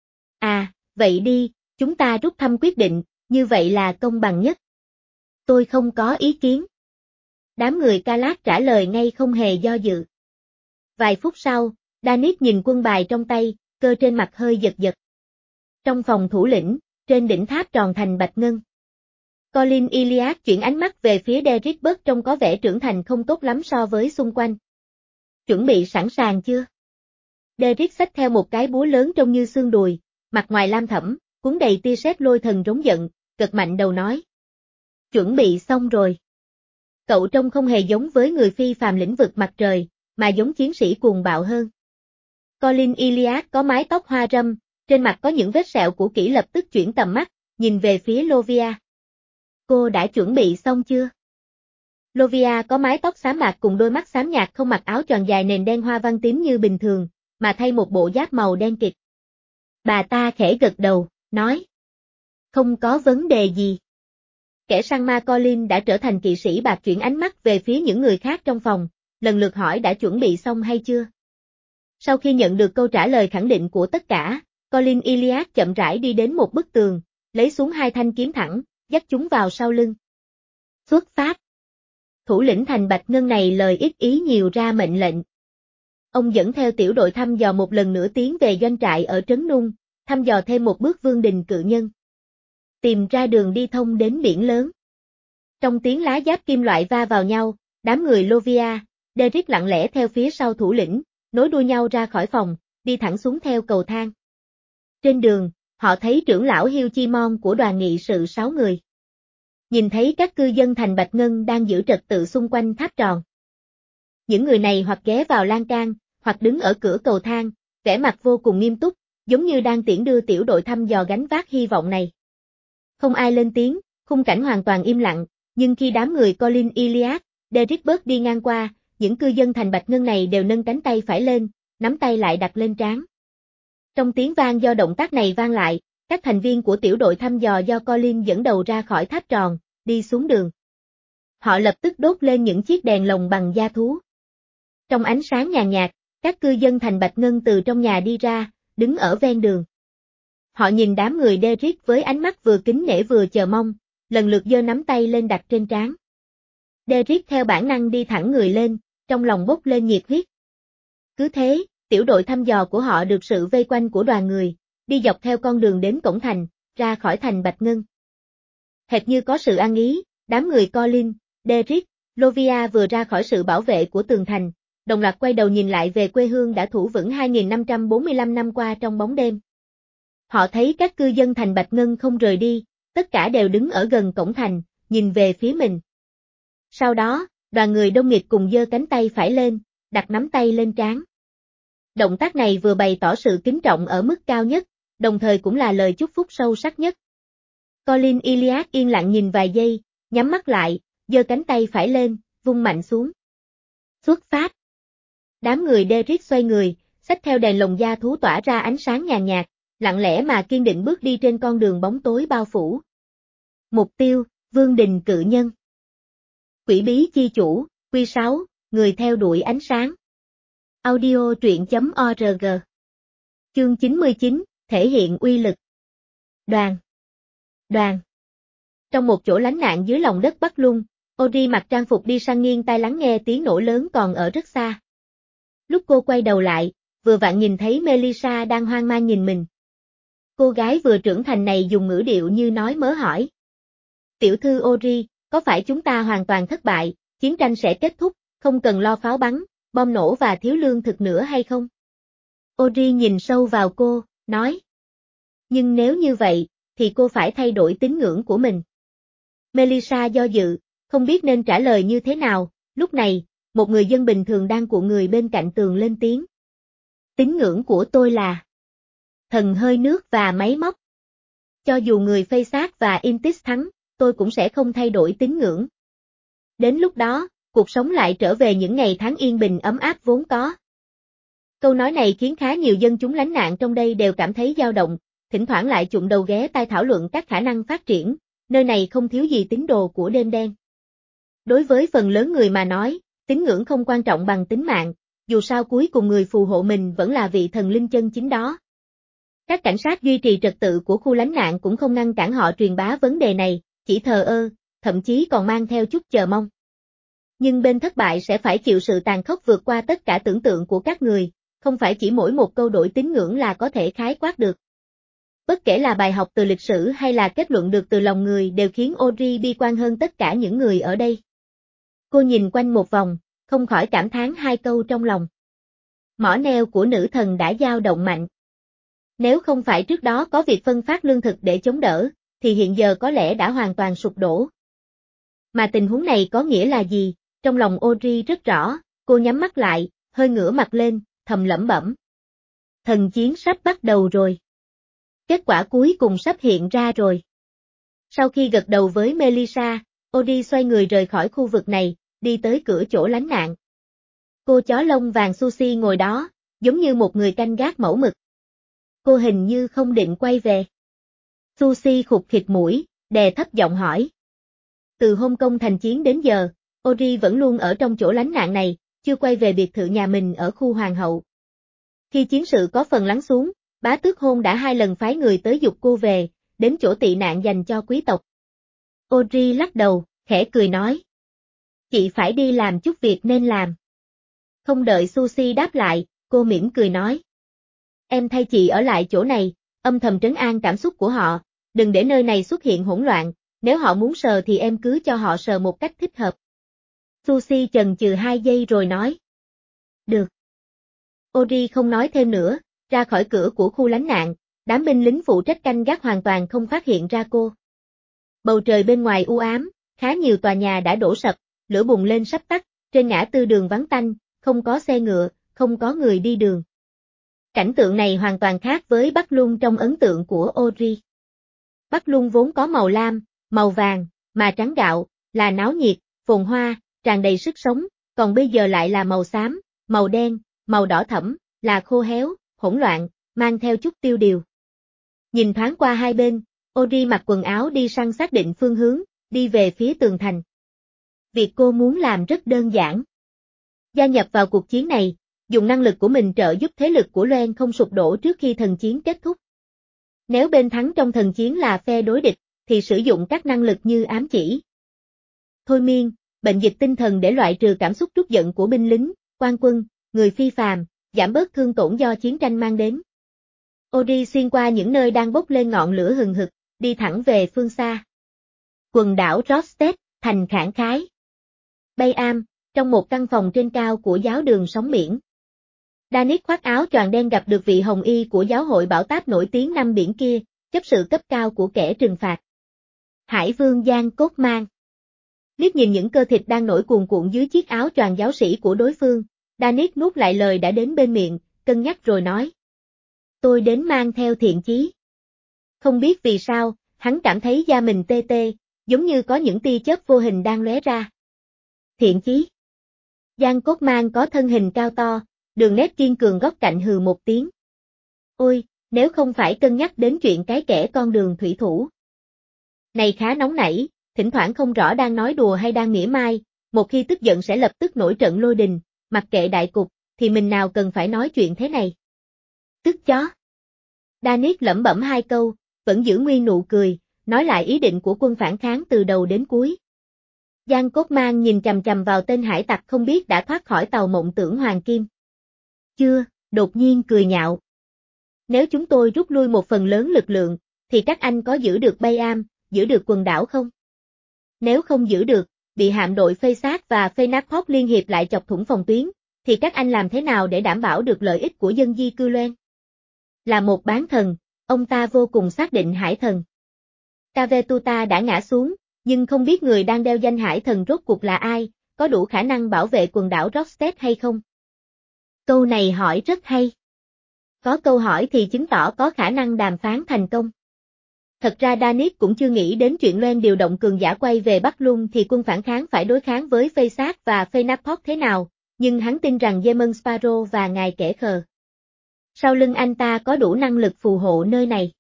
À, vậy đi, chúng ta rút thăm quyết định, như vậy là công bằng nhất. Tôi không có ý kiến. Đám người Kalat trả lời ngay không hề do dự. Vài phút sau, Danis nhìn quân bài trong tay, cơ trên mặt hơi giật giật. Trong phòng thủ lĩnh, trên đỉnh tháp tròn thành bạch ngân. Colin Iliad chuyển ánh mắt về phía Derrick bớt trông có vẻ trưởng thành không tốt lắm so với xung quanh. Chuẩn bị sẵn sàng chưa? Derrick xách theo một cái búa lớn trông như xương đùi, mặt ngoài lam thẫm, cuốn đầy tia sét lôi thần rống giận, gật mạnh đầu nói. Chuẩn bị xong rồi. Cậu trông không hề giống với người phi phàm lĩnh vực mặt trời, mà giống chiến sĩ cuồng bạo hơn. Colin Iliad có mái tóc hoa râm, trên mặt có những vết sẹo cũ kỹ lập tức chuyển tầm mắt, nhìn về phía Lovia. Cô đã chuẩn bị xong chưa? Lovia có mái tóc xám bạc cùng đôi mắt xám nhạt, không mặc áo choàng dài nền đen hoa văn tím như bình thường, mà thay một bộ giáp màu đen kịt. Bà ta khẽ gật đầu, nói. Không có vấn đề gì. Kẻ săn ma Colin đã trở thành kỵ sĩ bạc, chuyển ánh mắt về phía những người khác trong phòng, lần lượt hỏi đã chuẩn bị xong hay chưa. Sau khi nhận được câu trả lời khẳng định của tất cả, Colin Iliad chậm rãi đi đến một bức tường, lấy xuống hai thanh kiếm thẳng, dắt chúng vào sau lưng. Xuất phát. Thủ lĩnh thành Bạch Ngân này lời ít ý nhiều ra mệnh lệnh. Ông dẫn theo tiểu đội thăm dò một lần nữa tiến về doanh trại ở Trấn Nung, thăm dò thêm một bước Vương Đình Cự Nhân. Tìm ra đường đi thông đến biển lớn. Trong tiếng lá giáp kim loại va vào nhau, đám người Lovia, Derrick lặng lẽ theo phía sau thủ lĩnh, nối đuôi nhau ra khỏi phòng, đi thẳng xuống theo cầu thang. Trên đường, họ thấy trưởng lão Hiêu Chi Mon của đoàn nghị sự sáu người. Nhìn thấy các cư dân thành Bạch Ngân đang giữ trật tự xung quanh tháp tròn. Những người này hoặc ghé vào lan can, hoặc đứng ở cửa cầu thang, vẻ mặt vô cùng nghiêm túc, giống như đang tiễn đưa tiểu đội thăm dò gánh vác hy vọng này. Không ai lên tiếng, khung cảnh hoàn toàn im lặng, nhưng khi đám người Colin Iliad, Derrick bớt đi ngang qua, những cư dân thành Bạch Ngân này đều nâng cánh tay phải lên, nắm tay lại đặt lên trán. Trong tiếng vang do động tác này vang lại, các thành viên của tiểu đội thăm dò do Colin dẫn đầu ra khỏi tháp tròn, đi xuống đường. Họ lập tức đốt lên những chiếc đèn lồng bằng da thú. Trong ánh sáng nhàn nhạt, các cư dân thành Bạch Ngân từ trong nhà đi ra, đứng ở ven đường. Họ nhìn đám người Derrick với ánh mắt vừa kính nể vừa chờ mong, lần lượt giơ nắm tay lên đặt trên trán. Derrick theo bản năng đi thẳng người lên, trong lòng bốc lên nhiệt huyết. Cứ thế, tiểu đội thăm dò của họ được sự vây quanh của đoàn người, đi dọc theo con đường đến cổng thành, ra khỏi thành Bạch Ngân. Hệt như có sự ăn ý, đám người Colin, Derrick, Lovia vừa ra khỏi sự bảo vệ của tường thành, đồng loạt quay đầu nhìn lại về quê hương đã thủ vững hai nghìn năm trăm bốn mươi lăm năm qua trong bóng đêm. Họ thấy các cư dân thành Bạch Ngân không rời đi, tất cả đều đứng ở gần cổng thành, nhìn về phía mình. Sau đó, đoàn người đông nghịt cùng giơ cánh tay phải lên, đặt nắm tay lên trán. Động tác này vừa bày tỏ sự kính trọng ở mức cao nhất, đồng thời cũng là lời chúc phúc sâu sắc nhất. Colin Iliad yên lặng nhìn vài giây, nhắm mắt lại, giơ cánh tay phải lên, vung mạnh xuống. Xuất phát. Đám người Derrick xoay người, xách theo đèn lồng da thú tỏa ra ánh sáng nhàn nhạt, lặng lẽ mà kiên định bước đi trên con đường bóng tối bao phủ. Mục tiêu, Vương Đình Cự Nhân. Quỷ bí chi chủ, Quy sáu, người theo đuổi ánh sáng. Audio truyện chấm org. Chương chín mươi chín, thể hiện uy lực. Đoàn. Đoàn. Trong một chỗ lánh nạn dưới lòng đất Bắc Lung, Ori mặc trang phục đi săn nghiêng tai lắng nghe tiếng nổ lớn còn ở rất xa. Lúc cô quay đầu lại, vừa vặn nhìn thấy Melissa đang hoang mang nhìn mình. Cô gái vừa trưởng thành này dùng ngữ điệu như nói mớ hỏi. Tiểu thư Ori, có phải chúng ta hoàn toàn thất bại, chiến tranh sẽ kết thúc, không cần lo pháo bắn, bom nổ và thiếu lương thực nữa hay không? Ori nhìn sâu vào cô, nói. Nhưng nếu như vậy, thì cô phải thay đổi tín ngưỡng của mình. Melissa do dự, không biết nên trả lời như thế nào, lúc này, một người dân bình thường đang cuộn người bên cạnh tường lên tiếng. Tín ngưỡng của tôi là thần hơi nước và máy móc. Cho dù người Phasad và Intis thắng, tôi cũng sẽ không thay đổi tín ngưỡng. Đến lúc đó, cuộc sống lại trở về những ngày tháng yên bình ấm áp vốn có. Câu nói này khiến khá nhiều dân chúng lánh nạn trong đây đều cảm thấy dao động, thỉnh thoảng lại chụm đầu ghé tai thảo luận các khả năng phát triển, nơi này không thiếu gì tín đồ của đêm đen. Đối với phần lớn người mà nói, tín ngưỡng không quan trọng bằng tính mạng, dù sao cuối cùng người phù hộ mình vẫn là vị thần linh chân chính đó. Các cảnh sát duy trì trật tự của khu lánh nạn cũng không ngăn cản họ truyền bá vấn đề này, chỉ thờ ơ, thậm chí còn mang theo chút chờ mong. Nhưng bên thất bại sẽ phải chịu sự tàn khốc vượt qua tất cả tưởng tượng của các người, không phải chỉ mỗi một câu đổi tín ngưỡng là có thể khái quát được. Bất kể là bài học từ lịch sử hay là kết luận được từ lòng người đều khiến Ori bi quan hơn tất cả những người ở đây. Cô nhìn quanh một vòng, không khỏi cảm thán hai câu trong lòng. Mỏ neo của nữ thần đã dao động mạnh. Nếu không phải trước đó có việc phân phát lương thực để chống đỡ, thì hiện giờ có lẽ đã hoàn toàn sụp đổ. Mà tình huống này có nghĩa là gì? Trong lòng Audrey rất rõ, cô nhắm mắt lại, hơi ngửa mặt lên, thầm lẩm bẩm. Thần chiến sắp bắt đầu rồi. Kết quả cuối cùng sắp hiện ra rồi. Sau khi gật đầu với Melissa, Audrey xoay người rời khỏi khu vực này, đi tới cửa chỗ lánh nạn. Cô chó lông vàng Susie ngồi đó, giống như một người canh gác mẫu mực. Cô hình như không định quay về. Susie khụt khịt mũi, đè thấp giọng hỏi. Từ hôm công thành chiến đến giờ, Audrey vẫn luôn ở trong chỗ lánh nạn này, chưa quay về biệt thự nhà mình ở khu Hoàng hậu. Khi chiến sự có phần lắng xuống, bá tước hôn đã hai lần phái người tới giục cô về, đến chỗ tị nạn dành cho quý tộc. Audrey lắc đầu, khẽ cười nói. Chị phải đi làm chút việc nên làm. Không đợi Susie đáp lại, cô mỉm cười nói. Em thay chị ở lại chỗ này, âm thầm trấn an cảm xúc của họ, đừng để nơi này xuất hiện hỗn loạn, nếu họ muốn sờ thì em cứ cho họ sờ một cách thích hợp. Susie chần chừ hai giây rồi nói. Được. Audrey không nói thêm nữa, ra khỏi cửa của khu lánh nạn, đám binh lính phụ trách canh gác hoàn toàn không phát hiện ra cô. Bầu trời bên ngoài u ám, khá nhiều tòa nhà đã đổ sập, lửa bùng lên sắp tắt, trên ngã tư đường vắng tanh, không có xe ngựa, không có người đi đường. Cảnh tượng này hoàn toàn khác với Bắc Luân trong ấn tượng của Audrey. Bắc Luân vốn có màu lam, màu vàng, mà trắng gạo, là náo nhiệt, phồn hoa, tràn đầy sức sống, còn bây giờ lại là màu xám, màu đen, màu đỏ thẫm, là khô héo, hỗn loạn, mang theo chút tiêu điều. Nhìn thoáng qua hai bên, Audrey mặc quần áo đi săn xác định phương hướng, đi về phía tường thành. Việc cô muốn làm rất đơn giản. Gia nhập vào cuộc chiến này, dùng năng lực của mình trợ giúp thế lực của Loan không sụp đổ trước khi thần chiến kết thúc. Nếu bên thắng trong thần chiến là phe đối địch, thì sử dụng các năng lực như ám chỉ, thôi miên, bệnh dịch tinh thần để loại trừ cảm xúc trút giận của binh lính, quan quân, người phi phàm, giảm bớt thương tổn do chiến tranh mang đến. Audrey xuyên qua những nơi đang bốc lên ngọn lửa hừng hực, đi thẳng về phương xa. Quần đảo Rostet, thành khẳng khái. Bay Am, trong một căn phòng trên cao của giáo đường sóng biển. Danis khoác áo choàng đen gặp được vị hồng y của giáo hội bảo táp nổi tiếng năm biển kia, chấp sự cấp cao của kẻ trừng phạt. Hải vương Giang Cốt Mang. Liếc nhìn những cơ thịt đang nổi cuồn cuộn dưới chiếc áo choàng giáo sĩ của đối phương, Danis nuốt lại lời đã đến bên miệng, cân nhắc rồi nói. Tôi đến mang theo thiện chí. Không biết vì sao, hắn cảm thấy da mình tê tê, giống như có những tia chớp vô hình đang lóe ra. Thiện chí. Giang Cốt Mang có thân hình cao to, đường nét kiên cường góc cạnh hừ một tiếng. Ôi, nếu không phải cân nhắc đến chuyện cái kẻ con đường thủy thủ. Này khá nóng nảy, thỉnh thoảng không rõ đang nói đùa hay đang mỉa mai, một khi tức giận sẽ lập tức nổi trận lôi đình, mặc kệ đại cục, thì mình nào cần phải nói chuyện thế này. Tức chó. Danis lẩm bẩm hai câu, vẫn giữ nguyên nụ cười, nói lại ý định của quân phản kháng từ đầu đến cuối. Giang Cốt Mang nhìn chằm chằm vào tên hải tặc không biết đã thoát khỏi tàu mộng tưởng Hoàng Kim. Chưa, đột nhiên cười nhạo. Nếu chúng tôi rút lui một phần lớn lực lượng, thì các anh có giữ được Bay Am, giữ được quần đảo không? Nếu không giữ được, bị hạm đội Phây Sát và Phây Nát Phóc liên hiệp lại chọc thủng phòng tuyến, thì các anh làm thế nào để đảm bảo được lợi ích của dân di cư Loan? Là một bán thần, ông ta vô cùng xác định hải thần. Cavetuta đã ngã xuống, nhưng không biết người đang đeo danh hải thần rốt cuộc là ai, có đủ khả năng bảo vệ quần đảo Rostet hay không? Câu này hỏi rất hay. Có câu hỏi thì chứng tỏ có khả năng đàm phán thành công. Thật ra Danis cũng chưa nghĩ đến chuyện Loan điều động cường giả quay về Bắc Luân thì quân phản kháng phải đối kháng với Phây Sát và Phây Nát Phóc thế nào, nhưng hắn tin rằng Demon Sparrow và ngài kẻ khờ. Sau lưng anh ta có đủ năng lực phù hộ nơi này.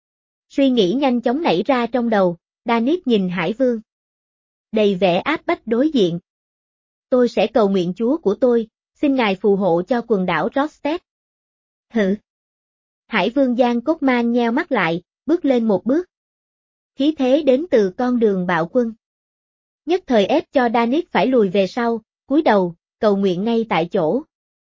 Suy nghĩ nhanh chóng nảy ra trong đầu, Danis nhìn Hải Vương. Đầy vẻ áp bách đối diện. Tôi sẽ cầu nguyện Chúa của tôi, xin ngài phù hộ cho quần đảo Rostet. Hử? Hải Vương Giang Cốt Mang nheo mắt lại, bước lên một bước. Khí thế đến từ con đường bạo quân. Nhất thời ép cho Danis phải lùi về sau, cúi đầu, cầu nguyện ngay tại chỗ.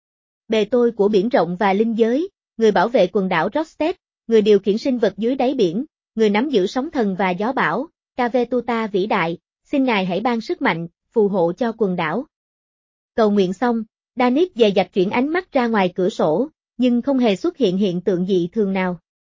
Bề tôi của biển rộng và linh giới, người bảo vệ quần đảo Rostet, người điều khiển sinh vật dưới đáy biển, người nắm giữ sóng thần và gió bão, Cavetuta vĩ đại, xin ngài hãy ban sức mạnh, phù hộ cho quần đảo. Cầu nguyện xong, Danis dè dặt chuyển ánh mắt ra ngoài cửa sổ, nhưng không hề xuất hiện hiện tượng dị thường nào.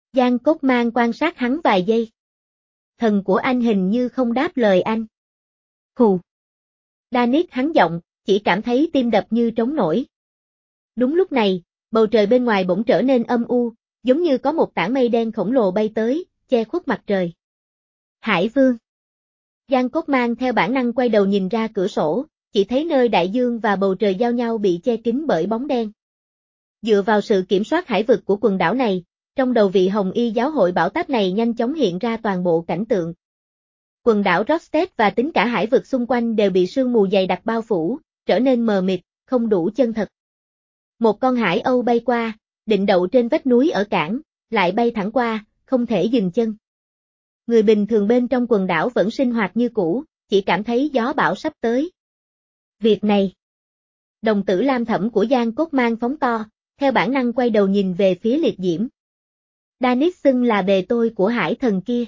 Giang Cốt Mang quan sát hắn vài giây. Thần của anh hình như không đáp lời anh. Hù. Danis hắn giọng, chỉ cảm thấy tim đập như trống nổi. Đúng lúc này, bầu trời bên ngoài bỗng trở nên âm u, giống như có một tảng mây đen khổng lồ bay tới, che khuất mặt trời. Hải Vương. Giang Cốt Mang theo bản năng quay đầu nhìn ra cửa sổ, chỉ thấy nơi đại dương và bầu trời giao nhau bị che kín bởi bóng đen. Dựa vào sự kiểm soát hải vực của quần đảo này, trong đầu vị Hồng Y giáo hội bảo táp này nhanh chóng hiện ra toàn bộ cảnh tượng. Quần đảo Rostet và tính cả hải vực xung quanh đều bị sương mù dày đặc bao phủ, trở nên mờ mịt, không đủ chân thật. Một con hải âu bay qua, định đậu trên vách núi ở cảng, lại bay thẳng qua, không thể dừng chân. Người bình thường bên trong quần đảo vẫn sinh hoạt như cũ, chỉ cảm thấy gió bão sắp tới. Việc này. Đồng tử lam thẫm của Giang Cốt Mang phóng to, theo bản năng quay đầu nhìn về phía liệt diễm. Danis xưng là bề tôi của hải thần kia.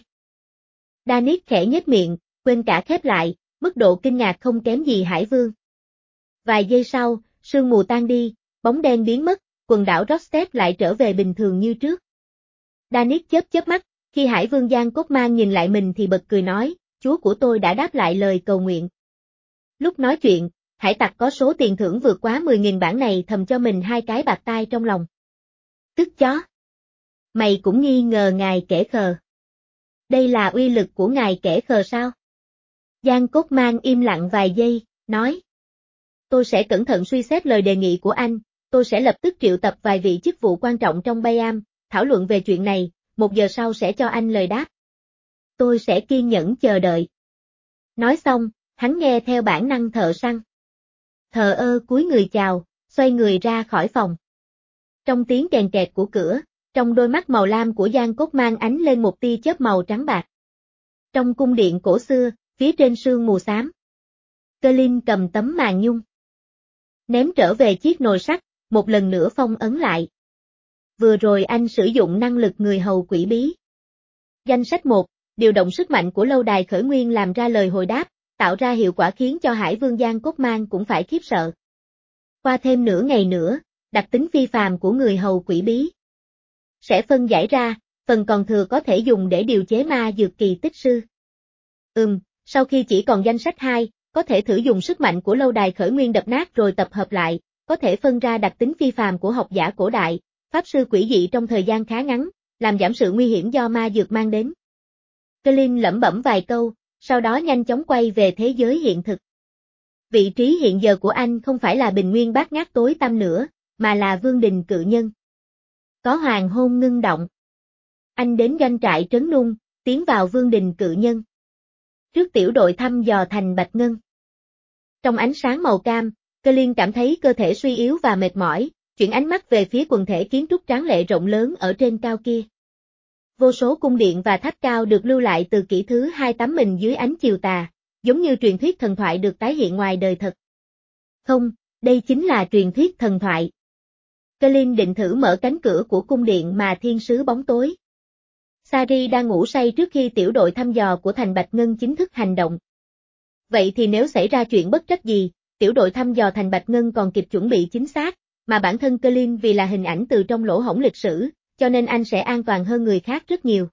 Danis khẽ nhếch miệng, quên cả khép lại, mức độ kinh ngạc không kém gì Hải Vương. Vài giây sau, sương mù tan đi, bóng đen biến mất, quần đảo Rostet lại trở về bình thường như trước. Danis chớp chớp mắt, khi Hải Vương Giang Cốt Mang nhìn lại mình thì bật cười nói, chúa của tôi đã đáp lại lời cầu nguyện. Lúc nói chuyện, hải tặc có số tiền thưởng vượt quá mười nghìn bảng này thầm cho mình hai cái bạt tai trong lòng. Tức chó. Mày cũng nghi ngờ ngài kẻ khờ. Đây là uy lực của ngài kẻ khờ sao? Giang Cốt Mang im lặng vài giây, nói. Tôi sẽ cẩn thận suy xét lời đề nghị của anh, tôi sẽ lập tức triệu tập vài vị chức vụ quan trọng trong Bayam, thảo luận về chuyện này, một giờ sau sẽ cho anh lời đáp. Tôi sẽ kiên nhẫn chờ đợi. Nói xong, hắn nghe theo bản năng thợ săn. Thờ ơ cúi người chào, xoay người ra khỏi phòng. Trong tiếng kèn kẹt của cửa, trong đôi mắt màu lam của Giang Cốt Mang ánh lên một tia chớp màu trắng bạc. Trong cung điện cổ xưa, phía trên sương mù xám, Colin cầm tấm màn nhung. Ném trở về chiếc nồi sắt, một lần nữa phong ấn lại. Vừa rồi anh sử dụng năng lực người hầu quỷ bí. Danh sách một, điều động sức mạnh của lâu đài khởi nguyên làm ra lời hồi đáp, tạo ra hiệu quả khiến cho Hải Vương Giang Cốt Mang cũng phải khiếp sợ. Qua thêm nửa ngày nữa, đặc tính phi phàm của người hầu quỷ bí sẽ phân giải ra, phần còn thừa có thể dùng để điều chế ma dược kỳ tích sư. Ừm, sau khi chỉ còn danh sách hai, có thể thử dùng sức mạnh của lâu đài khởi nguyên đập nát rồi tập hợp lại, có thể phân ra đặc tính phi phàm của học giả cổ đại, pháp sư quỷ dị trong thời gian khá ngắn, làm giảm sự nguy hiểm do ma dược mang đến. Colin lẩm bẩm vài câu, sau đó nhanh chóng quay về thế giới hiện thực. Vị trí hiện giờ của anh không phải là bình nguyên bát ngát tối tăm nữa, mà là vương đình cự nhân. Có hoàng hôn ngưng động. Anh đến doanh trại trấn nung, tiến vào vương đình cự nhân. Trước tiểu đội thăm dò thành Bạch Ngân. Trong ánh sáng màu cam, Colin cảm thấy cơ thể suy yếu và mệt mỏi, chuyển ánh mắt về phía quần thể kiến trúc tráng lệ rộng lớn ở trên cao kia. Vô số cung điện và tháp cao được lưu lại từ kỷ thứ hai tắm mình dưới ánh chiều tà, giống như truyền thuyết thần thoại được tái hiện ngoài đời thật. Không, đây chính là truyền thuyết thần thoại. Colin định thử mở cánh cửa của cung điện mà thiên sứ bóng tối. Sari đang ngủ say trước khi tiểu đội thăm dò của thành Bạch Ngân chính thức hành động. Vậy thì nếu xảy ra chuyện bất trắc gì, tiểu đội thăm dò thành Bạch Ngân còn kịp chuẩn bị chính xác, mà bản thân Colin vì là hình ảnh từ trong lỗ hổng lịch sử, cho nên anh sẽ an toàn hơn người khác rất nhiều.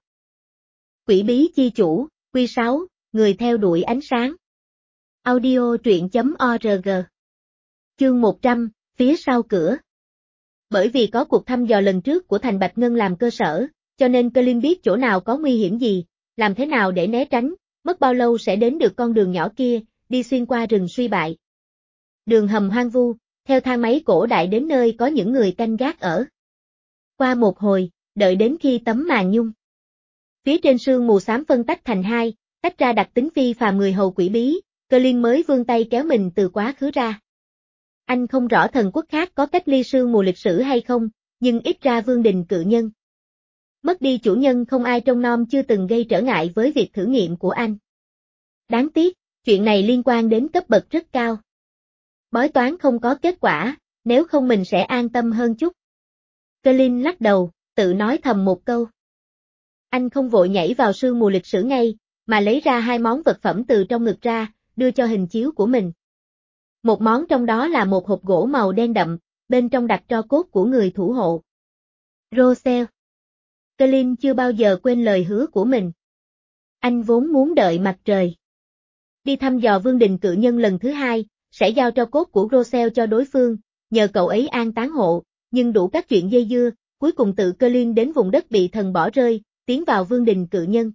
Quỷ bí chi chủ, Quy sáu, người theo đuổi ánh sáng. Audio truyện.org. Chương một trăm, phía sau cửa. Bởi vì có cuộc thăm dò lần trước của thành Bạch Ngân làm cơ sở, cho nên Colin biết chỗ nào có nguy hiểm gì, làm thế nào để né tránh, mất bao lâu sẽ đến được con đường nhỏ kia, đi xuyên qua rừng suy bại. Đường hầm hoang vu, theo thang máy cổ đại đến nơi có những người canh gác ở. Qua một hồi, đợi đến khi tấm màn nhung phía trên sương mù xám phân tách thành hai, tách ra đặc tính phi phàm người hầu quỷ bí, Colin mới vươn tay kéo mình từ quá khứ ra. Anh không rõ thần quốc khác có cách ly sương mù lịch sử hay không, nhưng ít ra vương đình cự nhân. Mất đi chủ nhân không ai trông nom chưa từng gây trở ngại với việc thử nghiệm của anh. Đáng tiếc, chuyện này liên quan đến cấp bậc rất cao. Bói toán không có kết quả, nếu không mình sẽ an tâm hơn chút. Colin lắc đầu, tự nói thầm một câu. Anh không vội nhảy vào sương mù lịch sử ngay, mà lấy ra hai món vật phẩm từ trong ngực ra, đưa cho hình chiếu của mình. Một món trong đó là một hộp gỗ màu đen đậm, bên trong đặt tro cốt của người thủ hộ. Rosel. Colin chưa bao giờ quên lời hứa của mình. Anh vốn muốn đợi mặt trời đi thăm dò vương đình cự nhân lần thứ hai, sẽ giao tro cốt của Rossell cho đối phương, nhờ cậu ấy an táng hộ, nhưng đủ các chuyện dây dưa, cuối cùng tự Colin đến vùng đất bị thần bỏ rơi, tiến vào vương đình cự nhân.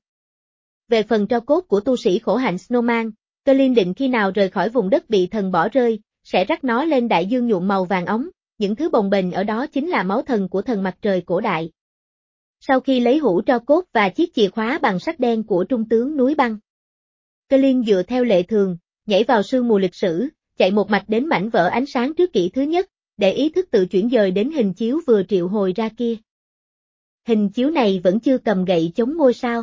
Về phần tro cốt của tu sĩ khổ hạnh Snowman, Colin định khi nào rời khỏi vùng đất bị thần bỏ rơi, sẽ rắc nó lên đại dương nhuộm màu vàng óng, những thứ bồng bềnh ở đó chính là máu thần của thần mặt trời cổ đại. Sau khi lấy hũ tro cốt và chiếc chìa khóa bằng sắt đen của trung tướng núi băng, Colin dựa theo lệ thường, nhảy vào sương mù lịch sử, chạy một mạch đến mảnh vỡ ánh sáng trước kỷ thứ nhất, để ý thức tự chuyển dời đến hình chiếu vừa triệu hồi ra kia. Hình chiếu này vẫn chưa cầm gậy chống ngôi sao.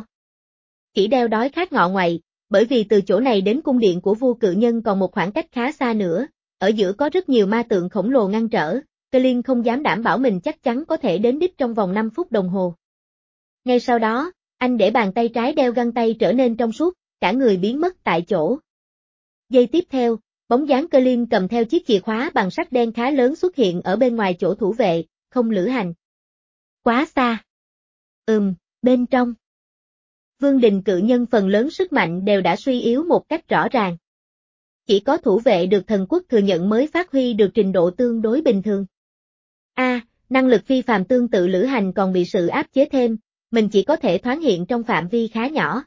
Kỷ đeo đói khát ngọ ngoại, bởi vì từ chỗ này đến cung điện của vua cự nhân còn một khoảng cách khá xa nữa, ở giữa có rất nhiều ma tượng khổng lồ ngăn trở, Colin không dám đảm bảo mình chắc chắn có thể đến đích trong vòng năm phút đồng hồ. Ngay sau đó, anh để bàn tay trái đeo găng tay trở nên trong suốt, cả người biến mất tại chỗ. Giây tiếp theo, bóng dáng Colin cầm theo chiếc chìa khóa bằng sắt đen khá lớn xuất hiện ở bên ngoài chỗ thủ vệ, không lữ hành. Quá xa. Ừm, bên trong. Vương đình cự nhân phần lớn sức mạnh đều đã suy yếu một cách rõ ràng. Chỉ có thủ vệ được thần quốc thừa nhận mới phát huy được trình độ tương đối bình thường. A, à, năng lực phi phàm tương tự lữ hành còn bị sự áp chế thêm, mình chỉ có thể thoáng hiện trong phạm vi khá nhỏ.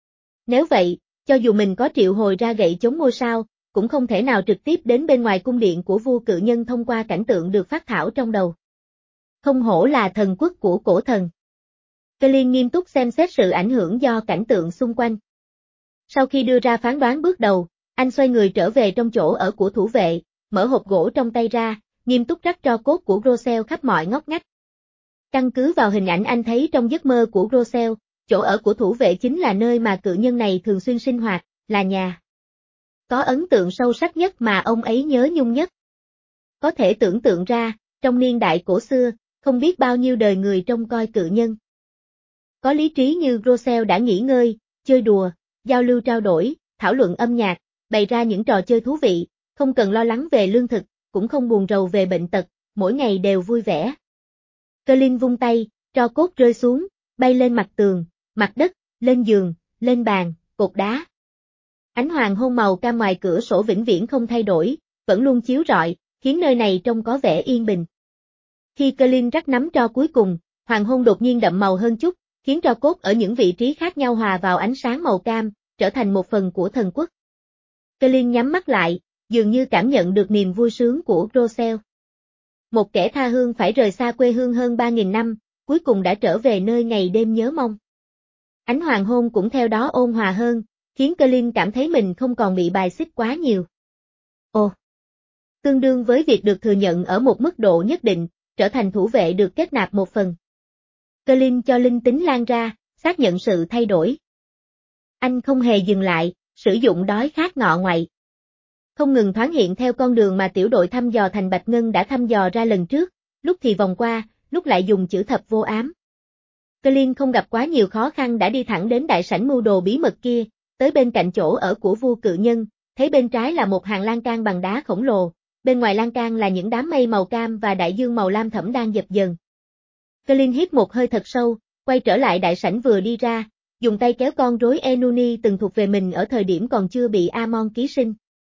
Nếu vậy, cho dù mình có triệu hồi ra gậy chống ngôi sao, cũng không thể nào trực tiếp đến bên ngoài cung điện của vua cự nhân thông qua cảnh tượng được phát thảo trong đầu. Không hổ là thần quốc của cổ thần. Colin nghiêm túc xem xét sự ảnh hưởng do cảnh tượng xung quanh. Sau khi đưa ra phán đoán bước đầu, anh xoay người trở về trong chỗ ở của thủ vệ, mở hộp gỗ trong tay ra, nghiêm túc rắc tro cốt của Rossell khắp mọi ngóc ngách. Căn cứ vào hình ảnh anh thấy trong giấc mơ của Rossell, chỗ ở của thủ vệ chính là nơi mà cự nhân này thường xuyên sinh hoạt, là nhà. Có ấn tượng sâu sắc nhất mà ông ấy nhớ nhung nhất. Có thể tưởng tượng ra, trong niên đại cổ xưa, không biết bao nhiêu đời người trông coi cự nhân. Có lý trí như Rossell đã nghỉ ngơi, chơi đùa, giao lưu trao đổi, thảo luận âm nhạc, bày ra những trò chơi thú vị, không cần lo lắng về lương thực, cũng không buồn rầu về bệnh tật, mỗi ngày đều vui vẻ. Colin vung tay, tro cốt rơi xuống, bay lên mặt tường, mặt đất, lên giường, lên bàn, cột đá. Ánh hoàng hôn màu cam ngoài cửa sổ vĩnh viễn không thay đổi, vẫn luôn chiếu rọi, khiến nơi này trông có vẻ yên bình. Khi Colin rắc nắm tro cuối cùng, hoàng hôn đột nhiên đậm màu hơn chút, khiến tro cốt ở những vị trí khác nhau hòa vào ánh sáng màu cam, trở thành một phần của thần quốc. Colin nhắm mắt lại, dường như cảm nhận được niềm vui sướng của Rossell. Một kẻ tha hương phải rời xa quê hương hơn ba nghìn năm, cuối cùng đã trở về nơi ngày đêm nhớ mong. Ánh hoàng hôn cũng theo đó ôn hòa hơn, khiến Colin cảm thấy mình không còn bị bài xích quá nhiều. Ồ! Tương đương với việc được thừa nhận ở một mức độ nhất định, trở thành thủ vệ được kết nạp một phần. Colin cho linh tính lan ra, xác nhận sự thay đổi. Anh không hề dừng lại, sử dụng đói khát ngọ ngoại. Không ngừng thoáng hiện theo con đường mà tiểu đội thăm dò thành Bạch Ngân đã thăm dò ra lần trước, lúc thì vòng qua, lúc lại dùng chữ thập vô ám. Colin không gặp quá nhiều khó khăn đã đi thẳng đến đại sảnh mưu đồ bí mật kia, tới bên cạnh chỗ ở của vua cự nhân, thấy bên trái là một hàng lan can bằng đá khổng lồ, bên ngoài lan can là những đám mây màu cam và đại dương màu lam thẫm đang dập dần. Colin hít một hơi thật sâu, quay trở lại đại sảnh vừa đi ra, dùng tay kéo con rối Enuni từng thuộc về mình ở thời điểm còn chưa bị Amon ký sinh.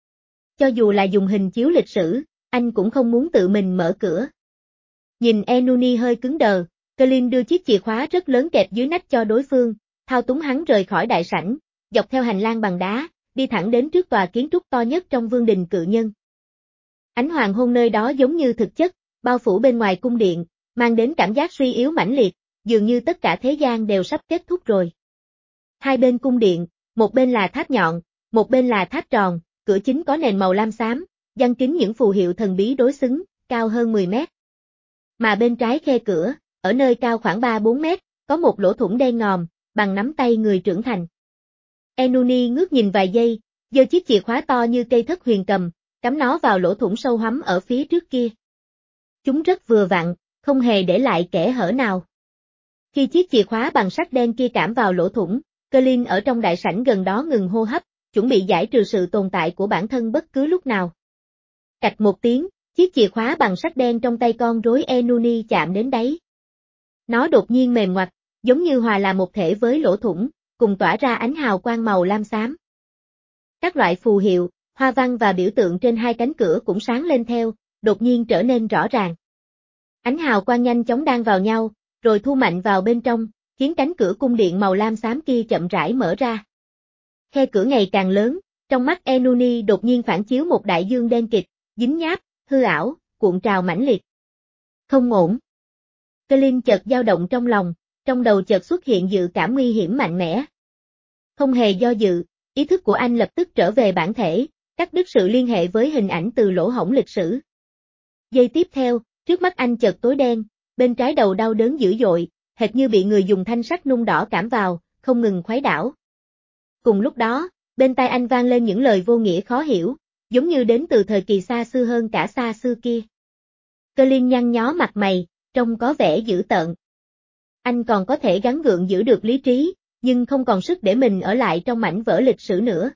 Cho dù là dùng hình chiếu lịch sử, anh cũng không muốn tự mình mở cửa. Nhìn Enuni hơi cứng đờ, Colin đưa chiếc chìa khóa rất lớn kẹp dưới nách cho đối phương, thao túng hắn rời khỏi đại sảnh, dọc theo hành lang bằng đá, đi thẳng đến trước tòa kiến trúc to nhất trong vương đình cự nhân. Ánh hoàng hôn nơi đó giống như thực chất, bao phủ bên ngoài cung điện, mang đến cảm giác suy yếu mãnh liệt, dường như tất cả thế gian đều sắp kết thúc rồi. Hai bên cung điện, một bên là tháp nhọn, một bên là tháp tròn, cửa chính có nền màu lam xám, giăng kín những phù hiệu thần bí đối xứng, cao hơn mười mét. Mà bên trái khe cửa, ở nơi cao khoảng ba bốn mét, có một lỗ thủng đen ngòm, bằng nắm tay người trưởng thành. Enuni ngước nhìn vài giây, giơ chiếc chìa khóa to như cây thất huyền cầm, cắm nó vào lỗ thủng sâu hoắm ở phía trước kia. Chúng rất vừa vặn, không hề để lại kẽ hở nào. Khi chiếc chìa khóa bằng sắt đen kia cảm vào lỗ thủng, Colin ở trong đại sảnh gần đó ngừng hô hấp, chuẩn bị giải trừ sự tồn tại của bản thân bất cứ lúc nào. Cạch một tiếng, chiếc chìa khóa bằng sắt đen trong tay con rối Enuni chạm đến đáy. Nó đột nhiên mềm ngoặt, giống như hòa là một thể với lỗ thủng, cùng tỏa ra ánh hào quang màu lam xám. Các loại phù hiệu, hoa văn và biểu tượng trên hai cánh cửa cũng sáng lên theo, đột nhiên trở nên rõ ràng. Ánh hào quang nhanh chóng đan vào nhau, rồi thu mạnh vào bên trong, khiến cánh cửa cung điện màu lam xám kia chậm rãi mở ra. Khe cửa ngày càng lớn, trong mắt Enuni đột nhiên phản chiếu một đại dương đen kịt, dính nháp, hư ảo, cuộn trào mãnh liệt. Không ổn. Colin chợt dao động trong lòng, trong đầu chợt xuất hiện dự cảm nguy hiểm mạnh mẽ. Không hề do dự, ý thức của anh lập tức trở về bản thể, cắt đứt sự liên hệ với hình ảnh từ lỗ hổng lịch sử. Giây tiếp theo, trước mắt anh chợt tối đen, bên trái đầu đau đớn dữ dội, hệt như bị người dùng thanh sắt nung đỏ cảm vào, không ngừng khuấy đảo. Cùng lúc đó, bên tai anh vang lên những lời vô nghĩa khó hiểu, giống như đến từ thời kỳ xa xưa hơn cả xa xưa kia. Colin nhăn nhó mặt mày, trông có vẻ dữ tợn. Anh còn có thể gắng gượng giữ được lý trí, nhưng không còn sức để mình ở lại trong mảnh vỡ lịch sử nữa.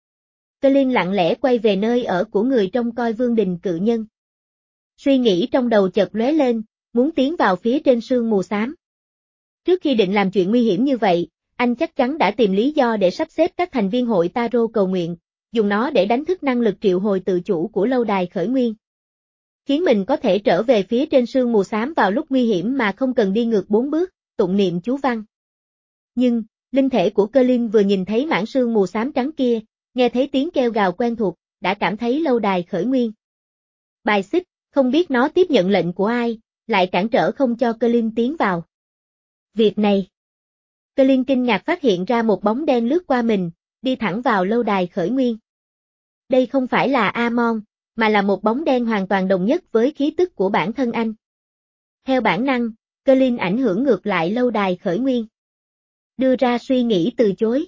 Colin lặng lẽ quay về nơi ở của người trông coi vương đình cự nhân. Suy nghĩ trong đầu chợt lóe lên, muốn tiến vào phía trên sương mù xám. Trước khi định làm chuyện nguy hiểm như vậy, anh chắc chắn đã tìm lý do để sắp xếp các thành viên hội Tarot cầu nguyện, dùng nó để đánh thức năng lực triệu hồi tự chủ của lâu đài khởi nguyên. Khiến mình có thể trở về phía trên sương mù xám vào lúc nguy hiểm mà không cần đi ngược bốn bước, tụng niệm chú văn. Nhưng, linh thể của Colin vừa nhìn thấy mảng sương mù xám trắng kia, nghe thấy tiếng kêu gào quen thuộc, đã cảm thấy lâu đài khởi nguyên. Bài xích, không biết nó tiếp nhận lệnh của ai, lại cản trở không cho Colin tiến vào. Việc này. Colin kinh ngạc phát hiện ra một bóng đen lướt qua mình, đi thẳng vào lâu đài khởi nguyên. Đây không phải là Amon, mà là một bóng đen hoàn toàn đồng nhất với khí tức của bản thân anh. Theo bản năng, Colin ảnh hưởng ngược lại lâu đài khởi nguyên. Đưa ra suy nghĩ từ chối.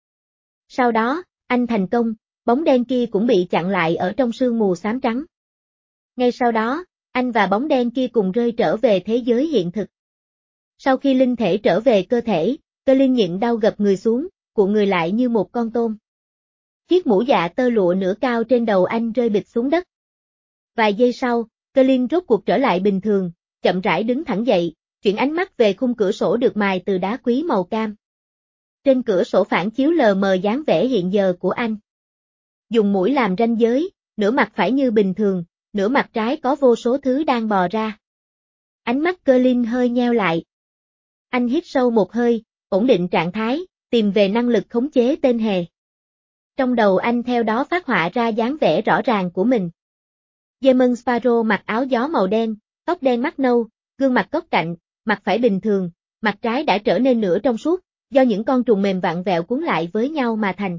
Sau đó, anh thành công, bóng đen kia cũng bị chặn lại ở trong sương mù xám trắng. Ngay sau đó, anh và bóng đen kia cùng rơi trở về thế giới hiện thực. Sau khi linh thể trở về cơ thể, Colin nhịn đau gập người xuống, cuộn người lại như một con tôm. Chiếc mũ dạ tơ lụa nửa cao trên đầu anh rơi bịch xuống đất. Vài giây sau, Colin rốt cuộc trở lại bình thường, chậm rãi đứng thẳng dậy, chuyển ánh mắt về khung cửa sổ được mài từ đá quý màu cam. Trên cửa sổ phản chiếu lờ mờ dáng vẻ hiện giờ của anh. Dùng mũi làm ranh giới, nửa mặt phải như bình thường, nửa mặt trái có vô số thứ đang bò ra. Ánh mắt Colin hơi nheo lại. Anh hít sâu một hơi, ổn định trạng thái, tìm về năng lực khống chế tên hề. Trong đầu anh theo đó phát họa ra dáng vẻ rõ ràng của mình. Demon Sparrow mặc áo gió màu đen, tóc đen mắt nâu, gương mặt cốc cạnh, mặt phải bình thường, mặt trái đã trở nên nửa trong suốt, do những con trùng mềm vặn vẹo cuốn lại với nhau mà thành.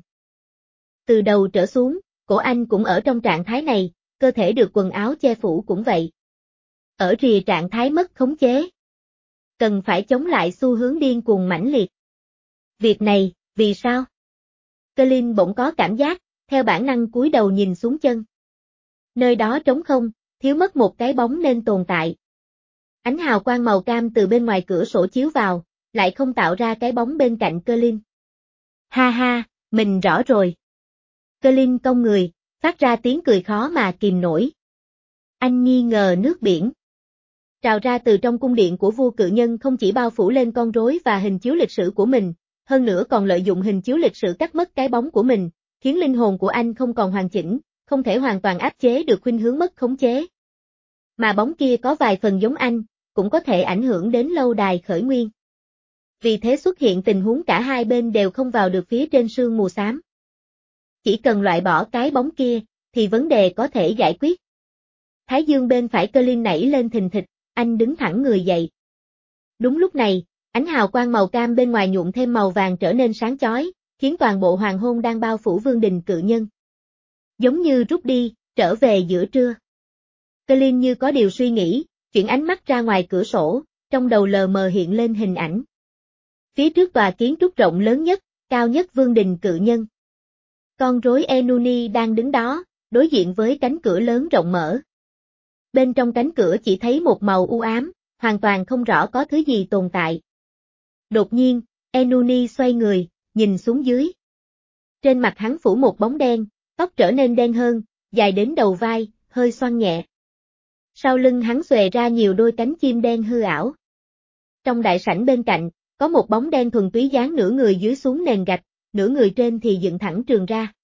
Từ đầu trở xuống, cổ anh cũng ở trong trạng thái này, cơ thể được quần áo che phủ cũng vậy. Ở rìa trạng thái mất khống chế. Cần phải chống lại xu hướng điên cuồng mãnh liệt. Việc này, vì sao? Colin bỗng có cảm giác, theo bản năng cúi đầu nhìn xuống chân. Nơi đó trống không, thiếu mất một cái bóng nên tồn tại. Ánh hào quang màu cam từ bên ngoài cửa sổ chiếu vào, lại không tạo ra cái bóng bên cạnh Colin. Ha ha, mình rõ rồi. Colin cong người, phát ra tiếng cười khó mà kìm nổi. Anh nghi ngờ nước biển. Trào ra từ trong cung điện của vua cự nhân không chỉ bao phủ lên con rối và hình chiếu lịch sử của mình, hơn nữa còn lợi dụng hình chiếu lịch sử cắt mất cái bóng của mình, khiến linh hồn của anh không còn hoàn chỉnh, không thể hoàn toàn áp chế được khuynh hướng mất khống chế. Mà bóng kia có vài phần giống anh, cũng có thể ảnh hưởng đến lâu đài khởi nguyên. Vì thế xuất hiện tình huống cả hai bên đều không vào được phía trên sương mù xám. Chỉ cần loại bỏ cái bóng kia, thì vấn đề có thể giải quyết. Thái dương bên phải Colin nảy lên thình thịch, anh đứng thẳng người dậy. Đúng lúc này, ánh hào quang màu cam bên ngoài nhuộm thêm màu vàng trở nên sáng chói, khiến toàn bộ hoàng hôn đang bao phủ vương đình cự nhân. Giống như rút đi, trở về giữa trưa. Colin như có điều suy nghĩ, chuyển ánh mắt ra ngoài cửa sổ, trong đầu lờ mờ hiện lên hình ảnh. Phía trước tòa kiến trúc rộng lớn nhất, cao nhất vương đình cự nhân. Con rối Enuni đang đứng đó, đối diện với cánh cửa lớn rộng mở. Bên trong cánh cửa chỉ thấy một màu u ám, hoàn toàn không rõ có thứ gì tồn tại. Đột nhiên, Enuni xoay người, nhìn xuống dưới. Trên mặt hắn phủ một bóng đen, tóc trở nên đen hơn, dài đến đầu vai, hơi xoăn nhẹ. Sau lưng hắn xòe ra nhiều đôi cánh chim đen hư ảo. Trong đại sảnh bên cạnh, Có một bóng đen thuần túy dán nửa người dưới xuống nền gạch, nửa người trên thì dựng thẳng trường ra.